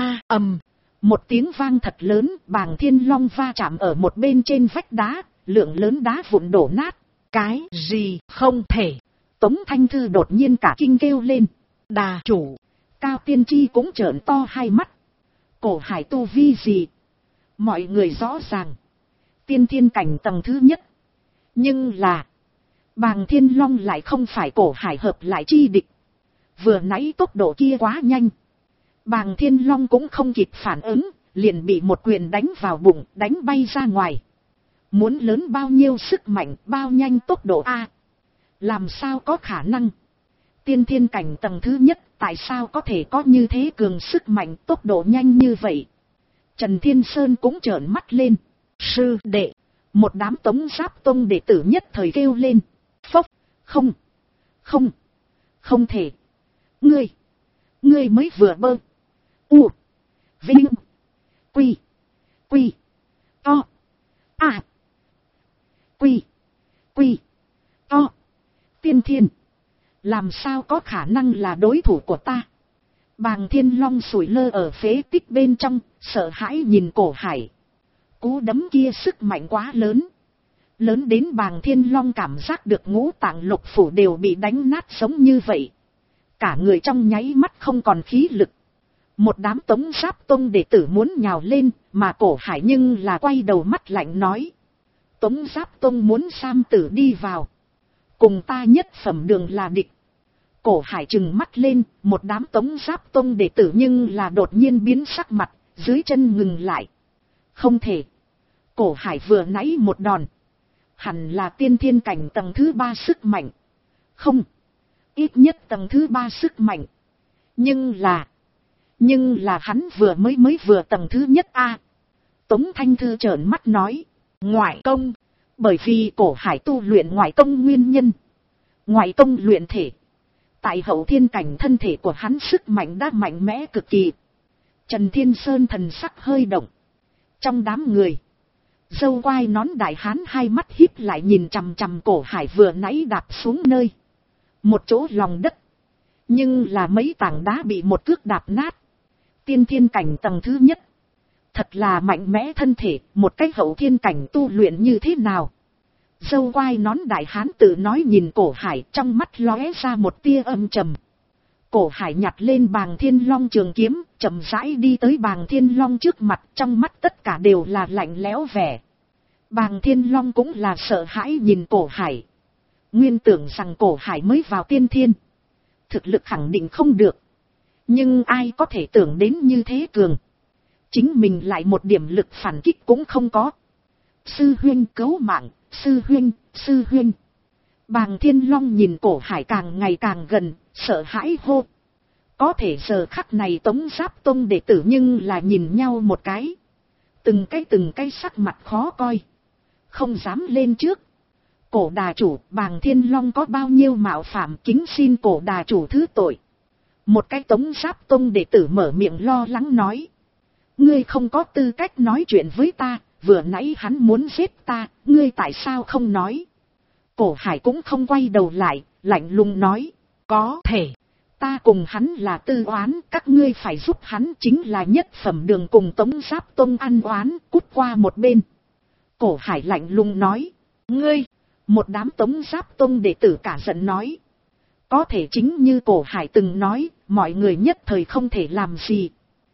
Một tiếng vang thật lớn, Bàng Thiên Long va chạm ở một bên trên vách đá, lượng lớn đá vụn đổ nát. Cái gì không thể? Tống Thanh Thư đột nhiên cả kinh kêu lên. Đà chủ! Cao Tiên Tri cũng trợn to hai mắt. Cổ Hải tu vi gì? Mọi người rõ ràng. Tiên thiên cảnh tầng thứ nhất. Nhưng là Bàng Thiên Long lại không phải Cổ Hải hợp lại chi địch. Vừa nãy tốc độ kia quá nhanh. Bàng Thiên Long cũng không kịp phản ứng, liền bị một quyền đánh vào bụng, đánh bay ra ngoài. Muốn lớn bao nhiêu sức mạnh, bao nhanh tốc độ a? Làm sao có khả năng? Tiên thiên cảnh tầng thứ nhất, tại sao có thể có như thế cường sức mạnh, tốc độ nhanh như vậy? Trần Thiên Sơn cũng trợn mắt lên. Sư đệ! Một đám Tống Giáp Tông đệ tử nhất thời kêu lên. Phốc! Không thể! Ngươi mới vừa bơ! U! Vinh! Quy! To! À! Quy! To! Tiên thiên! Làm sao có khả năng là đối thủ của ta? Bàng Thiên Long sủi lơ ở phế tích bên trong, sợ hãi nhìn Cổ Hải. Cú đấm kia sức mạnh quá lớn. Lớn đến Bàng Thiên Long cảm giác được ngũ tạng lục phủ đều bị đánh nát giống như vậy. Cả người trong nháy mắt không còn khí lực. Một đám Tống Giáp Tông đệ tử muốn nhào lên, mà Cổ Hải nhưng là quay đầu mắt lạnh nói. Tống Giáp Tông muốn Sam Tử đi vào. Cùng ta nhất phẩm đường là địch. Cổ Hải trừng mắt lên, một đám Tống Giáp Tông đệ tử nhưng là đột nhiên biến sắc mặt, dưới chân ngừng lại. Không thể. Cổ Hải vừa nãy một đòn. Hẳn là tiên thiên cảnh tầng thứ 3 sức mạnh. Không. Ít nhất tầng thứ 3 sức mạnh. Nhưng là hắn mới vừa tầng thứ nhất a. Tống Thanh Thư trợn mắt nói. Ngoại công. Bởi vì Cổ Hải tu luyện ngoại công nguyên nhân. Ngoại công luyện thể. Tại hậu thiên cảnh thân thể của hắn sức mạnh đã mạnh mẽ cực kỳ. Trần Thiên Sơn thần sắc hơi động. Trong đám người. Dâu quai nón đại hán hai mắt híp lại nhìn chằm chằm Cổ Hải vừa nãy đạp xuống nơi. Một chỗ lòng đất. Nhưng là mấy tảng đá bị một cước đạp nát. Tiên thiên cảnh tầng thứ nhất. Thật là mạnh mẽ thân thể, một cái hậu thiên cảnh tu luyện như thế nào? Dâu quai nón đại hán tự nói nhìn Cổ Hải, trong mắt lóe ra một tia âm trầm. Cổ Hải nhặt lên Bàng Thiên Long trường kiếm, chậm rãi đi tới Bàng Thiên Long trước mặt, trong mắt tất cả đều là lạnh lẽo vẻ. Bàng Thiên Long cũng là sợ hãi nhìn Cổ Hải. Nguyên tưởng rằng Cổ Hải mới vào tiên thiên. Thực lực khẳng định không được. Nhưng ai có thể tưởng đến như thế cường. Chính mình lại một điểm lực phản kích cũng không có. Sư huynh cứu mạng, sư huynh. Bàng Thiên Long nhìn Cổ Hải càng ngày càng gần, sợ hãi hô. Có thể giờ khắc này Tống Giáp Tông đệ tử nhưng là nhìn nhau một cái. Từng cái sắc mặt khó coi. Không dám lên trước. Cổ đà chủ, Bàng Thiên Long có bao nhiêu mạo phạm, kính xin Cổ đà chủ thứ tội. Một cái Tống Giáp Tông đệ tử mở miệng lo lắng nói. Ngươi không có tư cách nói chuyện với ta, vừa nãy hắn muốn giết ta, ngươi tại sao không nói? Cổ Hải cũng không quay đầu lại, lạnh lùng nói, có thể, ta cùng hắn là tư oán, các ngươi phải giúp hắn, chính là Nhất Phẩm Đường cùng Tống Giáp Tông ăn oán, cút qua một bên. Cổ Hải lạnh lùng nói, ngươi, một đám Tống Giáp Tông đệ tử cả giận nói. Có thể chính như Cổ Hải từng nói, mọi người nhất thời không thể làm gì.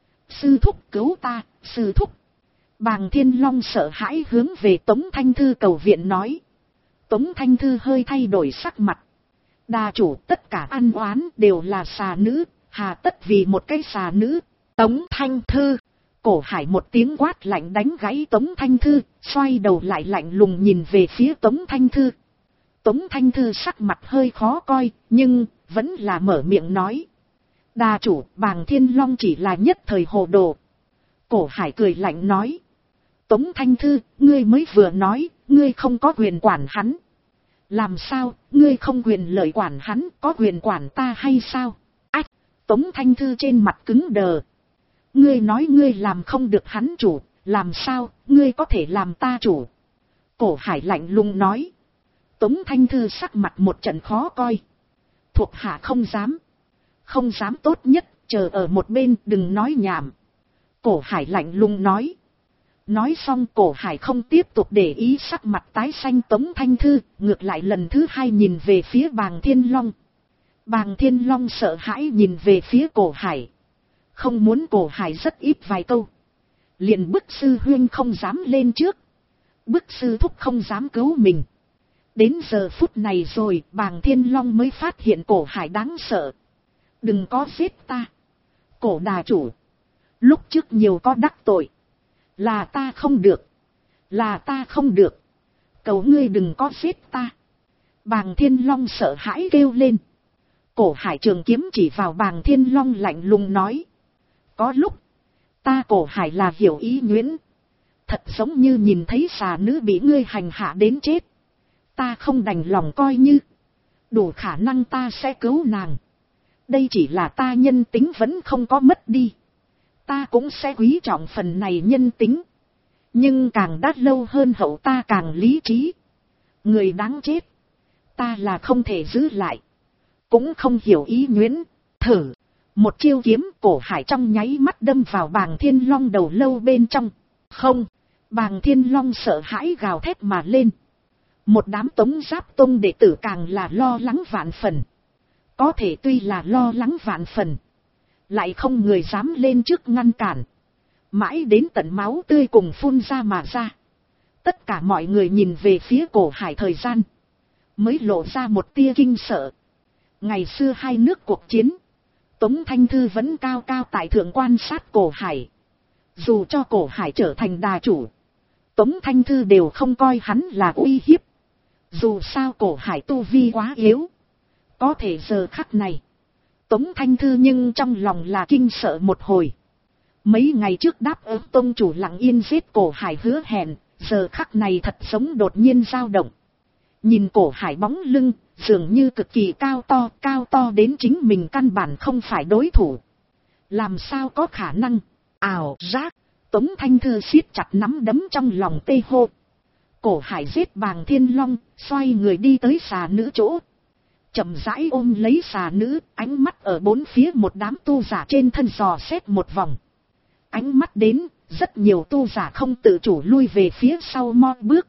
Sư thúc cứu ta, sư thúc. Bàng Thiên Long sợ hãi hướng về Tống Thanh Thư cầu viện nói. Tống Thanh Thư hơi thay đổi sắc mặt. Đa chủ, tất cả ăn oán đều là xà nữ, hà tất vì một cái xà nữ. Tống Thanh Thư. Cổ Hải một tiếng quát lạnh đánh gãy Tống Thanh Thư, xoay đầu lại lạnh lùng nhìn về phía Tống Thanh Thư. Tống Thanh Thư sắc mặt hơi khó coi, nhưng vẫn là mở miệng nói. Đa chủ, Bàng Thiên Long chỉ là nhất thời hồ đồ. Cổ Hải cười lạnh nói. Tống Thanh Thư, ngươi mới vừa nói, ngươi không có quyền quản hắn. Làm sao, ngươi không quyền lợi quản hắn, có quyền quản ta hay sao? Ách, Tống Thanh Thư trên mặt cứng đờ. Ngươi nói ngươi làm không được hắn chủ, làm sao, ngươi có thể làm ta chủ? Cổ Hải lạnh lùng nói. Tống Thanh Thư sắc mặt một trận khó coi. Thuộc hạ không dám. Không dám tốt nhất, chờ ở một bên đừng nói nhảm. Cổ Hải lạnh lùng nói. Nói xong Cổ Hải không tiếp tục để ý sắc mặt tái xanh Tống Thanh Thư, ngược lại lần thứ hai nhìn về phía Bàng Thiên Long. Bàng Thiên Long sợ hãi nhìn về phía Cổ Hải. Không muốn Cổ Hải rất ít vài câu. Liền bức sư huynh không dám lên trước. Bức sư thúc không dám cứu mình. Đến giờ phút này rồi, Bàng Thiên Long mới phát hiện Cổ Hải đáng sợ. Đừng có giết ta. Cổ đà chủ. Lúc trước nhiều có đắc tội. Là ta không được. Là ta không được. Cầu ngươi đừng có giết ta. Bàng Thiên Long sợ hãi kêu lên. Cổ Hải trường kiếm chỉ vào Bàng Thiên Long lạnh lùng nói. Có lúc. Ta Cổ Hải là hiểu ý nhuyễn. Thật giống như nhìn thấy xà nữ bị ngươi hành hạ đến chết. Ta không đành lòng coi như. Đủ khả năng ta sẽ cứu nàng. Đây chỉ là ta nhân tính vẫn không có mất đi. Ta cũng sẽ quý trọng phần này nhân tính. Nhưng càng đắt lâu hơn hậu ta càng lý trí. Người đáng chết. Ta là không thể giữ lại. Cũng không hiểu ý nhuyễn. Thử. Một chiêu kiếm Cổ Hải trong nháy mắt đâm vào Bàng Thiên Long đầu lâu bên trong. Không. Bàng Thiên Long sợ hãi gào thét mà lên. Một đám Tống Giáp Tông đệ tử càng là lo lắng vạn phần. Có thể tuy là lo lắng vạn phần. Lại không người dám lên trước ngăn cản. Mãi đến tận máu tươi cùng phun ra mà ra. Tất cả mọi người nhìn về phía Cổ Hải thời gian. Mới lộ ra một tia kinh sợ. Ngày xưa hai nước cuộc chiến. Tống Thanh Thư vẫn cao cao tại thượng quan sát Cổ Hải. Dù cho Cổ Hải trở thành đà chủ. Tống Thanh Thư đều không coi hắn là uy hiếp. Dù sao Cổ Hải tu vi quá yếu. Có thể giờ khắc này. Tống Thanh Thư nhưng trong lòng là kinh sợ một hồi. Mấy ngày trước đáp ứng tông chủ lặng yên giết Cổ Hải hứa hẹn. Giờ khắc này thật giống đột nhiên dao động. Nhìn Cổ Hải bóng lưng. Dường như cực kỳ cao to đến chính mình căn bản không phải đối thủ. Làm sao có khả năng. Ảo giác. Tống Thanh Thư siết chặt nắm đấm trong lòng tê hô. Cổ Hải giết Bàng Thiên Long, xoay người đi tới xà nữ chỗ. Chậm rãi ôm lấy xà nữ, ánh mắt ở bốn phía một đám tu giả trên thân dò xét một vòng. Ánh mắt đến, rất nhiều tu giả không tự chủ lui về phía sau mo bước.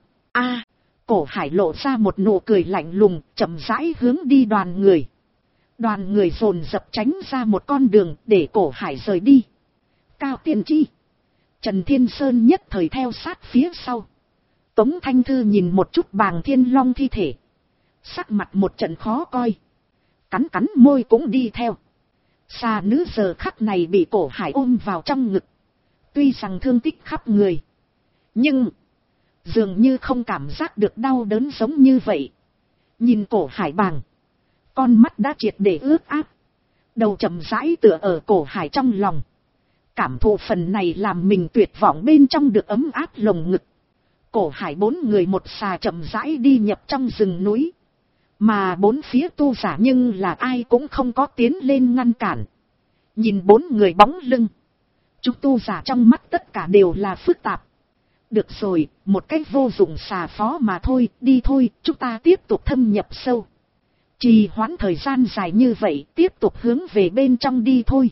Cổ Hải lộ ra một nụ cười lạnh lùng, chậm rãi hướng đi đoàn người. Đoàn người dồn dập tránh ra một con đường để Cổ Hải rời đi. Cao Tiên Chi, Trần Thiên Sơn nhất thời theo sát phía sau. Tống Thanh Thư nhìn một chút Bàng Thiên Long thi thể. Sắc mặt một trận khó coi. Cắn môi cũng đi theo. Xà nữ giờ khắc này bị Cổ Hải ôm vào trong ngực. Tuy rằng thương tích khắp người. Nhưng dường như không cảm giác được đau đớn giống như vậy. Nhìn Cổ Hải Bàng. Con mắt đã triệt để ướt át. Đầu chậm rãi tựa ở Cổ Hải trong lòng. Cảm thụ phần này làm mình tuyệt vọng bên trong được ấm áp lồng ngực. Cổ Hải bốn người một xà chậm rãi đi nhập trong rừng núi. Mà bốn phía tu giả nhưng là ai cũng không có tiến lên ngăn cản. Nhìn bốn người bóng lưng. Chúng tu giả trong mắt tất cả đều là phức tạp. Được rồi, một cái vô dụng xà phó mà thôi, đi thôi, chúng ta tiếp tục thâm nhập sâu. Trì hoãn thời gian dài như vậy, tiếp tục hướng về bên trong đi thôi.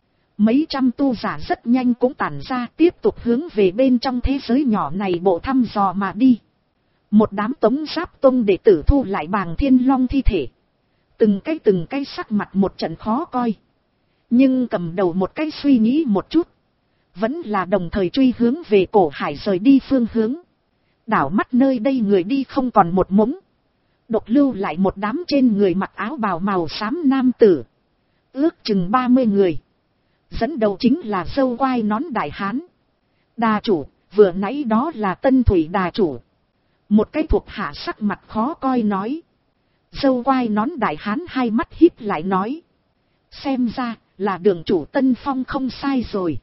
Mấy trăm tu giả rất nhanh cũng tản ra, tiếp tục hướng về bên trong thế giới nhỏ này bộ thăm dò mà đi. Một đám Tống Giáp Tông đệ tử thu lại Bàng Thiên Long thi thể. Từng cái sắc mặt một trận khó coi. Nhưng cầm đầu một cái suy nghĩ một chút. Vẫn là đồng thời truy hướng về Cổ Hải rời đi phương hướng. Đảo mắt nơi đây người đi không còn một mống. Độc lưu lại một đám trên người mặc áo bào màu xám nam tử. Ước chừng 30 người. Dẫn đầu chính là dâu quai nón đại hán. Đà chủ, vừa nãy đó là Tân Thủy đà chủ. Một cái thuộc hạ sắc mặt khó coi nói. Dâu quai nón đại hán hai mắt híp lại nói. Xem ra là đường chủ Tân Phong không sai rồi.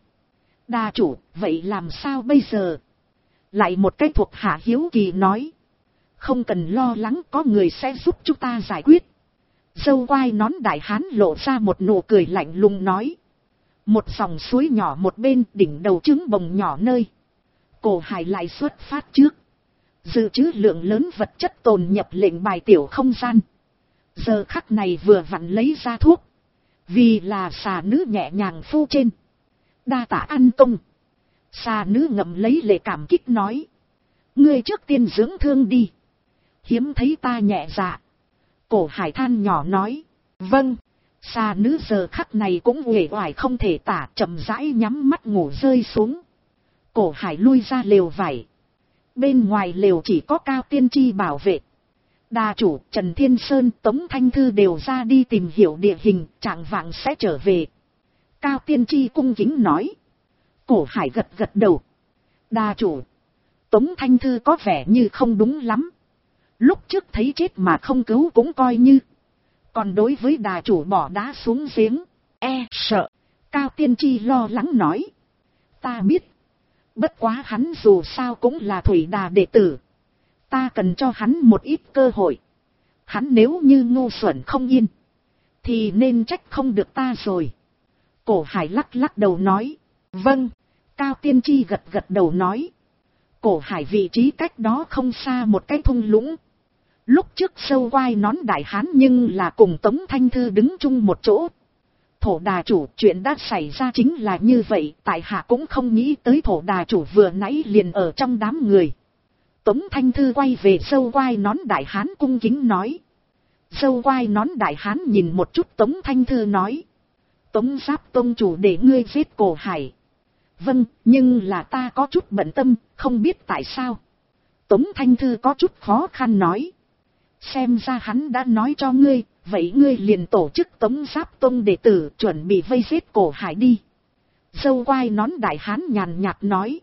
Đà chủ, vậy làm sao bây giờ? Lại một cái thuộc hạ hiếu kỳ nói. Không cần lo lắng, có người sẽ giúp chúng ta giải quyết. Dâu quai nón đại hán lộ ra một nụ cười lạnh lùng nói. Một dòng suối nhỏ một bên đỉnh đầu trứng bồng nhỏ nơi. Cổ Hải lại xuất phát trước. Dự trữ lượng lớn vật chất tồn nhập lệnh bài tiểu không gian. Giờ khắc này vừa vặn lấy ra thuốc. Vì là xà nữ nhẹ nhàng phu trên. Đa tạ ăn công. Xà nữ ngậm lấy lệ cảm kích nói. Ngươi trước tiên dưỡng thương đi. Hiếm thấy ta nhẹ dạ. Cổ Hải than nhỏ nói. Vâng. Xà nữ giờ khắc này cũng uể oải không thể tả, chậm rãi nhắm mắt ngủ rơi xuống. Cổ Hải lui ra lều vải. Bên ngoài lều chỉ có Cao Tiên Tri bảo vệ. Đà chủ, Trần Thiên Sơn, Tống Thanh Thư đều ra đi tìm hiểu địa hình, trạng vạng sẽ trở về. Cao Tiên Tri cung kính nói. Cổ Hải gật gật đầu. Đà chủ, Tống Thanh Thư có vẻ như không đúng lắm. Lúc trước thấy chết mà không cứu cũng coi như. Còn đối với đà chủ bỏ đá xuống giếng, sợ. Cao Tiên Tri lo lắng nói. Ta biết. Bất quá hắn dù sao cũng là Thủy Đà đệ tử. Ta cần cho hắn một ít cơ hội. Hắn nếu như ngu xuẩn không yên, thì nên trách không được ta rồi. Cổ Hải lắc lắc đầu nói. Vâng. Cao Tiên Tri gật gật đầu nói. Cổ Hải vị trí cách đó không xa một cái thung lũng. Lúc trước sâu quai nón đại hán nhưng là cùng Tống Thanh Thư đứng chung một chỗ. Thổ đà chủ, chuyện đã xảy ra chính là như vậy, tại hạ cũng không nghĩ tới thổ đà chủ vừa nãy liền ở trong đám người. Tống Thanh Thư quay về sâu quai nón đại hán cung kính nói. Sâu quai nón đại hán nhìn một chút Tống Thanh Thư nói. Tống Giáp Tông chủ để ngươi giết Cổ Hải. Vâng, nhưng là ta có chút bận tâm, không biết tại sao. Tống Thanh Thư có chút khó khăn nói. Xem ra hắn đã nói cho ngươi, vậy ngươi liền tổ chức Tống Giáp Tông đệ tử chuẩn bị vây giết Cổ Hải đi. Dâu quai nón đại hán nhàn nhạt nói.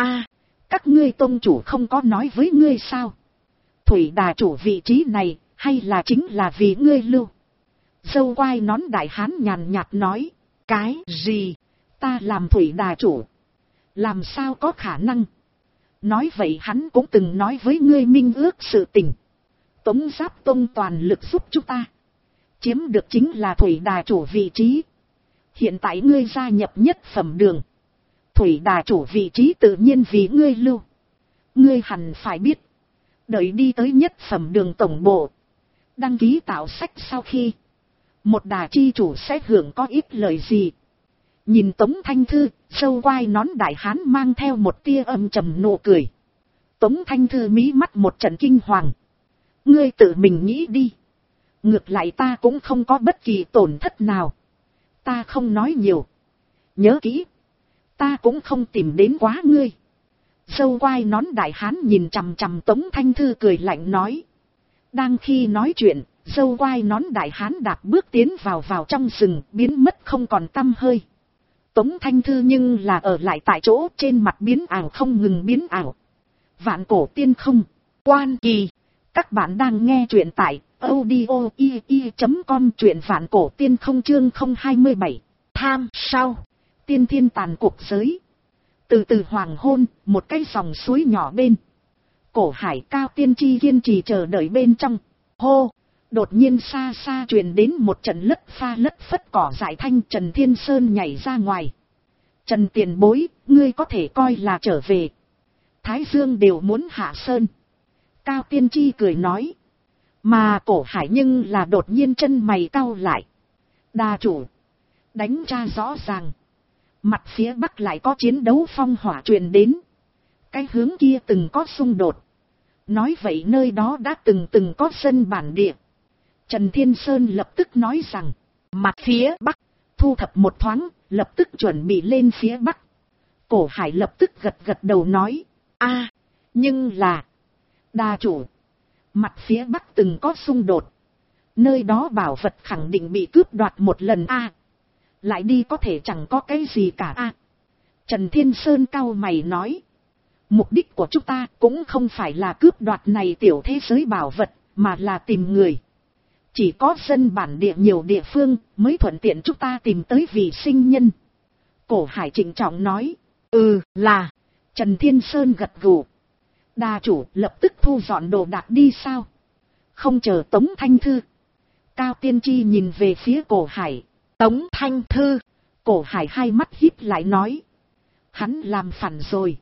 Các ngươi tông chủ không có nói với ngươi sao? Thủy đà chủ vị trí này, hay là chính là vì ngươi lưu? Dâu quai nón đại hán nhàn nhạt nói. Cái gì? Ta làm thủy đà chủ? Làm sao có khả năng? Nói vậy hắn cũng từng nói với ngươi minh ước sự tình. Tống Giáp Tông toàn lực giúp chúng ta. Chiếm được chính là Thủy Đà chủ vị trí. Hiện tại ngươi gia nhập nhất phẩm đường. Thủy Đà chủ vị trí tự nhiên vì ngươi lưu. Ngươi hẳn phải biết. Đợi đi tới nhất phẩm đường tổng bộ. Đăng ký tạo sách sau khi. Một đà chi chủ sẽ hưởng có ít lời gì. Nhìn Tống Thanh Thư, sâu quai nón đại hán mang theo một tia âm trầm nụ cười. Tống Thanh Thư mí mắt một trận kinh hoàng. Ngươi tự mình nghĩ đi. Ngược lại ta cũng không có bất kỳ tổn thất nào. Ta không nói nhiều. Nhớ kỹ. Ta cũng không tìm đến quá ngươi. Dâu quai nón đại hán nhìn chằm chằm Tống Thanh Thư cười lạnh nói. Đang khi nói chuyện, dâu quai nón đại hán đạp bước tiến vào trong rừng, biến mất không còn tăm hơi. Tống Thanh Thư nhưng là ở lại tại chỗ, trên mặt biến ảo không ngừng biến ảo. Vạn cổ tiên không, quan kỳ. Các bạn đang nghe truyện tại audio.com, truyện vạn cổ tiên không chương 027. Tham sao? Tiên thiên tàn cuộc giới. Từ từ hoàng hôn, một cái dòng suối nhỏ bên. Cổ Hải Cao Tiên Tri kiên trì chờ đợi bên trong. Hô! Đột nhiên xa xa truyền đến một trận lất pha lất phất cỏ dại thanh. Trần Thiên Sơn nhảy ra ngoài. Trần tiền bối, ngươi có thể coi là trở về. Thái Dương đều muốn hạ sơn. Cao Tiên Tri cười nói. Mà Cổ Hải nhưng là đột nhiên chân mày cau lại. Đà chủ, đánh tra rõ ràng. Mặt phía Bắc lại có chiến đấu phong hỏa truyền đến. Cái hướng kia từng có xung đột. Nói vậy nơi đó đã từng có dân bản địa. Trần Thiên Sơn lập tức nói rằng. Mặt phía Bắc, thu thập một thoáng, lập tức chuẩn bị lên phía Bắc. Cổ Hải lập tức gật đầu nói. Nhưng là. Đà chủ, mặt phía Bắc từng có xung đột. Nơi đó bảo vật khẳng định bị cướp đoạt một lần lại đi có thể chẳng có cái gì cả Trần Thiên Sơn cau mày nói. Mục đích của chúng ta cũng không phải là cướp đoạt này tiểu thế giới bảo vật, mà là tìm người. Chỉ có dân bản địa nhiều địa phương mới thuận tiện chúng ta tìm tới vị sinh nhân. Cổ Hải trịnh trọng nói. Là. Trần Thiên Sơn gật gù. Đà chủ lập tức thu dọn đồ đạc đi sao? Không chờ Tống Thanh Thư. Cao Tiên Tri nhìn về phía Cổ Hải. Tống Thanh Thư. Cổ Hải hai mắt híp lại nói. Hắn làm phản rồi.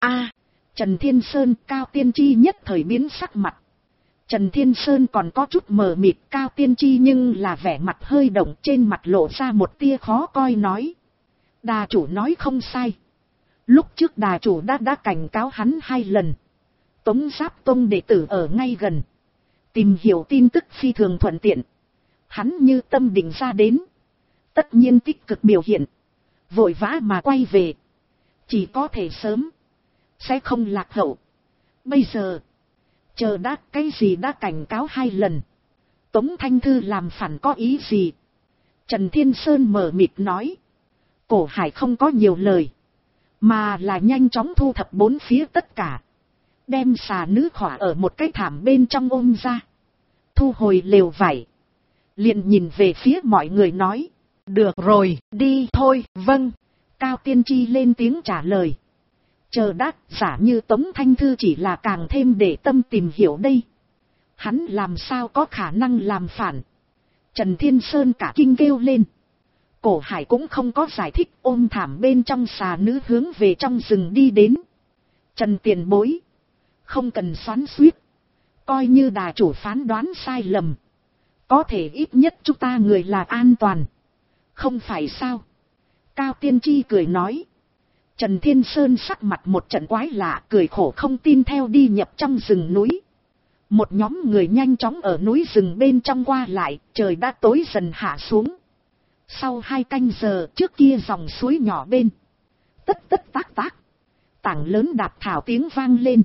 Trần Thiên Sơn, Cao Tiên Tri nhất thời biến sắc mặt. Trần Thiên Sơn còn có chút mờ mịt, Cao Tiên Tri nhưng là vẻ mặt hơi động, trên mặt lộ ra một tia khó coi nói. Đà chủ nói không sai. Lúc trước đà chủ đã cảnh cáo hắn 2 lần. Tống Giáp Tông đệ tử ở ngay gần. Tìm hiểu tin tức phi thường thuận tiện. Hắn như tâm định ra đến. Tất nhiên tích cực biểu hiện. Vội vã mà quay về. Chỉ có thể sớm. Sẽ không lạc hậu. Bây giờ. Chờ đã cái gì đã cảnh cáo 2 lần. Tống Thanh Thư làm phản có ý gì? Trần Thiên Sơn mờ mịt nói. Cổ Hải không có nhiều lời. Mà là nhanh chóng thu thập 4 phía tất cả. Đem xà nữ khỏa ở một cái thảm bên trong ôm ra. Thu hồi lều vải. Liền nhìn về phía mọi người nói. Được rồi, đi thôi, vâng. Cao Tiên Tri lên tiếng trả lời. Chờ đã, giả như Tống Thanh Thư chỉ là càng thêm để tâm tìm hiểu đây. Hắn làm sao có khả năng làm phản. Trần Thiên Sơn cả kinh kêu lên. Cổ Hải cũng không có giải thích, ôm thảm bên trong xà nữ hướng về trong rừng đi đến. Trần tiền bối. Không cần xoắn xuýt. Coi như đà chủ phán đoán sai lầm. Có thể ít nhất chúng ta người là an toàn. Không phải sao? Cao Tiên Tri cười nói. Trần Thiên Sơn sắc mặt một trận quái lạ, cười khổ không tin theo đi nhập trong rừng núi. Một nhóm người nhanh chóng ở núi rừng bên trong qua lại, trời đã tối dần hạ xuống. Sau 2 canh giờ trước kia dòng suối nhỏ bên. Tất tất tác tác. Tảng lớn đạp thảo tiếng vang lên.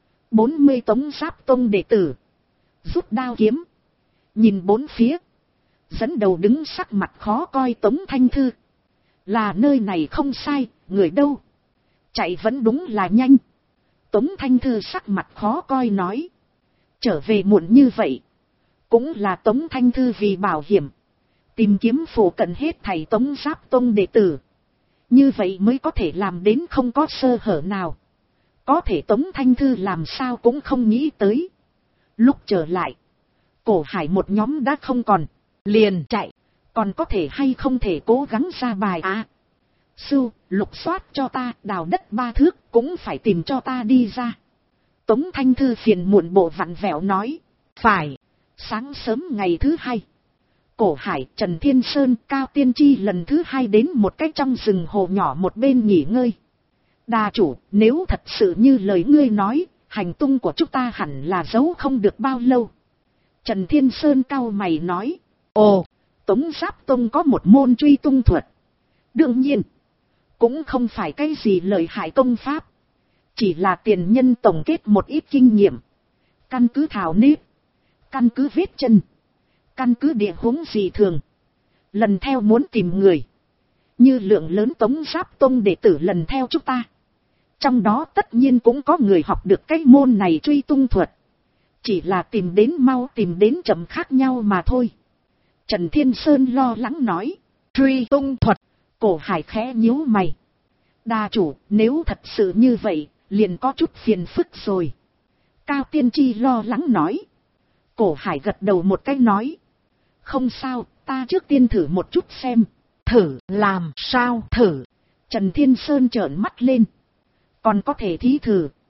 40 Tống Giáp Tông đệ tử. Rút đao kiếm. Nhìn 4 phía. Dẫn đầu đứng sắc mặt khó coi Tống Thanh Thư. Là nơi này không sai, người đâu? Chạy vẫn đúng là nhanh. Tống Thanh Thư sắc mặt khó coi nói. Trở về muộn như vậy. Cũng là Tống Thanh Thư vì bảo hiểm. Tìm kiếm phủ cận hết thầy Tống Giáp Tông đệ tử. Như vậy mới có thể làm đến không có sơ hở nào. Có thể Tống Thanh Thư làm sao cũng không nghĩ tới. Lúc trở lại. Cổ Hải một nhóm đã không còn. Liền chạy. Còn có thể hay không thể cố gắng ra bài Sưu, lục soát cho ta, đào đất 3 thước, cũng phải tìm cho ta đi ra. Tống Thanh Thư phiền muộn bộ vặn vẹo nói. Phải. Sáng sớm ngày thứ 2. Cổ Hải, Trần Thiên Sơn, Cao Tiên Tri lần thứ 2 đến một cái trong rừng hồ nhỏ một bên nghỉ ngơi. Đà chủ, nếu thật sự như lời ngươi nói, hành tung của chúng ta hẳn là giấu không được bao lâu. Trần Thiên Sơn cau mày nói. Ồ, Tống Giáp Tông có một môn truy tung thuật. Đương nhiên, cũng không phải cái gì lợi hại công pháp. Chỉ là tiền nhân tổng kết một ít kinh nghiệm. Căn cứ thảo nếp, căn cứ vết chân, căn cứ địa huống gì thường. Lần theo muốn tìm người. Như lượng lớn Tống Giáp Tông đệ tử lần theo chúng ta. Trong đó tất nhiên cũng có người học được cái môn này truy tung thuật. Chỉ là tìm đến mau tìm đến chậm khác nhau mà thôi. Trần Thiên Sơn lo lắng nói. Truy tung thuật. Cổ Hải khẽ nhíu mày. Đà chủ, nếu thật sự như vậy, liền có chút phiền phức rồi. Cao Tiên Tri lo lắng nói. Cổ Hải gật đầu một cái nói. Không sao, ta trước tiên thử một chút xem. Thử làm sao thử? Trần Thiên Sơn trợn mắt lên. Còn có thể thí thử.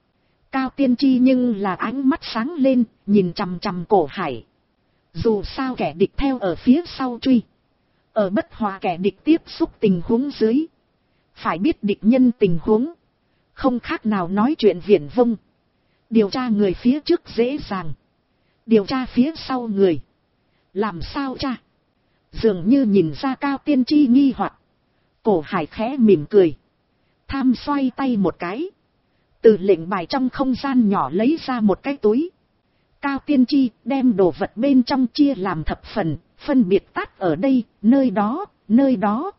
Cao Tiên Tri nhưng là ánh mắt sáng lên, nhìn chằm chằm Cổ Hải. Dù sao kẻ địch theo ở phía sau truy. Ở bất hòa kẻ địch tiếp xúc tình huống dưới. Phải biết địch nhân tình huống. Không khác nào nói chuyện viển vông. Điều tra người phía trước dễ dàng. Điều tra phía sau người. Làm sao cha? Dường như nhìn ra Cao Tiên Tri nghi hoặc. Cổ Hải khẽ mỉm cười. Tham xoay tay một cái. Từ lệnh bài trong không gian nhỏ lấy ra một cái túi. Cao Tiên Tri đem đồ vật bên trong chia làm thập phần, phân biệt tát ở đây, nơi đó, nơi đó.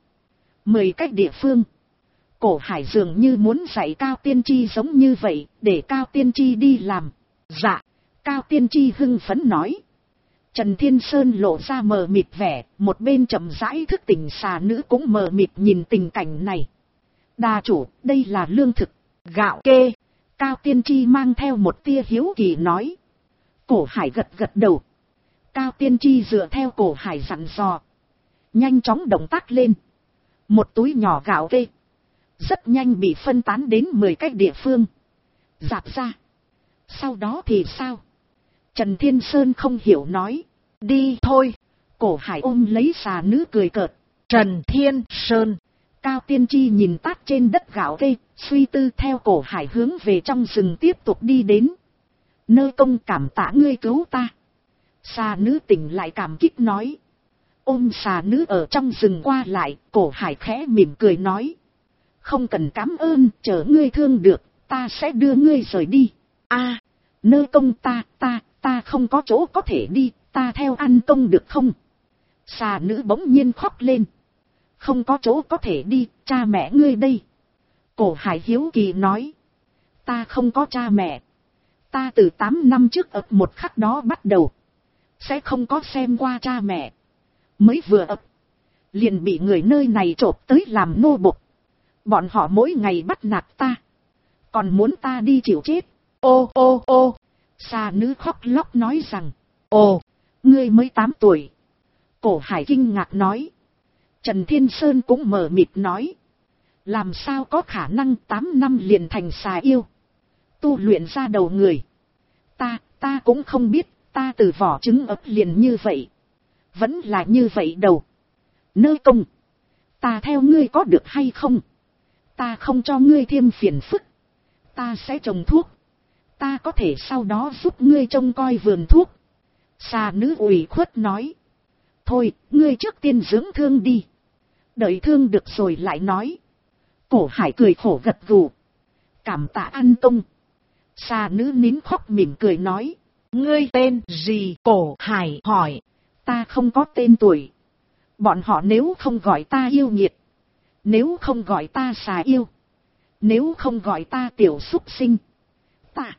10 cái địa phương. Cổ Hải dường như muốn dạy Cao Tiên Tri giống như vậy, để Cao Tiên Tri đi làm. Dạ, Cao Tiên Tri hưng phấn nói. Trần Thiên Sơn lộ ra mờ mịt vẻ, một bên chậm rãi thức tỉnh xà nữ cũng mờ mịt nhìn tình cảnh này. Đà chủ, đây là lương thực, gạo kê. Cao Tiên Tri mang theo một tia hiếu kỳ nói. Cổ Hải gật gật đầu. Cao Tiên Tri dựa theo Cổ Hải dặn dò. Nhanh chóng động tác lên. Một túi nhỏ gạo kê. Rất nhanh bị phân tán đến 10 cái địa phương. Dạp ra. Sau đó thì sao? Trần Thiên Sơn không hiểu nói. Đi thôi. Cổ Hải ôm lấy xà nữ cười cợt. Trần Thiên Sơn. Cao Tiên Tri nhìn tát trên đất gạo kê, suy tư theo Cổ Hải hướng về trong rừng tiếp tục đi đến. Nơ công cảm tạ ngươi cứu ta. Xà nữ tỉnh lại cảm kích nói. Ôm xà nữ ở trong rừng qua lại, Cổ Hải khẽ mỉm cười nói. Không cần cảm ơn, chờ ngươi thương được, ta sẽ đưa ngươi rời đi. A, nơ công ta không có chỗ có thể đi, ta theo ăn công được không? Xà nữ bỗng nhiên khóc lên. Không có chỗ có thể đi, cha mẹ ngươi đây. Cổ Hải hiếu kỳ nói. Ta không có cha mẹ. Ta từ 8 năm trước ập một khắc đó bắt đầu. Sẽ không có xem qua cha mẹ. Mới vừa ập. Liền bị người nơi này trộm tới làm nô bộc. Bọn họ mỗi ngày bắt nạt ta. Còn muốn ta đi chịu chết. Ô ô ô. Xà nữ khóc lóc nói rằng. Ồ, ngươi mới 8 tuổi. Cổ Hải kinh ngạc nói. Trần Thiên Sơn cũng mờ mịt nói. Làm sao có khả năng 8 năm liền thành xà yêu. Tu luyện ra đầu người. Ta cũng không biết, ta từ vỏ trứng ấp liền như vậy. Vẫn là như vậy đầu. Nơ công. Ta theo ngươi có được hay không? Ta không cho ngươi thêm phiền phức. Ta sẽ trồng thuốc. Ta có thể sau đó giúp ngươi trông coi vườn thuốc. Xà nữ ủy khuất nói. Thôi, ngươi trước tiên dưỡng thương đi. Đợi thương được rồi lại nói. Cổ Hải cười khổ gật gù. Cảm tạ ăn công. Xà nữ nín khóc mỉm cười nói. Ngươi tên gì? Cổ Hải hỏi. Ta không có tên tuổi. Bọn họ nếu không gọi ta yêu nghiệt. Nếu không gọi ta xà yêu. Nếu không gọi ta tiểu súc sinh. Ta.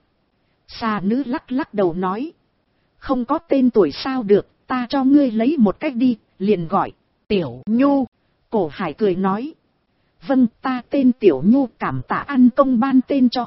Xà nữ lắc lắc đầu nói. Không có tên tuổi sao được. Ta cho ngươi lấy một cách đi. Liền gọi. Tiểu Nhu. Cổ Hải cười nói. Vâng, ta tên Tiểu Nhu, cảm tạ ăn công ban tên cho.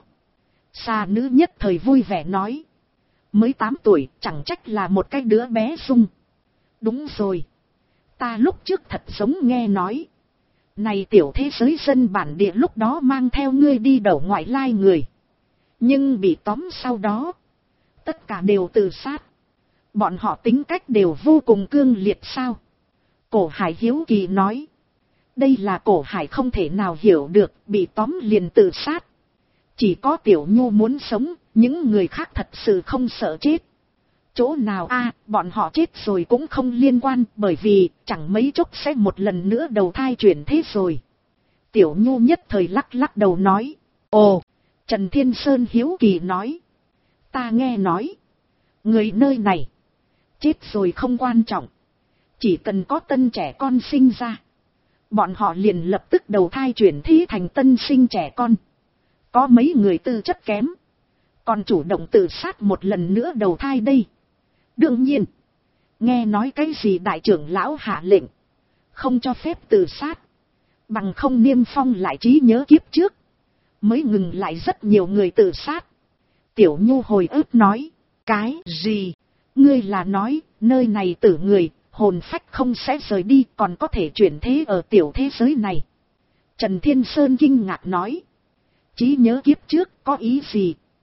Xà nữ nhất thời vui vẻ nói. Mới 8 tuổi, chẳng trách là một cái đứa bé sung. Đúng rồi. Ta lúc trước thật giống nghe nói. Này tiểu thế giới dân bản địa lúc đó mang theo ngươi đi đậu ngoại lai người. Nhưng bị tóm sau đó. Tất cả đều tự sát. Bọn họ tính cách đều vô cùng cương liệt sao? Cổ Hải hiếu kỳ nói. Đây là Cổ Hải không thể nào hiểu được, bị tóm liền tự sát. Chỉ có Tiểu Nhu muốn sống, những người khác thật sự không sợ chết. Chỗ nào bọn họ chết rồi cũng không liên quan, bởi vì chẳng mấy chốc sẽ một lần nữa đầu thai chuyển thế rồi. Tiểu Nhu nhất thời lắc lắc đầu nói. Ồ, Trần Thiên Sơn hiếu kỳ nói. Ta nghe nói, người nơi này, chết rồi không quan trọng. Chỉ cần có tân trẻ con sinh ra, bọn họ liền lập tức đầu thai chuyển thế thành tân sinh trẻ con. Có mấy người tư chất kém, còn chủ động tự sát một lần nữa đầu thai đây. Đương nhiên, nghe nói cái gì đại trưởng lão hạ lệnh, không cho phép tự sát. Bằng không niêm phong lại trí nhớ kiếp trước, mới ngừng lại rất nhiều người tự sát. Tiểu Nhu hồi ức nói. Cái gì? Ngươi là nói, nơi này tử người, hồn phách không sẽ rời đi, còn có thể chuyển thế ở tiểu thế giới này. Trần Thiên Sơn kinh ngạc nói. Trí nhớ kiếp trước có ý gì?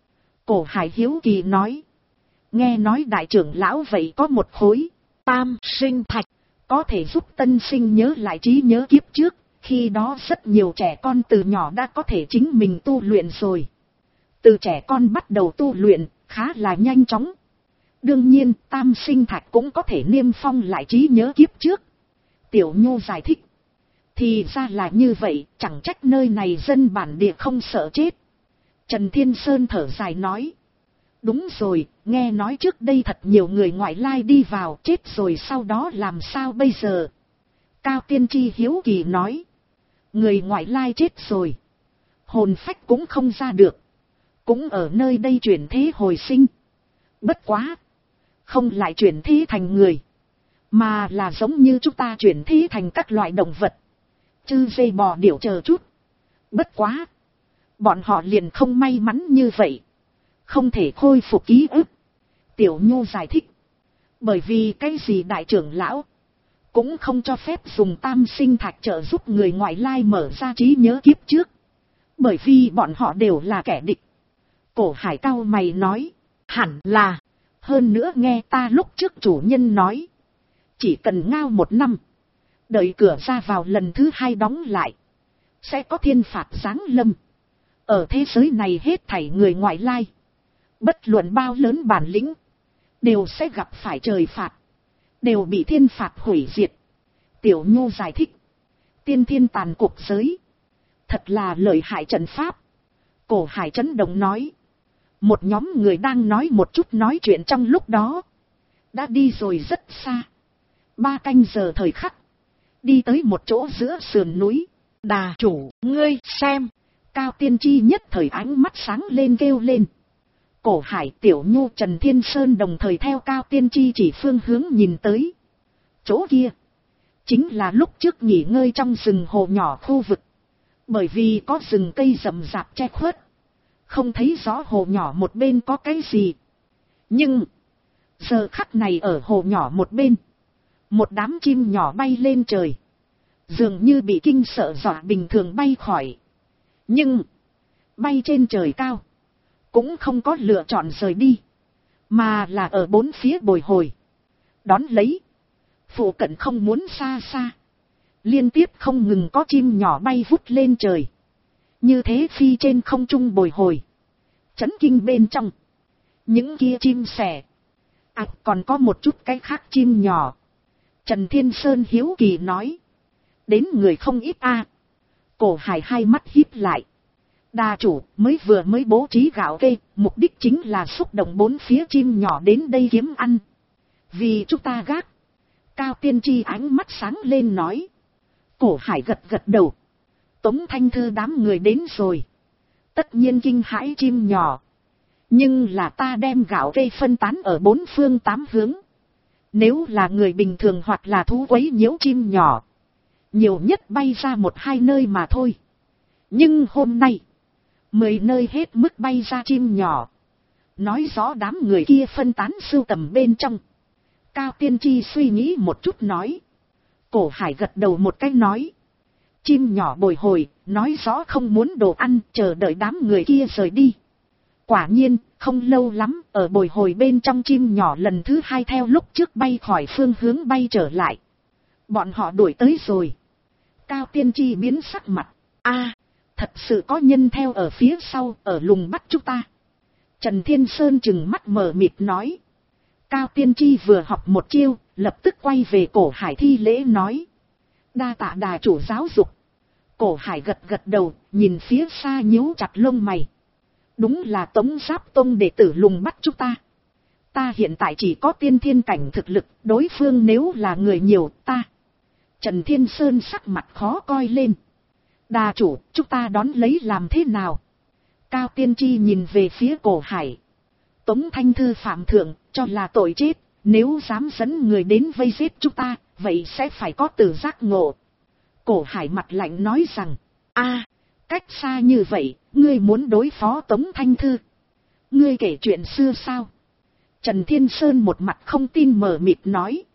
Cổ Hải hiếu kỳ nói. Nghe nói đại trưởng lão vậy có một khối tam sinh thạch, có thể giúp tân sinh nhớ lại trí nhớ kiếp trước, khi đó rất nhiều trẻ con từ nhỏ đã có thể chính mình tu luyện rồi. Từ trẻ con bắt đầu tu luyện, khá là nhanh chóng. Đương nhiên, tam sinh thạch cũng có thể niêm phong lại trí nhớ kiếp trước. Tiểu Nhu giải thích. Thì ra là như vậy, chẳng trách nơi này dân bản địa không sợ chết. Trần Thiên Sơn thở dài nói. Đúng rồi, nghe nói trước đây thật nhiều người ngoại lai đi vào chết rồi sau đó làm sao bây giờ? Cao Tiên Tri hiếu kỳ nói. Người ngoại lai chết rồi. Hồn phách cũng không ra được. Cũng ở nơi đây chuyển thế hồi sinh. Bất quá. Không lại chuyển thế thành người. Mà là giống như chúng ta chuyển thế thành các loại động vật. Chư dây bò điểu chờ chút. Bất quá. Bọn họ liền không may mắn như vậy. Không thể khôi phục ký ức. Tiểu Nhu giải thích. Bởi vì cái gì đại trưởng lão. Cũng không cho phép dùng tam sinh thạch trợ giúp người ngoại lai mở ra trí nhớ kiếp trước. Bởi vì bọn họ đều là kẻ địch. Cổ Hải cau mày nói. Hẳn là. Hơn nữa nghe ta lúc trước chủ nhân nói. Chỉ cần ngao 1 năm. Đợi cửa ra vào lần thứ 2 đóng lại. Sẽ có thiên phạt giáng lâm. Ở thế giới này hết thảy người ngoại lai. Bất luận bao lớn bản lĩnh. Đều sẽ gặp phải trời phạt. Đều bị thiên phạt hủy diệt. Tiểu Nhu giải thích. Tiên thiên tàn cuộc giới. Thật là lợi hại trận pháp. Cổ Hải chấn động nói. Một nhóm người đang nói một chút nói chuyện trong lúc đó. Đã đi rồi rất xa. 3 canh giờ thời khắc. Đi tới một chỗ giữa sườn núi. Đà chủ, ngươi xem. Cao Tiên Tri nhất thời ánh mắt sáng lên kêu lên. Cổ Hải, Tiểu Nhu, Trần Thiên Sơn đồng thời theo Cao Tiên Tri chỉ phương hướng nhìn tới. Chỗ kia. Chính là lúc trước nghỉ ngơi trong rừng hồ nhỏ khu vực. Bởi vì có rừng cây rậm rạp che khuất. Không thấy rõ hồ nhỏ một bên có cái gì. Nhưng. Giờ khắc này ở hồ nhỏ một bên. Một đám chim nhỏ bay lên trời. Dường như bị kinh sợ dọa bình thường bay khỏi. Nhưng. Bay trên trời cao. Cũng không có lựa chọn rời đi. Mà là ở 4 phía bồi hồi. Đón lấy. Phụ cận không muốn xa xa. Liên tiếp không ngừng có chim nhỏ bay vút lên trời. Như thế phi trên không trung bồi hồi. Chấn kinh bên trong. Những kia chim sẻ. À còn có một chút cái khác chim nhỏ. Trần Thiên Sơn hiếu kỳ nói. Đến người không ít a. Cổ Hải hai mắt híp lại. Đà chủ mới bố trí gạo kê. Mục đích chính là xúc động 4 phía chim nhỏ đến đây kiếm ăn. Vì chúng ta gác. Cao Tiên Tri ánh mắt sáng lên nói. Cổ Hải gật gật đầu. Tống Thanh Thư đám người đến rồi. Tất nhiên kinh hãi chim nhỏ. Nhưng là ta đem gạo cây phân tán ở 4 phương 8 hướng. Nếu là người bình thường hoặc là thú quấy nhiễu chim nhỏ. Nhiều nhất bay ra 1-2 nơi mà thôi. Nhưng hôm nay. 10 nơi hết mức bay ra chim nhỏ. Nói rõ đám người kia phân tán sưu tầm bên trong. Cao Tiên Tri suy nghĩ một chút nói. Cổ Hải gật đầu một cái nói. Chim nhỏ bồi hồi, nói rõ không muốn đồ ăn, chờ đợi đám người kia rời đi. Quả nhiên, không lâu lắm, ở bồi hồi bên trong chim nhỏ lần thứ 2 theo lúc trước bay khỏi phương hướng bay trở lại. Bọn họ đuổi tới rồi. Cao Tiên Tri biến sắc mặt. A, thật sự có nhân theo ở phía sau, ở lùng bắt chúng ta. Trần Thiên Sơn trừng mắt mờ mịt nói. Cao Tiên Tri vừa học một chiêu, lập tức quay về Cổ Hải thi lễ nói. Đa tạ đà chủ giáo dục. Cổ Hải gật gật đầu, nhìn phía xa nhíu chặt lông mày. Đúng là Tống Giáp Tông đệ tử lùng bắt chúng ta. Ta hiện tại chỉ có tiên thiên cảnh thực lực, đối phương nếu là người nhiều ta. Trần Thiên Sơn sắc mặt khó coi lên. Đà chủ, chúng ta đón lấy làm thế nào? Cao Tiên Tri nhìn về phía Cổ Hải. Tống Thanh Thư phạm thượng, cho là tội chết, nếu dám dẫn người đến vây giết chúng ta, vậy sẽ phải có tử giác ngộ. Cổ Hải mặt lạnh nói rằng, a, cách xa như vậy, ngươi muốn đối phó Tống Thanh Thư. Ngươi kể chuyện xưa sao? Trần Thiên Sơn một mặt không tin mờ mịt nói.